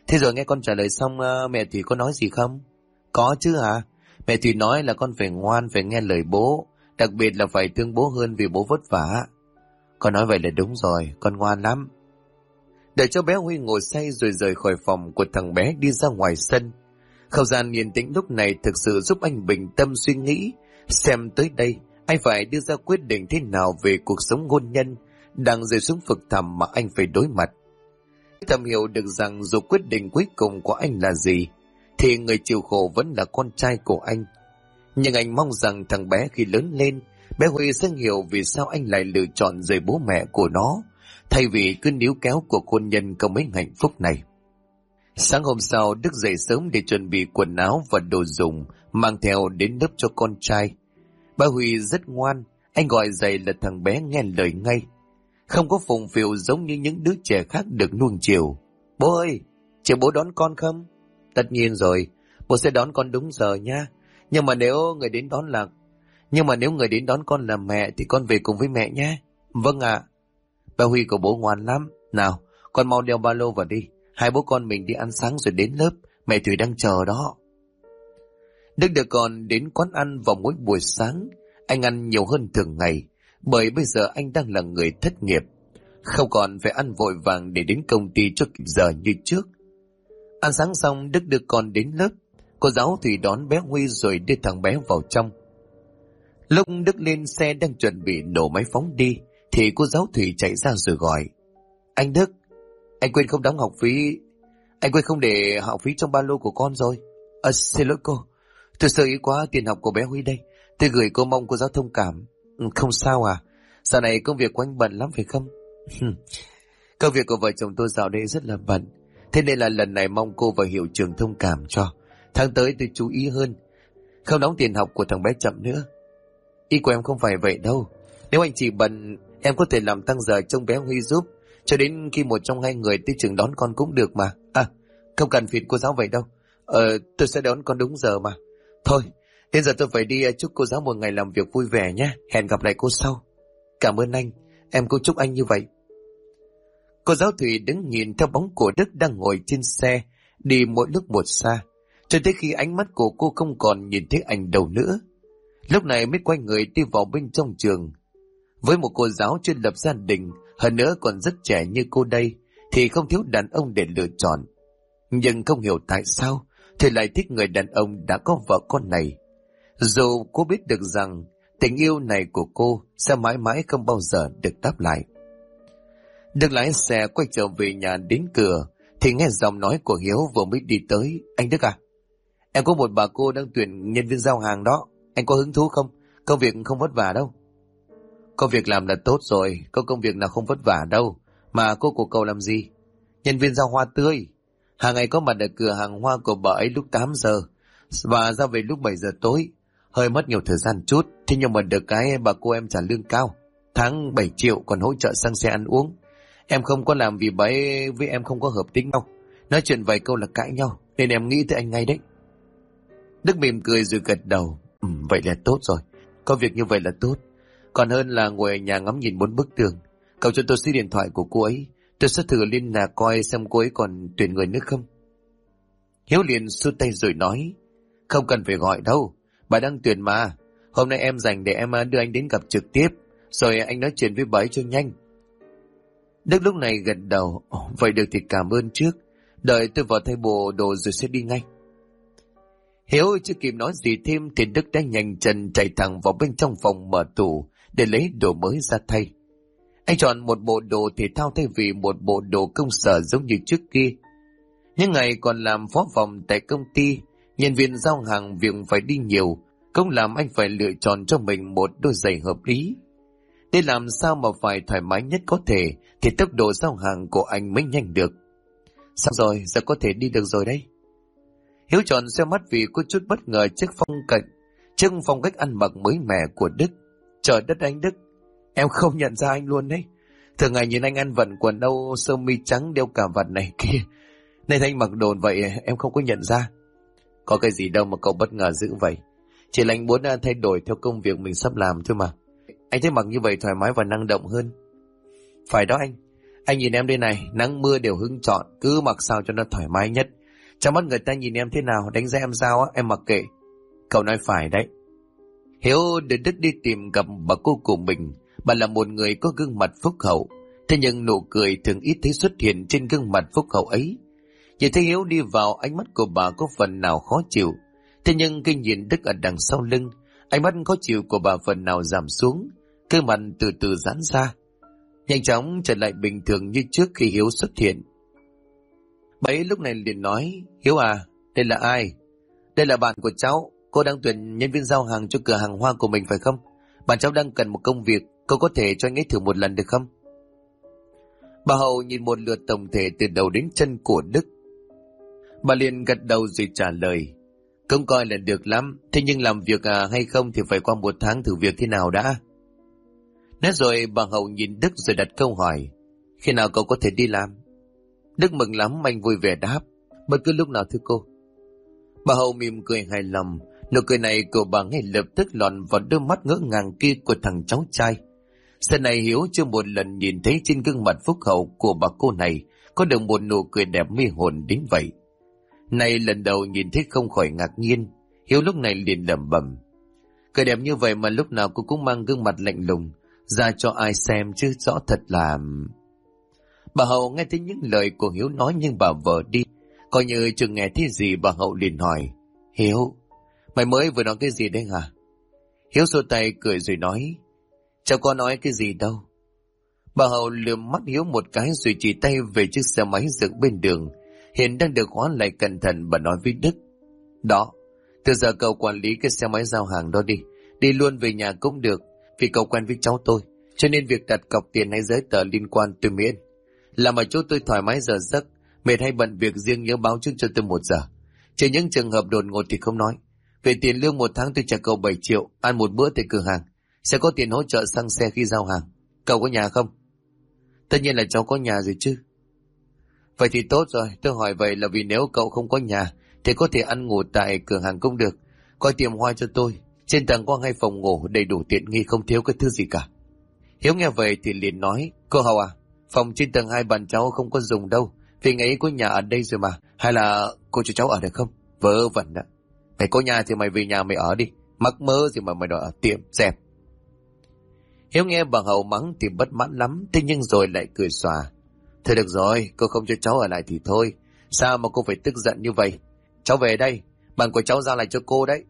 Thế rồi nghe con trả lời xong, mẹ Thủy có nói gì không? Có chứ hả? Mẹ Thủy nói là con phải ngoan, phải nghe lời bố, đặc biệt là phải thương bố hơn vì bố vất vả. Con nói vậy là đúng rồi, con ngoan lắm. Đợi cho bé Huy ngồi say rồi rời khỏi phòng của thằng bé đi ra ngoài sân. Không gian yên tĩnh lúc này thực sự giúp anh bình tâm suy nghĩ, xem tới đây anh phải đưa ra quyết định thế nào về cuộc sống hôn nhân đang rơi xuống vực thẳm mà anh phải đối mặt. Thầm hiểu được rằng dù quyết định cuối cùng của anh là gì, thì người chịu khổ vẫn là con trai của anh. Nhưng anh mong rằng thằng bé khi lớn lên, bé Huy sẽ hiểu vì sao anh lại lựa chọn rời bố mẹ của nó, thay vì cứ níu kéo cuộc hôn nhân không mấy hạnh phúc này. Sáng hôm sau, Đức dậy sớm để chuẩn bị quần áo và đồ dùng, mang theo đến lớp cho con trai. Bà Huy rất ngoan, anh gọi dậy là thằng bé nghe lời ngay. Không có phùng phịu giống như những đứa trẻ khác được nuông chiều. Bố ơi, chiều bố đón con không? Tất nhiên rồi, bố sẽ đón con đúng giờ nha. Nhưng mà nếu người đến đón con là mẹ thì con về cùng với mẹ nhé. Vâng ạ. Bà Huy của bố ngoan lắm. Nào, con mau đeo ba lô vào đi. Hai bố con mình đi ăn sáng rồi đến lớp. Mẹ Thủy đang chờ đó. Đức đưa con đến quán ăn vào mỗi buổi sáng. Anh ăn nhiều hơn thường ngày, bởi bây giờ anh đang là người thất nghiệp, không còn phải ăn vội vàng để đến công ty cho kịp giờ như trước. Ăn sáng xong, Đức đưa con đến lớp. Cô giáo Thủy đón bé Huy rồi đưa thằng bé vào trong. Lúc Đức lên xe đang chuẩn bị nổ máy phóng đi, thì cô giáo Thủy chạy ra rồi gọi. Anh Đức, anh quên không đóng học phí. Anh quên không để học phí trong ba lô của con rồi. Xin lỗi cô, tôi sơ ý quá, tiền học của bé Huy đây. Tôi gửi cô, mong cô giáo thông cảm. Không sao à, dạo này công việc của anh bận lắm phải không? Công việc của vợ chồng tôi dạo đây rất là bận, thế nên là lần này mong cô và hiệu trưởng thông cảm cho. Tháng tới tôi chú ý hơn, không đóng tiền học của thằng bé chậm nữa. Ý của em không phải vậy đâu. Nếu anh chị bận, em có thể làm tăng giờ trông bé Huy giúp, cho đến khi một trong hai người tới trường đón con cũng được mà. Không cần phiền cô giáo vậy đâu. Tôi sẽ đón con đúng giờ mà. Thôi, đến giờ tôi phải đi, chúc cô giáo một ngày làm việc vui vẻ nhé. Hẹn gặp lại cô sau. Cảm ơn anh, em cũng chúc anh như vậy. Cô giáo Thủy đứng nhìn theo bóng của Đức đang ngồi trên xe, đi mỗi lúc một xa, cho tới khi ánh mắt của cô không còn nhìn thấy anh đâu nữa. Lúc này mới quay người đi vào bên trong trường. Với một cô giáo chưa lập gia đình, hơn nữa còn rất trẻ như cô đây, thì không thiếu đàn ông để lựa chọn. Nhưng không hiểu tại sao thì lại thích người đàn ông đã có vợ con này. Dù cô biết được rằng tình yêu này của cô sẽ mãi mãi không bao giờ được đáp lại. Đức lái xe quay trở về nhà, đến cửa thì nghe giọng nói của Hiếu vừa mới đi tới. Anh Đức à, em có một bà cô đang tuyển nhân viên giao hàng đó, anh có hứng thú không? Công việc không vất vả đâu. Công việc làm là tốt rồi, có công việc nào không vất vả đâu. Mà cô của cậu làm gì? Nhân viên giao hoa tươi, hàng ngày có mặt ở cửa hàng hoa của bà ấy lúc 8 giờ và ra về lúc 7 giờ tối. Hơi mất nhiều thời gian chút, thế nhưng mà được cái bà cô em trả lương cao, tháng 7 triệu còn hỗ trợ xăng xe ăn uống. Em không có làm vì bà ấy với em không có hợp tính đâu, nói chuyện vài câu là cãi nhau, nên em nghĩ tới anh ngay đấy. Đức mỉm cười rồi gật đầu. Vậy là tốt rồi, có việc như vậy là tốt, còn hơn là ngồi ở nhà ngắm nhìn 4 bức tường. Cậu cho tôi số điện thoại của cô ấy, tôi sẽ thử liên lạc coi xem cô ấy còn tuyển người nữa không. Hiếu liền xua tay rồi nói, không cần phải gọi đâu, bà đang tuyển mà. Hôm nay em rảnh để em đưa anh đến gặp trực tiếp, rồi anh nói chuyện với bà ấy cho nhanh. Đức lúc này gật đầu. Vậy được thì cảm ơn trước, đợi tôi vào thay bộ đồ rồi sẽ đi ngay. Hiếu chưa kịp nói gì thêm thì Đức đã nhanh chân chạy thẳng vào bên trong phòng mở tủ để lấy đồ mới ra thay. Anh chọn một bộ đồ thể thao thay vì một bộ đồ công sở giống như trước kia. Những ngày còn làm phó phòng tại công ty, nhân viên giao hàng việc phải đi nhiều, cũng làm anh phải lựa chọn cho mình một đôi giày hợp lý. Để làm sao mà phải thoải mái nhất có thể thì tốc độ giao hàng của anh mới nhanh được. Sao rồi, giờ có thể đi được rồi đấy. Hiếu chọn xe mắt vì có chút bất ngờ trước phong cách ăn mặc mới mẻ của Đức. Trời đất anh Đức, em không nhận ra anh luôn đấy. Thường ngày nhìn anh ăn vận quần âu sơ mi trắng đeo cà vạt này kia, nên anh mặc đồ vậy em không có nhận ra. Có cái gì đâu mà cậu bất ngờ dữ vậy. Chỉ là anh muốn thay đổi theo công việc mình sắp làm thôi mà. Anh thấy mặc như vậy thoải mái và năng động hơn. Phải đó anh Anh nhìn em đây này, nắng mưa đều hứng chọn, cứ mặc sao cho nó thoải mái nhất. Trong mắt người ta nhìn em thế nào, đánh giá em sao á, em mặc kệ. Cậu nói phải đấy. Hiếu đưa Đức đi tìm gặp bà cô của mình. Bà là một người có gương mặt phúc hậu, thế nhưng nụ cười thường ít thấy xuất hiện trên gương mặt phúc hậu ấy. Nhìn thấy Hiếu đi vào, ánh mắt của bà có phần nào khó chịu. Thế nhưng khi nhìn Đức ở đằng sau lưng, ánh mắt khó chịu của bà phần nào giảm xuống, cơ mặt từ từ giãn ra, nhanh chóng trở lại bình thường như trước khi Hiếu xuất hiện. Bà ấy lúc này liền nói, Hiếu à, đây là ai? Đây là bạn của cháu, cô đang tuyển nhân viên giao hàng cho cửa hàng hoa của mình phải không? Bạn cháu đang cần một công việc, cô có thể cho anh ấy thử một lần được không? Bà Hậu nhìn một lượt tổng thể từ đầu đến chân của Đức. Bà liền gật đầu rồi trả lời, không coi là được lắm, thế nhưng làm việc hay không thì phải qua 1 tháng thử việc thế nào đã. Nói rồi bà Hậu nhìn Đức rồi đặt câu hỏi, khi nào cậu có thể đi làm? Đức mừng lắm, anh vui vẻ đáp, bất cứ lúc nào thưa cô. Bà Hậu mỉm cười hài lòng, nụ cười này của bà ngay lập tức lọt vào đôi mắt ngỡ ngàng kia của thằng cháu trai. Sau này Hiếu chưa một lần nhìn thấy trên gương mặt phúc hậu của bà cô này có được một nụ cười đẹp mê hồn đến vậy. Này lần đầu nhìn thấy không khỏi ngạc nhiên, Hiếu lúc này liền lẩm bẩm, cười đẹp như vậy mà lúc nào cô cũng mang gương mặt lạnh lùng ra cho ai xem chứ, rõ thật là... Bà Hậu nghe thấy những lời của Hiếu nói nhưng bà vợ đi, coi như chưa nghe thấy gì. Bà Hậu liền hỏi, Hiếu, mày mới vừa nói cái gì đấy hả? Hiếu xua tay cười rồi nói, cháu có nói cái gì đâu. Bà Hậu lườm mắt Hiếu một cái rồi chỉ tay về chiếc xe máy dựng bên đường, hiện đang được khóa lại cẩn thận. Bà nói với Đức, đó, từ giờ cậu quản lý cái xe máy giao hàng đó đi, đi luôn về nhà cũng được, vì cậu quen với cháu tôi, cho nên việc đặt cọc tiền hay giấy tờ liên quan tôi miễn. Làm ở chỗ tôi thoải mái giờ giấc, mệt hay bận việc riêng nhớ báo trước cho tôi 1 giờ. Trừ những trường hợp đột ngột thì không nói. Về tiền lương 1 tháng tôi trả cậu 7 triệu, ăn một bữa tại cửa hàng, sẽ có tiền hỗ trợ xăng xe khi giao hàng. Cậu có nhà không? Tất nhiên là cháu có nhà rồi chứ. Vậy thì tốt rồi, tôi hỏi vậy là vì nếu cậu không có nhà thì có thể ăn ngủ tại cửa hàng cũng được. Coi tiệm hoa cho tôi, trên tầng có 2 phòng ngủ đầy đủ tiện nghi, không thiếu cái thứ gì cả. Hiếu nghe vậy thì liền nói, cô Hậu à, phòng trên tầng 2 bạn cháu không có dùng đâu, vì ngày ấy có nhà ở đây rồi mà, hay là cô cho cháu ở được không? Vớ vẩn đó. Mày có nhà thì mày về nhà mày ở đi, mắc mơ gì mà mày đòi ở tiệm dẹp. Hiếu nghe bà Hậu mắng thì bất mãn lắm, thế nhưng rồi lại cười xòa. Thôi được rồi, cô không cho cháu ở lại thì thôi, sao mà cô phải tức giận như vậy? Cháu về đây, bạn của cháu giao lại cho cô đấy.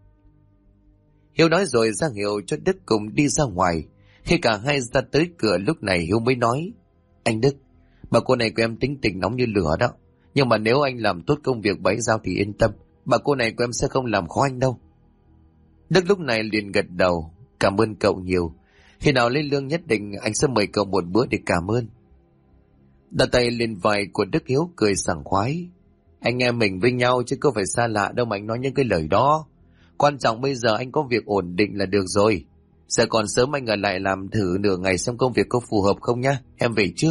Hiếu nói rồi ra hiệu cho Đức cùng đi ra ngoài. Khi cả hai ra tới cửa lúc này Hiếu mới nói, anh Đức, bà cô này của em tính tình nóng như lửa đó, nhưng mà nếu anh làm tốt công việc bấy giao thì yên tâm, bà cô này của em sẽ không làm khó anh đâu. Đức lúc này liền gật đầu, cảm ơn cậu nhiều, khi nào lên lương nhất định anh sẽ mời cậu một bữa để cảm ơn. Đặt tay lên vai của Đức, Hiếu cười sảng khoái, anh em mình với nhau chứ có phải xa lạ đâu mà anh nói những cái lời đó. Quan trọng bây giờ anh có việc ổn định là được rồi. Giờ còn sớm, anh ở lại làm thử nửa ngày xem công việc có phù hợp không nhá, em về trước.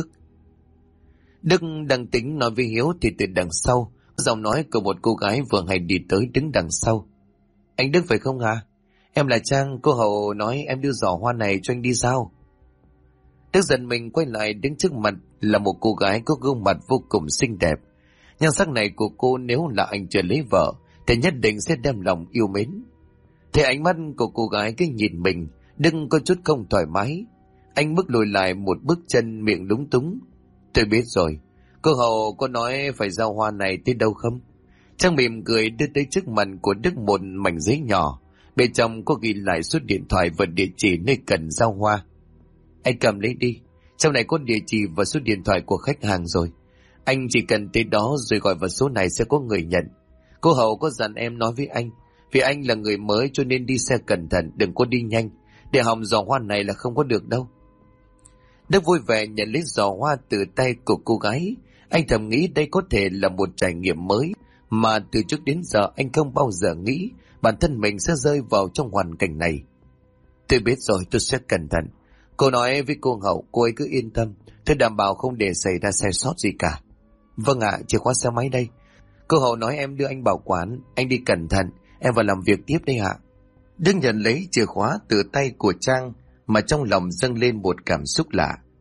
Đức đang tính nói với Hiếu thì từ đằng sau, giọng nói của một cô gái vừa hay đi tới đứng đằng sau. Anh Đức phải không hả? Em là Trang, cô Hậu nói em đưa giỏ hoa này cho anh đi sao? Đức giận mình quay lại, đứng trước mặt là một cô gái có gương mặt vô cùng xinh đẹp. Nhan sắc này của cô nếu là anh chưa lấy vợ thì nhất định sẽ đem lòng yêu mến. Thế ánh mắt của cô gái cứ nhìn mình, đừng có chút không thoải mái. Anh bước lùi lại một bước chân, miệng lúng túng. Tôi biết rồi, cô Hậu có nói phải giao hoa này tới đâu không? Trang mỉm cười đưa tới trước mặt của Đức một mảnh giấy nhỏ, bên trong có ghi lại số điện thoại và địa chỉ nơi cần giao hoa. Anh cầm lấy đi, trong này có địa chỉ và số điện thoại của khách hàng rồi. Anh chỉ cần tới đó rồi gọi vào số này sẽ có người nhận. Cô Hậu có dặn em nói với anh, vì anh là người mới cho nên đi xe cẩn thận, đừng có đi nhanh, để hỏng giỏ hoa này là không có được đâu. Đức vui vẻ nhận lấy giỏ hoa từ tay của cô gái. Anh thầm nghĩ đây có thể là một trải nghiệm mới mà từ trước đến giờ anh không bao giờ nghĩ bản thân mình sẽ rơi vào trong hoàn cảnh này. Tôi biết rồi, tôi sẽ cẩn thận. Cô nói với cô Hậu, cô ấy cứ yên tâm, tôi đảm bảo không để xảy ra sai sót gì cả. Vâng ạ, chìa khóa xe máy đây. Cô Hậu nói em đưa anh bảo quản, anh đi cẩn thận, em vào làm việc tiếp đây ạ. Đức nhận lấy chìa khóa từ tay của Trang mà trong lòng dâng lên một cảm xúc lạ.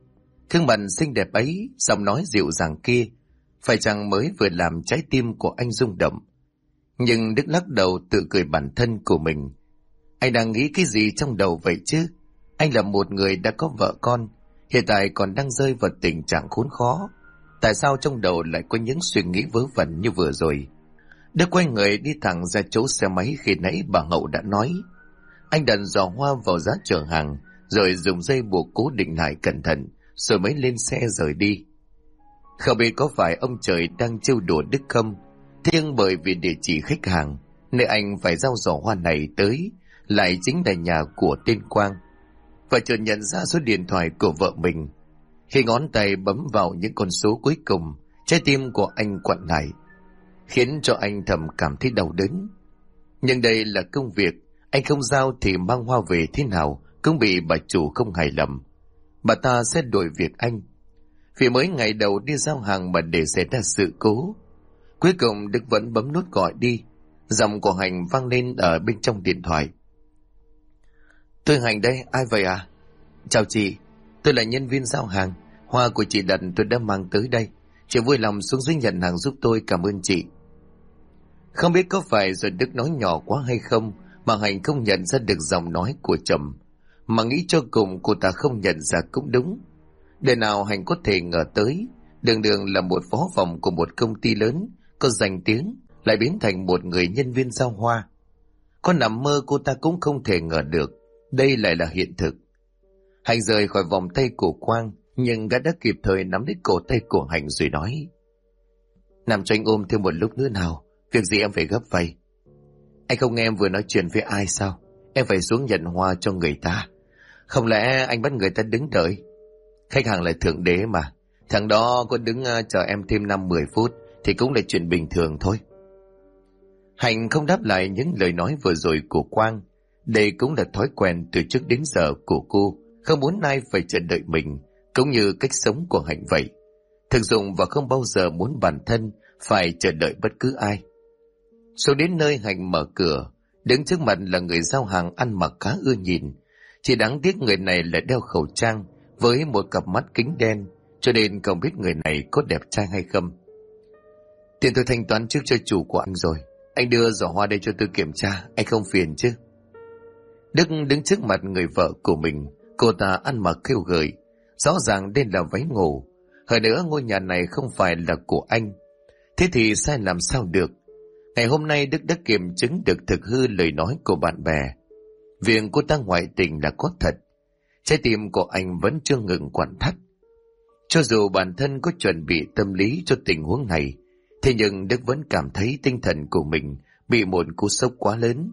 Gương mặt xinh đẹp ấy, giọng nói dịu dàng kia, phải chăng mới vừa làm trái tim của anh rung động. Nhưng Đức lắc đầu tự cười bản thân của mình. Anh đang nghĩ cái gì trong đầu vậy chứ? Anh là một người đã có vợ con, hiện tại còn đang rơi vào tình trạng khốn khó. Tại sao trong đầu lại có những suy nghĩ vớ vẩn như vừa rồi? Đức quay người đi thẳng ra chỗ xe máy khi nãy bà Hậu đã nói. Anh đặt giò hoa vào giá chở hàng, rồi dùng dây buộc cố định lại cẩn thận, rồi mới lên xe rời đi. Không biết có phải ông trời đang trêu đùa Đức không? Thế nhưng bởi vì địa chỉ khách hàng, nơi anh phải giao giỏ hoa này tới lại chính là nhà của tên Quang. Và chợt nhận ra số điện thoại của vợ mình. Khi ngón tay bấm vào những con số cuối cùng, trái tim của anh quặn lại, khiến cho anh thầm cảm thấy đau đớn. Nhưng đây là công việc, anh không giao thì mang hoa về thế nào cũng bị bà chủ không hài lòng. Bà ta sẽ đổi việc anh. Vì mới ngày đầu đi giao hàng mà để xảy ra sự cố. Cuối cùng Đức vẫn bấm nút gọi đi. Giọng của Hành vang lên ở bên trong điện thoại. Tôi Hành đây, ai vậy à? Chào chị, tôi là nhân viên giao hàng. Hoa của chị đặt tôi đã mang tới đây. Chị vui lòng xuống dưới nhận hàng giúp tôi, cảm ơn chị. Không biết có phải rồi Đức nói nhỏ quá hay không mà Hành không nhận ra được giọng nói của chồng. Mà nghĩ cho cùng cô ta không nhận ra cũng đúng. Đời nào Hành có thể ngờ tới, đường đường là một phó phòng của một công ty lớn, có danh tiếng, lại biến thành một người nhân viên giao hoa. Có nằm mơ cô ta cũng không thể ngờ được, đây lại là hiện thực. Hành rời khỏi vòng tay của Quang, nhưng gã đã kịp thời nắm lấy cổ tay của Hành rồi nói. Nằm cho anh ôm thêm một lúc nữa nào, việc gì em phải gấp vậy? Anh không nghe em vừa nói chuyện với ai sao? Em phải xuống nhận hoa cho người ta. Không lẽ anh bắt người ta đứng đợi? Khách hàng là thượng đế mà. Thằng đó có đứng chờ em thêm 5-10 phút thì cũng là chuyện bình thường thôi. Hành không đáp lại những lời nói vừa rồi của Quang. Đây cũng là thói quen từ trước đến giờ của cô, không muốn ai phải chờ đợi mình, cũng như cách sống của Hành vậy. Thực dụng và không bao giờ muốn bản thân phải chờ đợi bất cứ ai. Xuống đến nơi, Hành mở cửa, đứng trước mặt là người giao hàng ăn mặc khá ưa nhìn. Chỉ đáng tiếc người này lại đeo khẩu trang với một cặp mắt kính đen, cho nên không biết người này có đẹp trai hay không. Tiền tôi thanh toán trước cho chủ của anh rồi, anh đưa giỏ hoa đây cho tôi kiểm tra, anh không phiền chứ? Đức đứng trước mặt người vợ của mình, cô ta ăn mặc khêu gợi, rõ ràng đây là váy ngủ. Hơn nữa ngôi nhà này không phải là của anh. Thế thì sai làm sao được? Ngày hôm nay Đức đã kiểm chứng được thực hư lời nói của bạn bè. Việc cô ta ngoại tình là có thật. Trái tim của anh vẫn chưa ngừng quặn thắt. Cho dù bản thân có chuẩn bị tâm lý cho tình huống này, thế nhưng Đức vẫn cảm thấy tinh thần của mình bị một cú sốc quá lớn.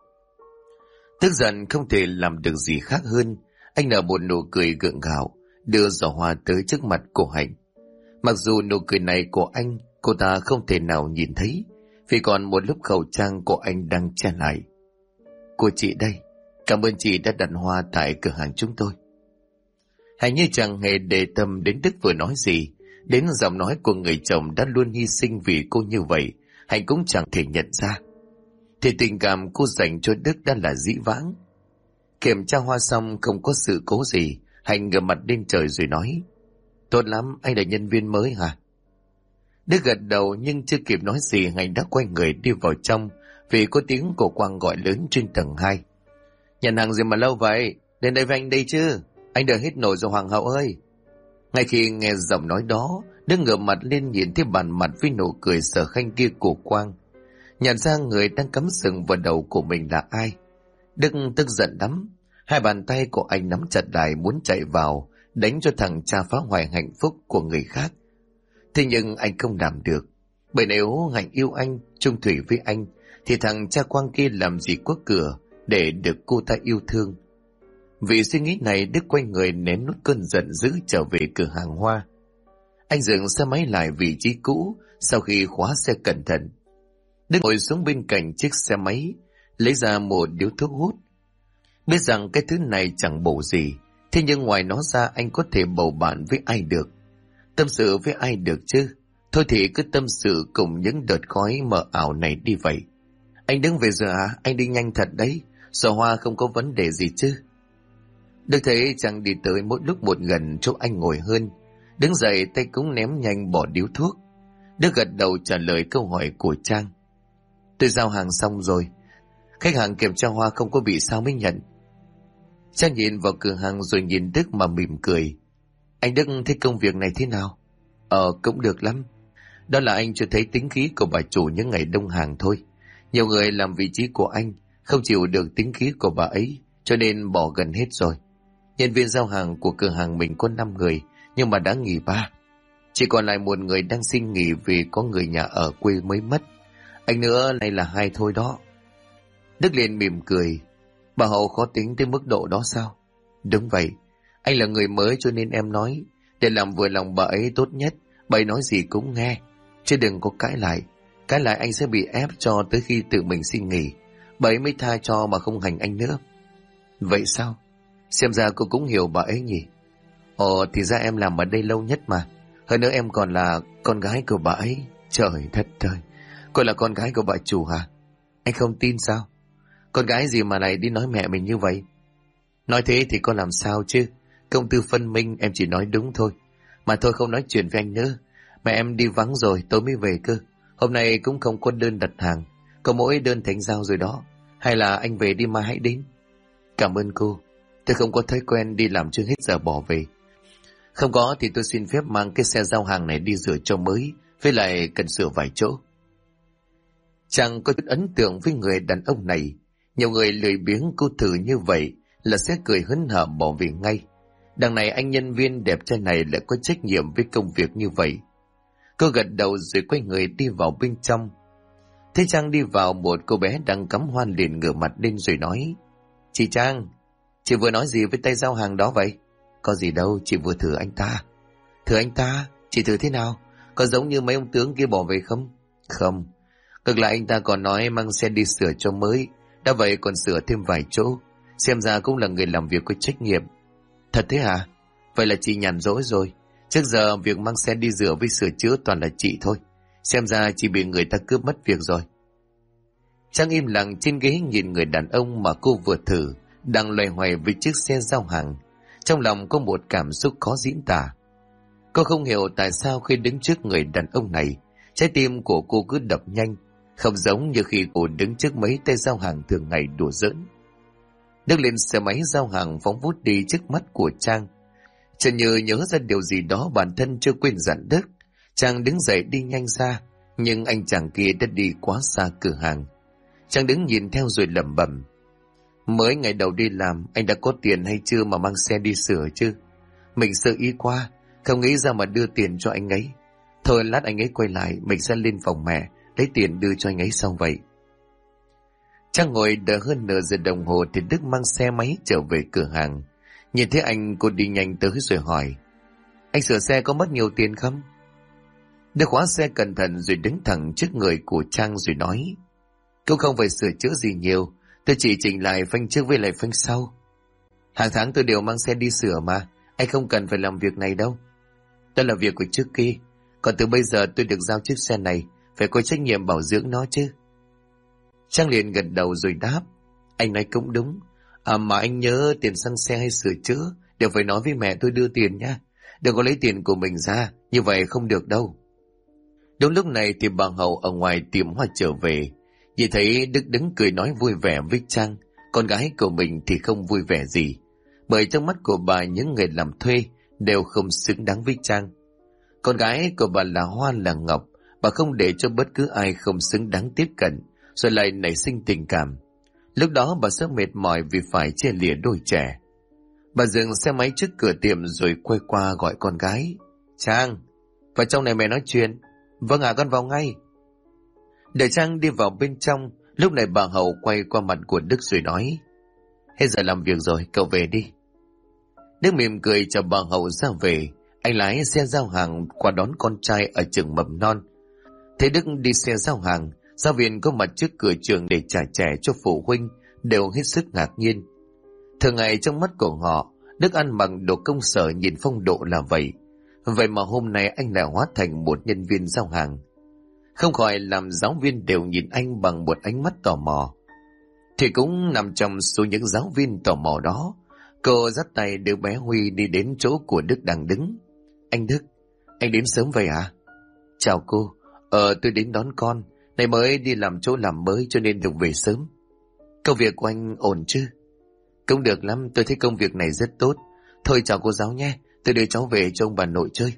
Tức giận không thể làm được gì khác hơn, anh nở một nụ cười gượng gạo, đưa giỏ hoa tới trước mặt của Hạnh. Mặc dù nụ cười này của anh, cô ta không thể nào nhìn thấy, vì còn một lớp khẩu trang của anh đang che lại. Của chị đây, cảm ơn chị đã đặt hoa tại cửa hàng chúng tôi. Hạnh như chẳng hề để tâm đến Đức vừa nói gì, đến giọng nói của người chồng đã luôn hy sinh vì cô như vậy, Hạnh cũng chẳng thể nhận ra. Thì tình cảm cô dành cho Đức đã là dĩ vãng. Kiểm tra hoa xong không có sự cố gì, Hạnh ngửa mặt lên trời rồi nói, tốt lắm, anh là nhân viên mới hả? Đức gật đầu nhưng chưa kịp nói gì, Hạnh đã quay người đi vào trong, vì có tiếng của Quang gọi lớn trên tầng 2. Nhận hàng gì mà lâu vậy? Đến đây với anh đây chứ, anh đợi hết nổi rồi hoàng hậu ơi. Ngay khi nghe giọng nói đó, Đức ngửa mặt lên nhìn thấy bàn mặt với nụ cười sở khanh kia của Quang. Nhận ra người đang cắm sừng vào đầu của mình là ai. Đức tức giận lắm, hai bàn tay của anh nắm chặt lại muốn chạy vào, đánh cho thằng cha phá hoại hạnh phúc của người khác. Thế nhưng anh không làm được, bởi nếu Hạnh yêu anh, chung thủy với anh, thì thằng cha Quang kia làm gì có cửa để được cô ta yêu thương. Vì suy nghĩ này, Đức quay người nén nút cơn giận dữ trở về cửa hàng hoa. Anh dừng xe máy lại vị trí cũ sau khi khóa xe cẩn thận. Đức ngồi xuống bên cạnh chiếc xe máy, lấy ra một điếu thuốc hút. Biết rằng cái thứ này chẳng bổ gì, thế nhưng ngoài nó ra anh có thể bầu bạn với ai được, tâm sự với ai được chứ? Thôi thì cứ tâm sự cùng những đợt khói mờ ảo này đi vậy. Anh đứng về giờ hả? Anh đi nhanh thật đấy, giỏ hoa không có vấn đề gì chứ? Đức thấy Trang đi tới mỗi lúc một gần chỗ anh ngồi hơn. Đứng dậy tay cũng ném nhanh bỏ điếu thuốc. Đức gật đầu trả lời câu hỏi của Trang. Tôi giao hàng xong rồi. Khách hàng kiểm tra hoa không có bị sao mới nhận. Trang nhìn vào cửa hàng rồi nhìn Đức mà mỉm cười. Anh Đức thấy công việc này thế nào? Cũng được lắm. Đó là anh chưa thấy tính khí của bà chủ những ngày đông hàng thôi. Nhiều người làm vị trí của anh không chịu được tính khí của bà ấy, cho nên bỏ gần hết rồi. Nhân viên giao hàng của cửa hàng mình có 5 người, nhưng mà đã nghỉ 3. Chỉ còn lại một người đang xin nghỉ vì có người nhà ở quê mới mất. Anh nữa này là 2 thôi đó. Đức liền mỉm cười. Bà Hậu khó tính tới mức độ đó sao? Đúng vậy. Anh là người mới cho nên em nói. Để làm vừa lòng bà ấy tốt nhất. Bà ấy nói gì cũng nghe. Chứ đừng có cãi lại. Cãi lại anh sẽ bị ép cho tới khi tự mình xin nghỉ. Bà ấy mới tha cho mà không hành anh nữa. Vậy sao? Xem ra cô cũng hiểu bà ấy nhỉ? Thì ra em làm ở đây lâu nhất mà. Hơn nữa em còn là con gái của bà ấy. Trời đất ơi. Cô là con gái của bà chủ hả? Anh không tin sao? Con gái gì mà lại đi nói mẹ mình như vậy? Nói thế thì có làm sao chứ? Công tư phân minh, em chỉ nói đúng thôi. Mà thôi không nói chuyện với anh nữa. Mẹ em đi vắng rồi, tối mới về cơ. Hôm nay cũng không có đơn đặt hàng. Có mỗi đơn thành giao rồi đó. Hay là anh về đi mai hãy đến. Cảm ơn cô. Tôi không có thói quen đi làm chưa hết giờ bỏ về. Không có thì tôi xin phép mang cái xe giao hàng này đi rửa cho mới. Với lại cần sửa vài chỗ. Chẳng có chút ấn tượng với người đàn ông này. Nhiều người lười biếng cô thử như vậy là sẽ cười hớn hở bỏ về ngay. Đằng này anh nhân viên đẹp trai này lại có trách nhiệm với công việc như vậy. Cô gật đầu rồi quay người đi vào bên trong. Thế Trang đi vào, một cô bé đang cắm hoa liền ngửa mặt lên rồi nói. Chị Trang, chị vừa nói gì với tay giao hàng đó vậy? Có gì đâu, chị vừa thử anh ta. Thử anh ta? Chị thử thế nào? Có giống như mấy ông tướng kia bỏ về không? Không. Ngược lại anh ta còn nói mang xe đi sửa cho mới. Đã vậy còn sửa thêm vài chỗ. Xem ra cũng là người làm việc có trách nhiệm. Thật thế hả? Vậy là chị nhàn rỗi rồi. Trước giờ việc mang xe đi rửa với sửa chữa toàn là chị thôi. Xem ra chị bị người ta cướp mất việc rồi. Trang im lặng trên ghế nhìn người đàn ông mà cô vừa thử đang loay hoay với chiếc xe giao hàng. Trong lòng có một cảm xúc khó diễn tả. Cô không hiểu tại sao khi đứng trước người đàn ông này, trái tim của cô cứ đập nhanh, không giống như khi cô đứng trước mấy tay giao hàng thường ngày đùa giỡn. Đức lên xe máy giao hàng phóng vút đi trước mắt của Trang. Chợt như nhớ ra điều gì đó bản thân chưa quên dặn Đức. Trang đứng dậy đi nhanh ra, nhưng anh chàng kia đã đi quá xa cửa hàng. Trang đứng nhìn theo rồi lẩm bẩm. Mới ngày đầu đi làm, anh đã có tiền hay chưa mà mang xe đi sửa chứ? Mình sợ ý quá, không nghĩ ra mà đưa tiền cho anh ấy. Thôi lát anh ấy quay lại, mình sẽ lên phòng mẹ, lấy tiền đưa cho anh ấy sau vậy. Trang ngồi đợi hơn nửa giờ đồng hồ thì Đức mang xe máy trở về cửa hàng. Nhìn thấy anh, cô đi nhanh tới rồi hỏi. Anh sửa xe có mất nhiều tiền không? Đức khóa xe cẩn thận rồi đứng thẳng trước người của Trang rồi nói. Cũng không phải sửa chữa gì nhiều, tôi chỉ chỉnh lại phanh trước với lại phanh sau. Hàng tháng tôi đều mang xe đi sửa mà, anh không cần phải làm việc này đâu. Đó là việc của trước kia, còn từ bây giờ tôi được giao chiếc xe này, phải có trách nhiệm bảo dưỡng nó chứ. Trang liền gật đầu rồi đáp. Anh nói cũng đúng. Mà anh nhớ tiền xăng xe hay sửa chữa đều phải nói với mẹ tôi đưa tiền nha. Đừng có lấy tiền của mình ra, như vậy không được đâu. Đúng lúc này thì bà Hậu ở ngoài tiệm hoa trở về. Nhìn thấy Đức đứng cười nói vui vẻ với Trang, con gái của mình thì không vui vẻ gì. Bởi trong mắt của bà những người làm thuê đều không xứng đáng với Trang. Con gái của bà là hoa là ngọc, bà không để cho bất cứ ai không xứng đáng tiếp cận, rồi lại nảy sinh tình cảm. Lúc đó bà rất mệt mỏi vì phải chia lìa đôi trẻ. Bà dừng xe máy trước cửa tiệm rồi quay qua gọi con gái. Trang, vào trong này mẹ nói chuyện. Vâng ạ, con vào ngay. Để Trang đi vào bên trong, lúc này bà Hậu quay qua mặt của Đức rồi nói. Hết giờ làm việc rồi, cậu về đi. Đức mỉm cười chào bà Hậu ra về. Anh lái xe giao hàng qua đón con trai ở trường mầm non. Thấy Đức đi xe giao hàng, giáo viên có mặt trước cửa trường để trả trẻ cho phụ huynh đều hết sức ngạc nhiên. Thường ngày trong mắt của họ, Đức ăn mặc đồ công sở nhìn phong độ là vậy. Vậy mà hôm nay anh lại hóa thành một nhân viên giao hàng. Không khỏi làm giáo viên đều nhìn anh bằng một ánh mắt tò mò. Thì cũng nằm trong số những giáo viên tò mò đó, Cô dắt tay đứa bé Huy đi đến chỗ của Đức đang đứng. Anh Đức, anh đến sớm vậy à? Chào cô, tôi đến đón con. Nay mới đi làm chỗ làm mới cho nên được về sớm. Công việc của anh ổn chứ? Cũng được lắm, tôi thấy công việc này rất tốt. Thôi chào cô giáo nhé, tôi đưa cháu về cho ông bà nội chơi.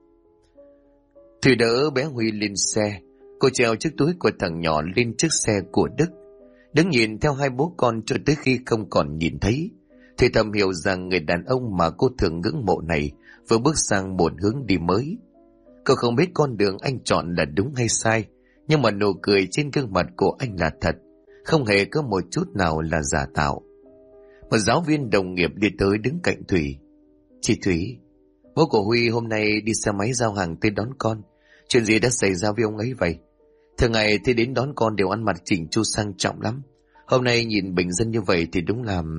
Thủy đỡ bé Huy lên xe. Cô treo chiếc túi của thằng nhỏ lên chiếc xe của Đức, đứng nhìn theo hai bố con cho tới khi không còn nhìn thấy. Thì thầm hiểu rằng người đàn ông mà cô thường ngưỡng mộ này vừa bước sang một hướng đi mới. Cô không biết con đường anh chọn là đúng hay sai, nhưng mà nụ cười trên gương mặt của anh là thật, không hề có một chút nào là giả tạo. Một giáo viên đồng nghiệp đi tới đứng cạnh Thủy. Chị Thủy, bố của Huy hôm nay đi xe máy giao hàng tới đón con. Chuyện gì đã xảy ra với ông ấy vậy? Thường ngày thì đến đón con đều ăn mặc chỉnh chu sang trọng lắm. Hôm nay nhìn bình dân như vậy thì đúng là...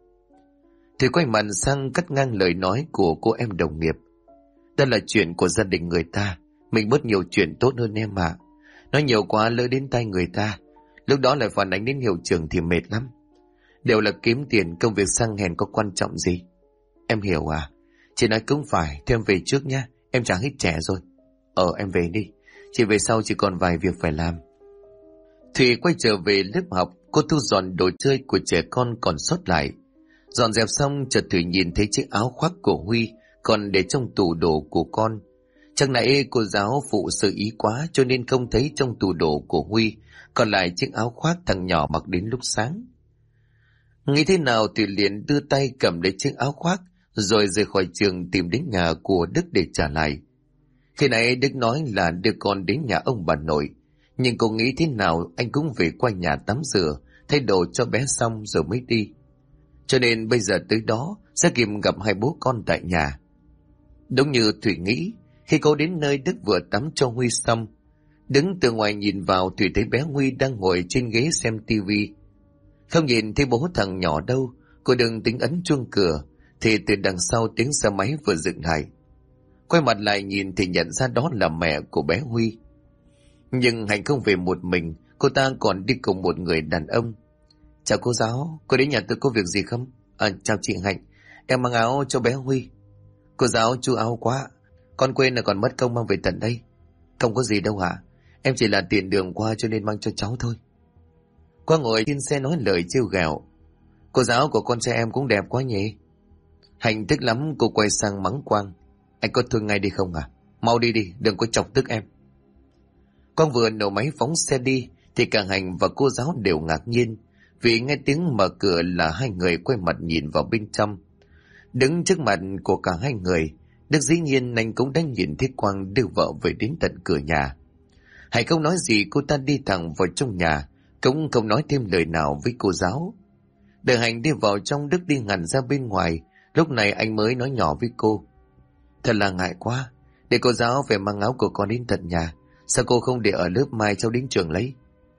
Thủy quay mặt sang cắt ngang lời nói của cô em đồng nghiệp. Đó là chuyện của gia đình người ta, mình bớt nhiều chuyện tốt hơn em ạ. Nói nhiều quá lỡ đến tay người ta, lúc đó lại phản ánh đến hiệu trưởng thì mệt lắm. Đều là kiếm tiền, công việc sang hèn có quan trọng gì? Em hiểu à? Chị nói cũng phải, thôi em về trước nhá, em chẳng hết trẻ rồi. Em về đi, chị về sau chỉ còn vài việc phải làm. Thùy quay trở về lớp học, cô thu dọn đồ chơi của trẻ con còn sót lại. Dọn dẹp xong, chợt Thùy nhìn thấy chiếc áo khoác của Huy còn để trong tủ đồ của con. Chắc nãy cô giáo phụ sơ ý quá cho nên không thấy trong tủ đồ của Huy còn lại chiếc áo khoác thằng nhỏ mặc đến lúc sáng. Nghĩ thế nào thì liền đưa tay cầm lấy chiếc áo khoác rồi rời khỏi trường tìm đến nhà của Đức để trả lại. Khi nãy Đức nói là đưa con đến nhà ông bà nội, nhưng cô nghĩ thế nào anh cũng về qua nhà tắm rửa, thay đồ cho bé xong rồi mới đi. Cho nên bây giờ tới đó sẽ kịp gặp hai bố con tại nhà. Đúng như Thủy nghĩ, khi cô đến nơi Đức vừa tắm cho Huy xong, đứng từ ngoài nhìn vào Thủy thấy bé Huy đang ngồi trên ghế xem tivi. Không nhìn thấy bố thằng nhỏ đâu, cô đừng tính ấn chuông cửa, thì từ đằng sau tiếng xe máy vừa dừng lại. Quay mặt lại nhìn thì nhận ra đó là mẹ của bé Huy. Nhưng Hạnh không về một mình, cô ta còn đi cùng một người đàn ông. Chào cô giáo, cô đến nhà tôi có việc gì không? Chào chị Hạnh, em mang áo cho bé Huy. Cô giáo chu áo quá, con quên là còn mất công mang về tận đây. Không có gì đâu hả? Em chỉ là tiện đường qua cho nên mang cho cháu thôi. Quang ngồi trên xe nói lời trêu ghẹo. Cô giáo của con trai em cũng đẹp quá nhỉ? Hạnh tức lắm, cô quay sang mắng Quang. Anh có thương ngay đi không à? Mau đi đi, đừng có chọc tức em. Quang vừa nổ máy phóng xe đi thì cả Hạnh và cô giáo đều ngạc nhiên vì nghe tiếng mở cửa là hai người quay mặt nhìn vào bên trong. Đứng trước mặt của cả hai người, Đức dĩ nhiên anh cũng đã nhìn thấy Quang đưa vợ về đến tận cửa nhà. Hạnh không nói gì, cô ta đi thẳng vào trong nhà, cũng không nói thêm lời nào với cô giáo. Đợi Hạnh đi vào trong, Đức đi hẳn ra bên ngoài, lúc này anh mới nói nhỏ với cô. Thật là ngại quá, để cô giáo phải mang áo của con đến tận nhà, sao cô không để ở lớp mai cháu đến trường lấy?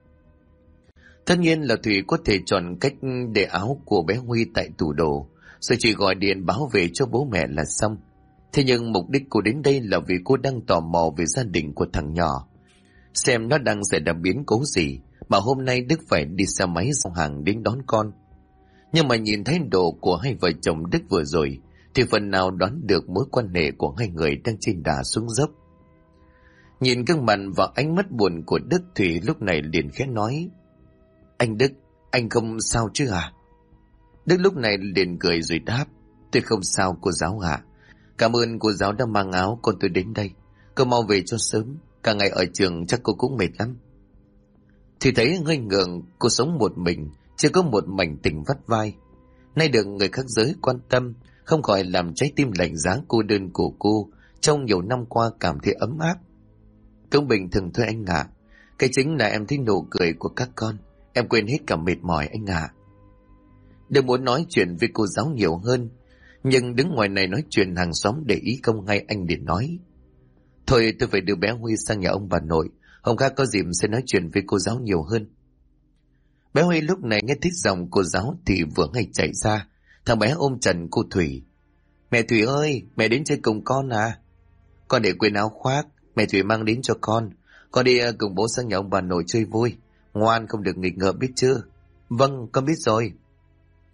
Tất nhiên là Thủy có thể chọn cách để áo của bé Huy tại tủ đồ, rồi chỉ gọi điện báo về cho bố mẹ là xong. Thế nhưng mục đích cô đến đây là vì cô đang tò mò về gia đình của thằng nhỏ, xem nó đang xảy ra biến cố gì mà hôm nay Đức phải đi xe máy giao hàng đến đón con. Nhưng mà nhìn thấy đồ của hai vợ chồng Đức vừa rồi thì phần nào đoán được mối quan hệ của hai người đang trên đà xuống dốc. Nhìn gương mặt và ánh mắt buồn của Đức, Thủy lúc này liền khẽ nói. Anh Đức, anh không sao chứ à? Đức lúc này liền cười rồi đáp. Tôi không sao cô giáo ạ. Cảm ơn cô giáo đã mang áo con tôi đến đây. Cô mau về cho sớm, cả ngày ở trường chắc cô cũng mệt lắm. Thì thấy ngây ngượng, cô sống một mình, chưa có một mảnh tình vắt vai. Nay được người khác giới quan tâm, không khỏi làm trái tim lạnh giá cô đơn của cô trong nhiều năm qua cảm thấy ấm áp. Cũng bình thường thôi anh ạ. Cái chính là em thấy nụ cười của các con, em quên hết cả mệt mỏi anh ạ. Đừng muốn nói chuyện với cô giáo nhiều hơn, nhưng đứng ngoài này nói chuyện hàng xóm để ý không hay, anh liền nói. Thôi tôi phải đưa bé Huy sang nhà ông bà nội, hôm khác có dịp sẽ nói chuyện với cô giáo nhiều hơn. Bé Huy lúc này nghe thích giọng cô giáo thì vừa ngay chạy ra. Thằng bé ôm chặt cô Thủy. Mẹ Thủy ơi, mẹ đến chơi cùng con à? Con để quên áo khoác, mẹ Thủy mang đến cho con. Con đi cùng bố sang nhà ông bà nội chơi vui. Ngoan không được nghịch ngợm biết chưa? Vâng, con biết rồi.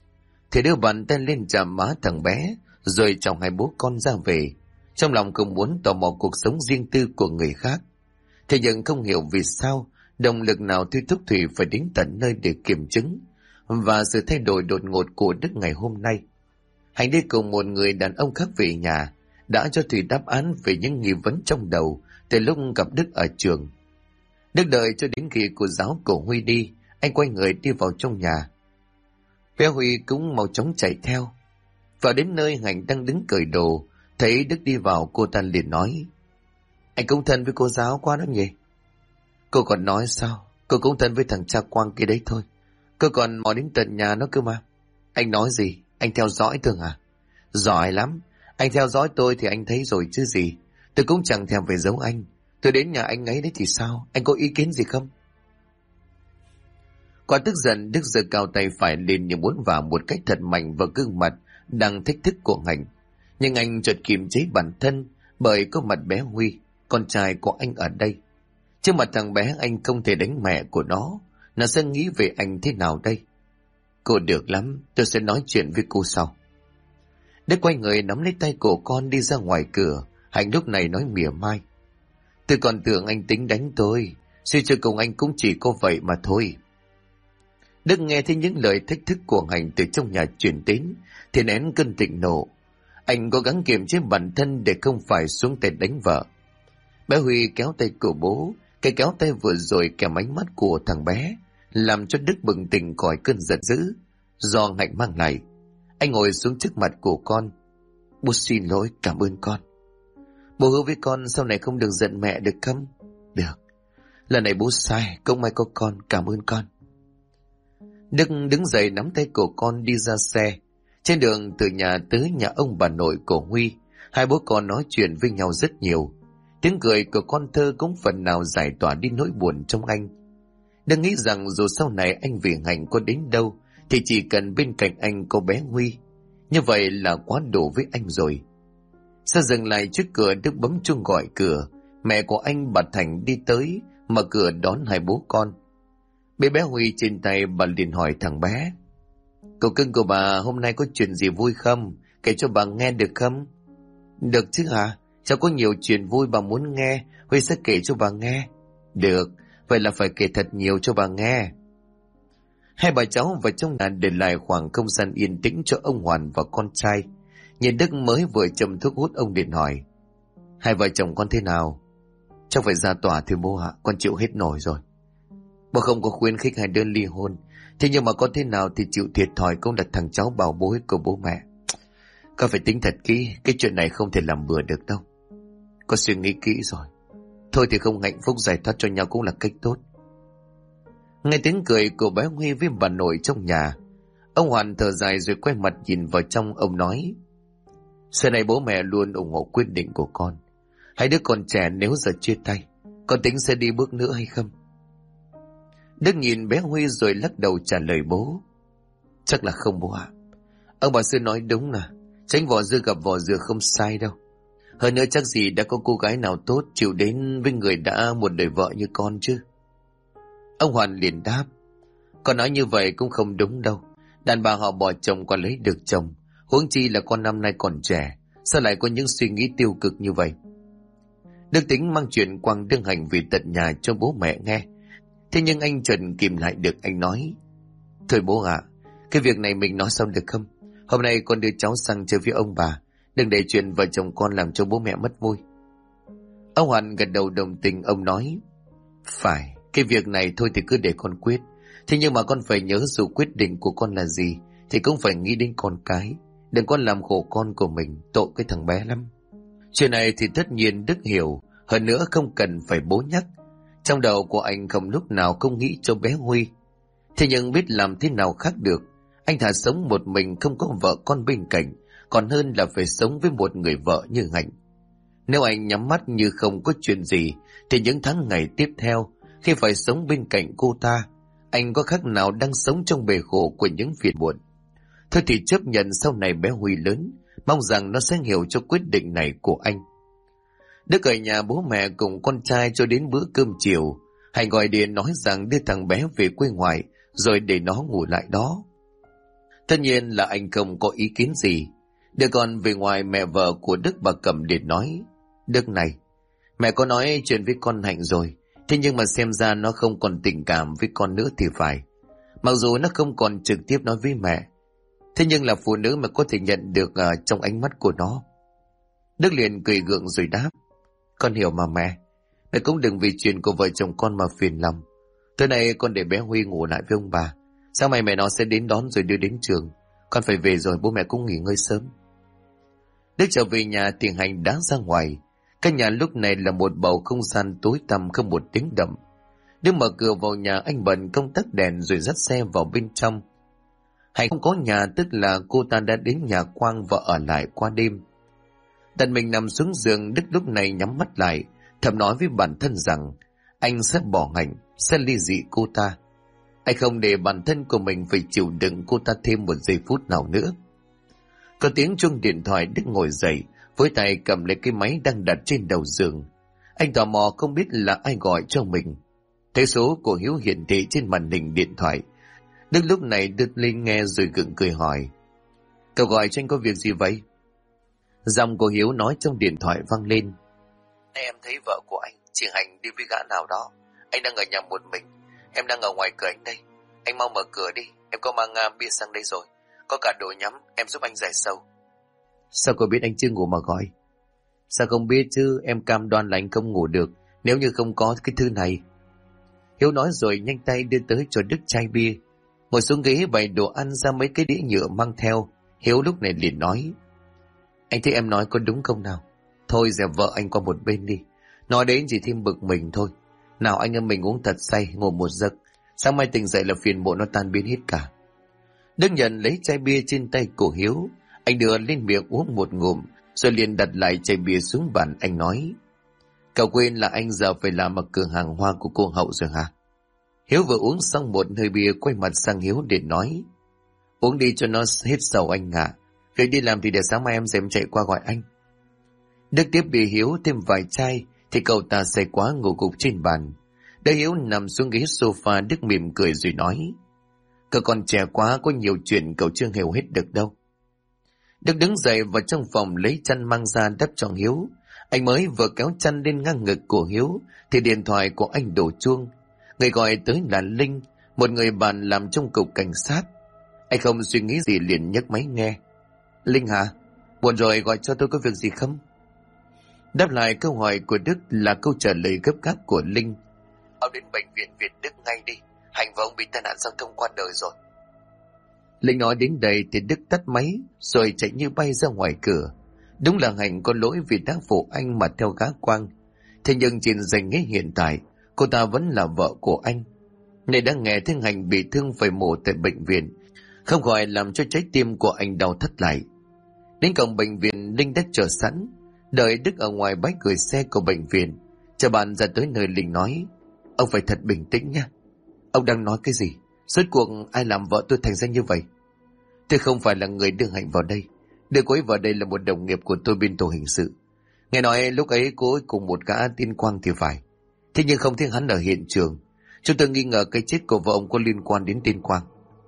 thì đưa bàn tay lên chạm má thằng bé, rồi chồng hai bố con ra về. Trong lòng không muốn tò mò cuộc sống riêng tư của người khác. Thế nhưng không hiểu vì sao, động lực nào thôi thúc Thủy phải đến tận nơi để kiểm chứng và sự thay đổi đột ngột của Đức ngày hôm nay. Hành đi cùng một người đàn ông khác về nhà đã cho Thủy đáp án về những nghi vấn trong đầu từ lúc gặp Đức ở trường. Đức đợi cho đến khi cô giáo của Huy đi, anh quay người đi vào trong nhà. Bé Huy cũng mau chóng chạy theo. Vào đến nơi Hạnh đang đứng cởi đồ, thấy Đức đi vào, cô ta liền nói: "Anh cũng thân với cô giáo quá đó nhỉ?" Cô còn nói sao, cô cũng thân với thằng cha Quang kia đấy thôi. Cô còn mò đến tận nhà nó cơ mà. Anh nói gì, anh theo dõi thường à? Giỏi lắm, anh theo dõi tôi thì anh thấy rồi chứ gì. Tôi cũng chẳng thèm phải giấu anh. Tôi đến nhà anh ấy đấy thì sao, anh có ý kiến gì không? Quá tức giận, Đức giơ cao tay phải lên như muốn vả một cách thật mạnh vào gương mặt đang thách thức của Hạnh. Nhưng anh chợt kiềm chế bản thân bởi có mặt bé Huy, con trai của anh ở đây. Trước mặt thằng bé anh không thể đánh mẹ của nó sẽ nghĩ về anh thế nào đây? Cô được lắm, tôi sẽ nói chuyện với cô sau. Đức quay người nắm lấy tay của con đi ra ngoài cửa. Hạnh lúc này nói mỉa mai: "Tôi còn tưởng anh tính đánh tôi, suy cho cùng anh cũng chỉ có vậy mà thôi." Đức nghe thấy những lời thách thức của Hạnh từ trong nhà truyền đến thì nén cơn thịnh nộ. Anh cố gắng kiềm chế bản thân để không phải xuống tay đánh vợ. Bé Huy kéo tay của bố, cái kéo tay vừa rồi kèm ánh mắt của thằng bé làm cho Đức bừng tỉnh khỏi cơn giận dữ do Hạnh mang lại. Anh ngồi xuống trước mặt của con. "Bố xin lỗi, cảm ơn con. Bố hứa với con sau này không được giận mẹ được không?" "Được, lần này bố sai, không may có con, cảm ơn con." Đức đứng dậy nắm tay của con đi ra xe. Trên đường từ nhà tới nhà ông bà nội của Huy, hai bố con nói chuyện với nhau rất nhiều. Tiếng cười của con thơ cũng phần nào giải tỏa đi nỗi buồn trong anh. Đừng nghĩ rằng dù sau này anh vì Hạnh có đến đâu thì chỉ cần bên cạnh anh có bé Huy, như vậy là quá đủ với anh rồi. Xe dừng lại trước cửa, Đức bấm chuông gọi cửa. Mẹ của anh bà Thành đi tới mở cửa đón hai bố con. Bé Huy trên tay, bà liền hỏi thằng bé: "Cậu cưng của bà hôm nay có chuyện gì vui không? Kể cho bà nghe được không?" "Được chứ hả? Cháu có nhiều chuyện vui bà muốn nghe, Huy sẽ kể cho bà nghe." "Được, vậy là phải kể thật nhiều cho bà nghe." Hai bà cháu vào trong nhà để lại khoảng không gian yên tĩnh cho ông Hoàn và con trai. Nhìn Đức mới vừa châm thuốc hút, ông liền hỏi: "Hai vợ chồng con thế nào?" "Chắc phải ra tòa thôi bố ạ, con chịu hết nổi rồi." "Bố không có khuyến khích hai đứa ly hôn, thế nhưng mà có thế nào thì chịu thiệt thòi cũng là thằng cháu bảo bối của bố mẹ. Con phải tính thật kỹ, cái chuyện này không thể làm bừa được đâu. Con suy nghĩ kỹ rồi. Thôi thì không hạnh phúc giải thoát cho nhau cũng là cách tốt." Nghe tiếng cười của bé Huy với bà nội trong nhà, ông Hoàn thở dài rồi quay mặt nhìn vào trong. Ông nói: "Xưa này bố mẹ luôn ủng hộ quyết định của con. Hai đứa còn trẻ, nếu giờ chia tay, con tính sẽ đi bước nữa hay không?" Đức nhìn bé Huy rồi lắc đầu trả lời bố: "Chắc là không bố ạ. Ông bà xưa nói đúng là tránh vỏ dưa gặp vỏ dừa không sai đâu. Hơn nữa chắc gì đã có cô gái nào tốt chịu đến với người đã một đời vợ như con chứ." Ông Hoàn liền đáp: "Con nói như vậy cũng không đúng đâu. Đàn bà họ bỏ chồng còn lấy được chồng, huống chi là con năm nay còn trẻ, sao lại có những suy nghĩ tiêu cực như vậy?" Đức tính mang chuyện Quang Đương Hành về tận nhà cho bố mẹ nghe. Thế nhưng anh Trần kìm lại được, anh nói: "Thôi bố ạ, cái việc này mình nói sau được không? Hôm nay con đưa cháu sang chơi với ông bà, đừng để chuyện vợ chồng con làm cho bố mẹ mất vui." Ông Hoàn gật đầu đồng tình, ông nói: "Phải, cái việc này thôi thì cứ để con quyết. Thế nhưng mà con phải nhớ dù quyết định của con là gì thì cũng phải nghĩ đến con cái. Đừng có làm khổ con của mình, tội cái thằng bé lắm." Chuyện này thì tất nhiên Đức hiểu, hơn nữa không cần phải bố nhắc. Trong đầu của anh không lúc nào không nghĩ cho bé Huy. Thế nhưng biết làm thế nào khác được, anh thà sống một mình không có vợ con bên cạnh, còn hơn là phải sống với một người vợ như Hạnh. Nếu anh nhắm mắt như không có chuyện gì, thì những tháng ngày tiếp theo, khi phải sống bên cạnh cô ta, anh có khác nào đang sống trong bể khổ của những phiền muộn. Thôi thì chấp nhận sau này bé Huy lớn, mong rằng nó sẽ hiểu cho quyết định này của anh. Đức ở nhà bố mẹ cùng con trai cho đến bữa cơm chiều. Hạnh gọi điện nói rằng đưa thằng bé về quê ngoại rồi để nó ngủ lại đó. Tất nhiên là anh không có ý kiến gì. Đưa con về ngoài, mẹ vợ của Đức bà Cẩm liền nói: Đức này, mẹ có nói chuyện với con Hạnh rồi, thế nhưng mà xem ra nó không còn tình cảm với con nữa thì phải. Mặc dù nó không còn trực tiếp nói với mẹ, thế nhưng là phụ nữ mà có thể nhận được trong ánh mắt của nó. Đức liền cười gượng rồi đáp: Con hiểu mà mẹ. Mẹ cũng đừng vì chuyện của vợ chồng con mà phiền lòng. Tối nay con để bé Huy ngủ lại với ông bà. Sáng mai mẹ nó sẽ đến đón rồi đưa đến trường. Con phải về rồi, bố mẹ cũng nghỉ ngơi sớm. Đức trở về nhà thì Hạnh đã ra ngoài. Căn nhà lúc này là một bầu không gian tối tăm không một tiếng động. Đức mở cửa vào nhà, anh bật công tắc đèn rồi dắt xe vào bên trong. Hạnh không có nhà, tức là cô ta đã đến nhà Quang và ở lại qua đêm. Đặt mình nằm xuống giường, Đức lúc này nhắm mắt lại, thầm nói với bản thân rằng anh sẽ bỏ Hạnh, sẽ ly dị cô ta. Anh không để bản thân của mình phải chịu đựng cô ta thêm một giây phút nào nữa. Có tiếng chuông điện thoại, Đức ngồi dậy, với tay cầm lấy cái máy đang đặt trên đầu giường. Anh tò mò không biết là ai gọi cho mình. Thấy số của Hiếu hiển thị trên màn hình điện thoại, Đức lúc này đưa lên nghe rồi gượng cười hỏi: Cậu gọi cho anh có việc gì vậy? Giọng của Hiếu nói trong điện thoại vang lên: Em thấy vợ của anh, chị Hạnh đi với gã nào đó. Anh đang ở nhà một mình. Em đang ở ngoài cửa anh đây. Anh mau mở cửa đi. Em có mang bia sang đây rồi. Có cả đồ nhắm, em giúp anh giải sầu. Sao cô biết anh chưa ngủ mà gọi? Sao không biết chứ, em cam đoan là anh không ngủ được nếu như không có cái thư này. Hiếu nói rồi nhanh tay đưa tới cho Đức chai bia. Ngồi xuống ghế bày đồ ăn ra mấy cái đĩa nhựa mang theo. Hiếu lúc này liền nói: Anh thấy em nói có đúng không nào? Thôi dẹp vợ anh qua một bên đi. Nói đến chỉ thêm bực mình thôi. Nào anh em mình uống thật say, ngủ một giấc. Sáng mai tỉnh dậy là phiền muộn nó tan biến hết cả. Đức nhận lấy chai bia trên tay của Hiếu. Anh đưa lên miệng uống một ngụm, rồi liền đặt lại chai bia xuống bàn. Anh nói: Cậu quên là anh giờ phải làm ở cửa hàng hoa của cô Hậu rồi hả? Hiếu vừa uống xong một hơi bia, quay mặt sang Hiếu để nói: Uống đi cho nó hết sầu anh ạ. Việc đi làm thì để sáng mai em dèm chạy qua gọi anh. Đức tiếp bia Hiếu thêm vài chai thì cậu ta say quá ngủ gục trên bàn. Để Hiếu nằm xuống ghế sofa, Đức mỉm cười rồi nói: Cậu còn trẻ quá, có nhiều chuyện cậu chưa hiểu hết được đâu. Đức đứng dậy vào trong phòng lấy chăn mang ra đắp cho Hiếu. Anh mới vừa kéo chăn lên ngang ngực của Hiếu thì điện thoại của anh đổ chuông. Người gọi tới là Linh, một người bạn làm trong cục cảnh sát. Anh không suy nghĩ gì liền nhấc máy nghe. Linh hả? Buồn rồi, gọi cho tôi có việc gì không? Đáp lại câu hỏi của Đức là câu trả lời gấp gáp của Linh. Ông đến bệnh viện Việt Đức ngay đi. Hạnh và ông bị tai nạn giao thông qua đời rồi. Linh nói đến đây thì Đức tắt máy rồi chạy như bay ra ngoài cửa. Đúng là Hạnh có lỗi vì đã phụ anh mà theo gã Quang. Thế nhưng trên danh nghĩa hiện tại, cô ta vẫn là vợ của anh. Này đã nghe thấy Hạnh bị thương phải mổ tại bệnh viện, không khỏi làm cho trái tim của anh đau thắt lại. Đến cổng bệnh viện, Linh đã chờ sẵn, đợi Đức ở ngoài bãi gửi xe của bệnh viện. Chờ bạn ra tới nơi, Linh nói: Ông phải thật bình tĩnh nha. Ông đang nói cái gì? Rốt cuộc ai làm vợ tôi thành ra như vậy? Tôi không phải là người đưa Hạnh vào đây. Đưa cô ấy vào đây là một đồng nghiệp của tôi bên tổ hình sự. Nghe nói lúc ấy cô ấy cùng một gã tên Quang thì phải. Thế nhưng không thấy hắn ở hiện trường. Chúng tôi nghi ngờ cái chết của vợ ông có liên quan đến tên Quang.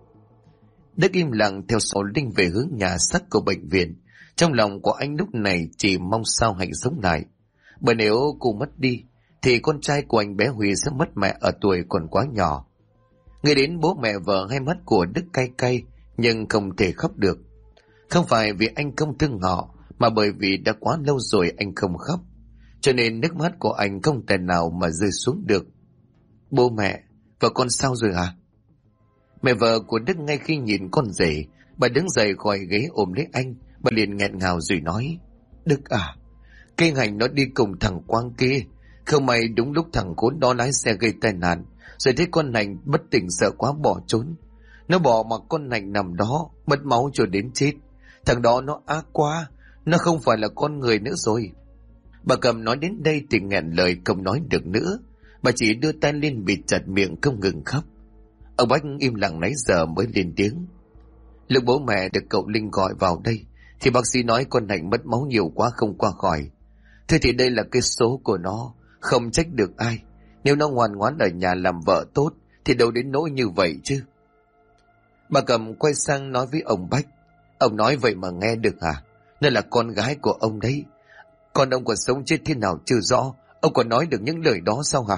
Đức im lặng theo sau Linh về hướng nhà xác của bệnh viện. Trong lòng của anh lúc này chỉ mong sao Hạnh sống lại. Bởi nếu cô mất đi thì con trai của anh bé Huy sẽ mất mẹ ở tuổi còn quá nhỏ. Nghĩ đến bố mẹ vợ, hai mắt của Đức cay cay nhưng không thể khóc được. Không phải vì anh không thương họ, mà bởi vì đã quá lâu rồi anh không khóc, cho nên nước mắt của anh không thể nào mà rơi xuống được. Bố mẹ, vợ con sao rồi hả? Mẹ vợ của Đức ngay khi nhìn con rể, bà đứng dậy khỏi ghế ôm lấy anh, bà liền nghẹn ngào rồi nói: Đức à, cái Hạnh nó đi cùng thằng Quang kia. Không may đúng lúc thằng khốn đó lái xe gây tai nạn, rồi thấy con Hạnh bất tỉnh sợ quá bỏ trốn. Nó bỏ mặc con Hạnh nằm đó mất máu cho đến chết. Thằng đó nó ác quá, nó không phải là con người nữa rồi. Bà Cầm nói đến đây thì nghẹn lời không nói được nữa. Bà chỉ đưa tay lên bịt chặt miệng không ngừng khóc. Ông Bách im lặng nãy giờ mới lên tiếng. Lúc bố mẹ được cậu Linh gọi vào đây thì bác sĩ nói con Hạnh mất máu nhiều quá không qua khỏi. Thế thì đây là cái số của nó, không trách được ai. Nếu nó ngoan ngoãn ở nhà làm vợ tốt thì đâu đến nỗi như vậy chứ. Bà Cầm quay sang nói với ông Bách. Ông nói vậy mà nghe được hả? Nó là con gái của ông đấy. Con ông còn sống chết thế nào chưa rõ. Ông còn nói được những lời đó sao hả?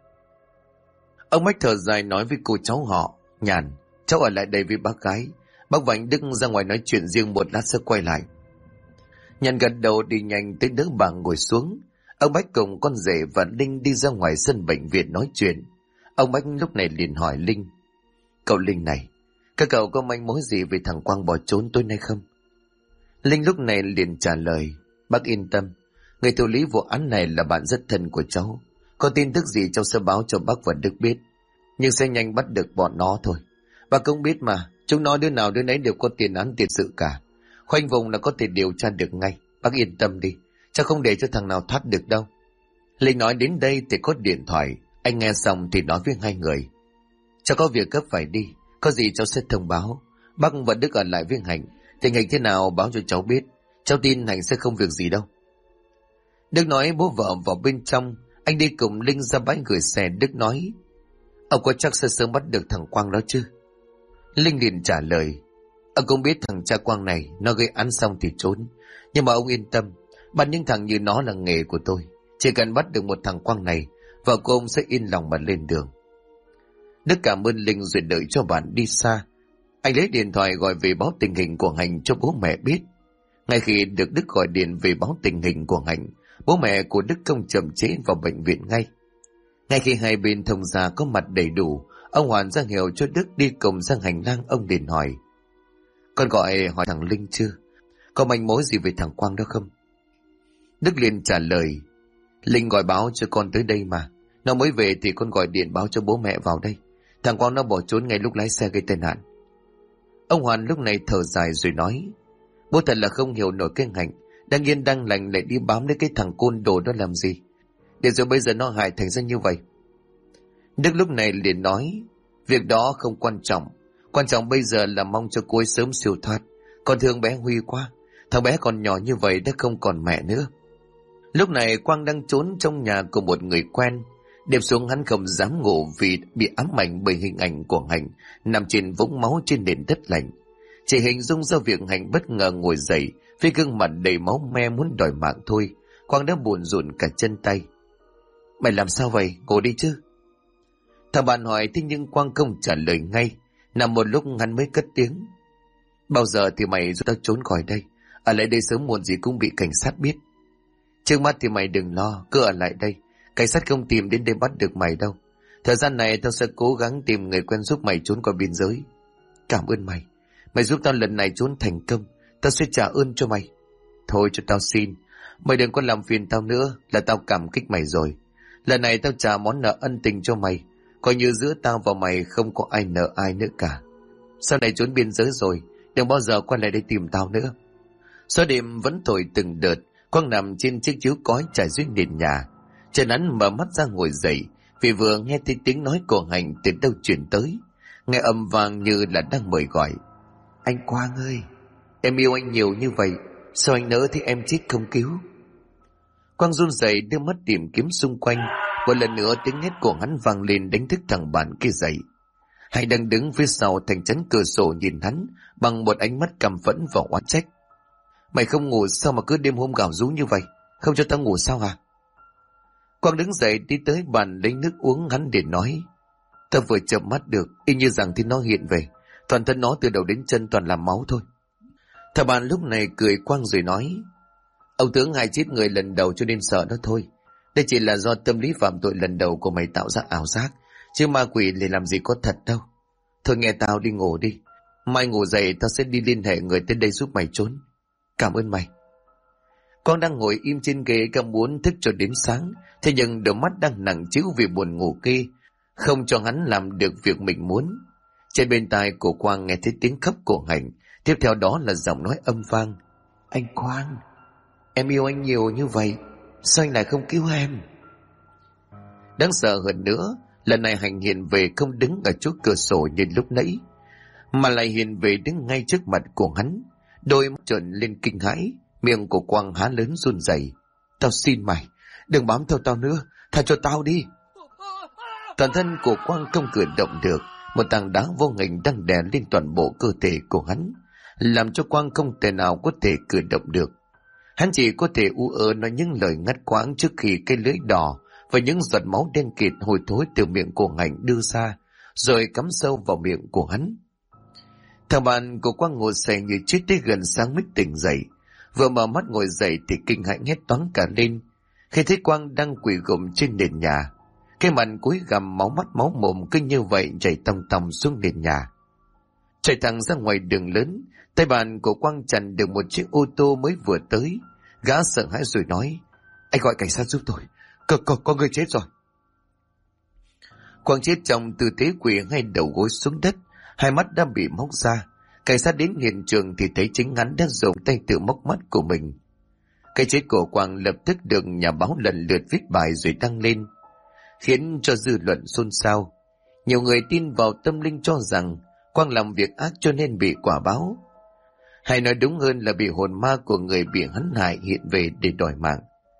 Ông Bách thở dài nói với cô cháu họ. Nhàn, cháu ở lại đây với bác gái. Bác và anh Đức ra ngoài nói chuyện riêng một lát sẽ quay lại. Nhàn gật đầu đi nhanh tới đỡ bà ngồi xuống. Ông Bách cùng con rể và Linh đi ra ngoài sân bệnh viện nói chuyện. Ông Bách lúc này liền hỏi Linh. Cậu Linh này, các cậu có manh mối gì về thằng Quang bỏ trốn tối nay không? Linh lúc này liền trả lời. Bác yên tâm, người thụ lý vụ án này là bạn rất thân của cháu. Có tin tức gì cháu sẽ báo cho bác và Đức biết. Nhưng sẽ nhanh bắt được bọn nó thôi. Bác cũng biết mà, chúng nó đứa nào đứa nấy đều có tiền án tiền sự cả. Khoanh vùng là có thể điều tra được ngay. Bác yên tâm đi, cháu không để cho thằng nào thoát được đâu. Linh nói đến đây thì có điện thoại. Anh nghe xong thì nói với hai người. Cháu có việc gấp phải đi, có gì cháu sẽ thông báo. Bác và Đức ở lại với Hạnh. Tình hình thế nào báo cho cháu biết. Cháu tin Hạnh sẽ không việc gì đâu. Đức nói bố vợ vào bên trong. Anh đi cùng Linh ra bãi gửi xe. Đức nói, ông có chắc sẽ sớm bắt được thằng Quang đó chứ? Linh liền trả lời, ông cũng biết thằng cha Quang này nó gây án xong thì trốn. Nhưng mà ông yên tâm, bắt những thằng như nó là nghề của tôi. Chỉ cần bắt được một thằng Quang này, vợ của ông sẽ yên lòng mà lên đường. Đức cảm ơn Linh rồi đợi cho bạn đi xa. Anh lấy điện thoại gọi về báo tình hình của Hạnh cho bố mẹ biết. Ngay khi được Đức gọi điện về báo tình hình của Hạnh, bố mẹ của Đức không chậm trễ vào bệnh viện ngay. Ngay khi hai bên thông gia có mặt đầy đủ, ông Hoàn ra hiệu cho Đức đi cùng sang hành lang. Ông liền hỏi, con gọi hỏi thằng Linh chưa? Có manh mối gì về thằng Quang đó không? Đức liền trả lời, Linh gọi báo cho con tới đây mà. Nó mới về thì con gọi điện báo cho bố mẹ vào đây. Thằng Quang nó bỏ trốn ngay lúc lái xe gây tai nạn. Ông Hoàn lúc này thở dài rồi nói, bố thật là không hiểu nổi cái Hạnh đang yên đang lành lại đi bám lấy cái thằng côn đồ đó làm gì, để rồi bây giờ nó hại thành ra như vậy. Đức lúc này liền nói, việc đó không quan trọng. Quan trọng bây giờ là mong cho cô ấy sớm siêu thoát. Con thương bé Huy quá. Thằng bé còn nhỏ như vậy đã không còn mẹ nữa. Lúc này Quang đang trốn trong nhà của một người quen. Đêm xuống hắn không dám ngủ vì bị ám ảnh bởi hình ảnh của Hạnh nằm trên vũng máu trên nền đất lạnh. Chỉ hình dung ra việc Hạnh bất ngờ ngồi dậy với gương mặt đầy máu me muốn đòi mạng thôi, Quang đã buồn rùn cả chân tay. Mày làm sao vậy? Ngủ đi chứ. Thằng bạn hỏi thế nhưng Quang không trả lời ngay. Nằm một lúc hắn mới cất tiếng. Bao giờ thì mày giúp tao trốn khỏi đây? Ở lại đây sớm muộn gì cũng bị cảnh sát biết. Trước mắt thì mày đừng lo, cứ ở lại đây. Cảnh sát không tìm đến đây bắt được mày đâu. Thời gian này tao sẽ cố gắng tìm người quen giúp mày trốn qua biên giới. Cảm ơn mày. Mày giúp tao lần này trốn thành công, tao sẽ trả ơn cho mày. Thôi cho tao xin, mày đừng có làm phiền tao nữa, là tao cảm kích mày rồi. Lần này tao trả món nợ ân tình cho mày, coi như giữa tao và mày không có ai nợ ai nữa cả. Sau này trốn biên giới rồi, đừng bao giờ quay lại đây tìm tao nữa. Gió đêm vẫn thổi từng đợt. Quang nằm trên chiếc chiếu cói trải dưới nền nhà. Trần hắn mở mắt ra ngồi dậy vì vừa nghe thấy tiếng nói của Hạnh từ đâu chuyển tới, nghe âm vang như là đang mời gọi. Anh Quang ơi, em yêu anh nhiều như vậy, sao anh nỡ thì em chết không cứu? Quang run rẩy đưa mắt tìm kiếm xung quanh. Một lần nữa tiếng hét của hắn vang lên đánh thức thằng bạn kia dậy. Hạnh đang đứng phía sau thành chắn cửa sổ nhìn hắn bằng một ánh mắt căm phẫn và oán trách. Mày không ngủ sao mà cứ đêm hôm gào rú như vậy? Không cho tao ngủ sao hả? Quang đứng dậy đi tới bàn lấy nước uống. Hắn để nói, tao vừa chợp mắt được y như rằng thì nó hiện về, toàn thân nó từ đầu đến chân toàn là máu thôi. Thằng bạn lúc này cười Quang rồi nói, ông tướng hại chết người lần đầu cho nên sợ đó thôi. Đây chỉ là do tâm lý phạm tội lần đầu của mày tạo ra ảo giác, chứ ma quỷ thì làm gì có thật đâu. Thôi nghe tao đi ngủ đi, mai ngủ dậy tao sẽ đi liên hệ người tới đây giúp mày trốn. Cảm ơn mày. Con đang ngồi im trên ghế cam muốn thức cho đến sáng, thế nhưng đôi mắt đang nặng trĩu vì buồn ngủ kia, không cho hắn làm được việc mình muốn. Trên bên tai của Quang nghe thấy tiếng khóc của Hạnh, tiếp theo đó là giọng nói âm vang. Anh Quang, em yêu anh nhiều như vậy, sao anh lại không cứu em? Đáng sợ hơn nữa, lần này Hạnh hiện về không đứng ở chỗ cửa sổ như lúc nãy, mà lại hiện về đứng ngay trước mặt của hắn. Đôi mắt trợn lên kinh hãi, miệng của Quang há lớn run rẩy. Tao xin mày, đừng bám theo tao nữa, tha cho tao đi. Toàn thân của Quang không cử động được, một tảng đá vô hình đang đè lên toàn bộ cơ thể của hắn, làm cho Quang không thể nào có thể cử động được. Hắn chỉ có thể ú ớ nói những lời ngắt quãng trước khi cái lưỡi đỏ và những giọt máu đen kịt hôi thối từ miệng của Hạnh đưa ra, rồi cắm sâu vào miệng của hắn. Thằng bạn của Quang ngồi say như chết tới gần sáng mới tỉnh dậy. Vừa mở mắt ngồi dậy thì kinh hãi hét toáng cả lên khi thấy Quang đang quỳ gục trên nền nhà, cái mặt cúi gằm, máu mắt máu mồm cứ như vậy chảy tòng tòng xuống nền nhà. Chạy thẳng ra ngoài đường lớn, tay bạn của Quang chặn được một chiếc ô tô mới vừa tới. Gã sợ hãi rồi nói: "Anh gọi cảnh sát giúp tôi, có người chết rồi." Quang chết trong tư thế quỳ ngay đầu gối xuống đất, hai mắt đã bị móc ra. Cảnh sát đến hiện trường thì thấy chính hắn đã dùng tay tự móc mắt của mình. Cái chết của Quang lập tức được nhà báo lần lượt viết bài rồi đăng lên, khiến cho dư luận xôn xao. Nhiều người tin vào tâm linh cho rằng Quang làm việc ác cho nên bị quả báo, hay nói đúng hơn là bị hồn ma của người bị hắn hại hiện về để đòi mạng.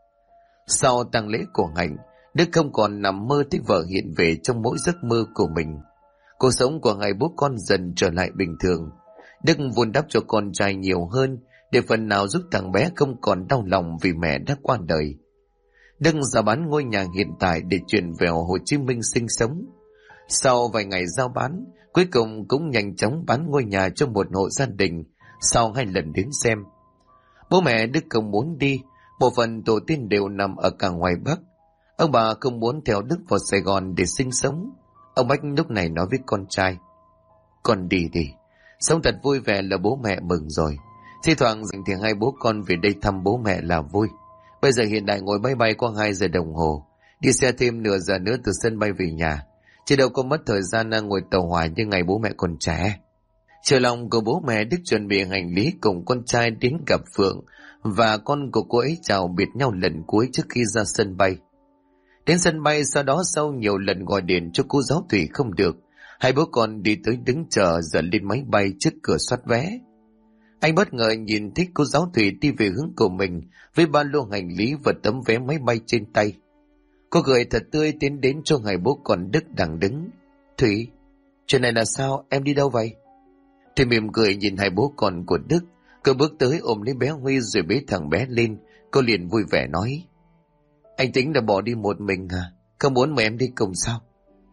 Sau tang lễ của Hạnh, Đức không còn nằm mơ thấy vợ hiện về trong mỗi giấc mơ của mình. Cuộc sống của hai bố con dần trở lại bình thường. Đức vun đắp cho con trai nhiều hơn để phần nào giúp thằng bé không còn đau lòng vì mẹ đã qua đời. Đức giao bán ngôi nhà hiện tại để chuyển về Hồ Chí Minh sinh sống. Sau vài ngày giao bán, cuối cùng cũng nhanh chóng bán ngôi nhà cho một hộ gia đình sau 2 lần đến xem. Bố mẹ Đức không muốn đi, bộ phận tổ tiên đều nằm ở cả ngoài Bắc. Ông bà không muốn theo Đức vào Sài Gòn để sinh sống. Ông Bách lúc này nói với con trai: "Con đi đi, sống thật vui vẻ là bố mẹ mừng rồi. Thi thoảng dành thì hai bố con về đây thăm bố mẹ là vui. Bây giờ hiện tại ngồi máy bay qua 2 giờ đồng hồ, đi xe thêm nửa giờ nữa từ sân bay về nhà. Chứ đâu có mất thời gian ngồi tàu hỏa như ngày bố mẹ còn trẻ." Chiều lòng của bố mẹ, Đức chuẩn bị hành lý cùng con trai đến gặp Phượng và con của cô ấy chào biệt nhau lần cuối trước khi ra sân bay. Đến sân bay, sau đó sau nhiều lần gọi điện cho cô giáo Thủy không được, hai bố con đi tới đứng chờ giờ lên máy bay trước cửa soát vé. Anh bất ngờ nhìn thấy cô giáo Thủy đi về hướng của mình với ba lô hành lý và tấm vé máy bay trên tay. Cô cười thật tươi tiến đến cho hai bố con Đức đang đứng. "Thủy, chuyện này là sao, em đi đâu vậy?" Thì mỉm cười nhìn hai bố con của Đức. Cô bước tới ôm lấy bé Huy rồi bế thằng bé lên. Cô liền vui vẻ nói: "Anh tính là bỏ đi một mình à? Không muốn mời em đi cùng sao?"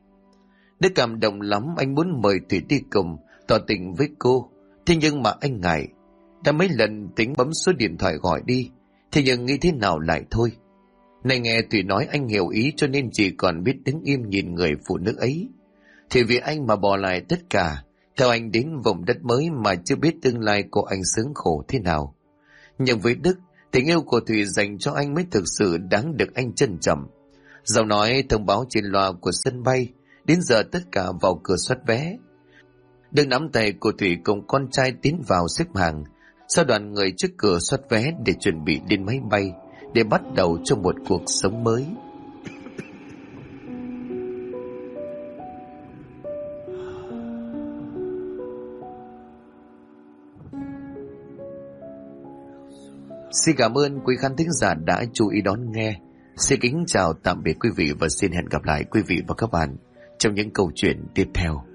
Đức cảm động lắm, anh muốn mời Thủy đi cùng, tỏ tình với cô. Thế nhưng mà anh ngại. Đã mấy lần tính bấm số điện thoại gọi đi, thế nhưng nghĩ thế nào lại thôi. Này nghe Thủy nói anh hiểu ý cho nên chỉ còn biết đứng im nhìn người phụ nữ ấy. Thì vì anh mà bỏ lại tất cả, theo anh đến vùng đất mới mà chưa biết tương lai của anh sướng khổ thế nào. Nhưng với Đức, tình yêu của Thủy dành cho anh mới thực sự đáng được anh trân trọng. Giọng nói thông báo trên loa của sân bay, đến giờ tất cả vào cửa soát vé. Đức nắm tay của Thủy cùng con trai tiến vào xếp hàng, sau đoàn người trước cửa soát vé để chuẩn bị lên máy bay, để bắt đầu cho một cuộc sống mới. Xin cảm ơn quý khán thính giả đã chú ý đón nghe. Xin kính chào tạm biệt quý vị và xin hẹn gặp lại quý vị và các bạn trong những câu chuyện tiếp theo.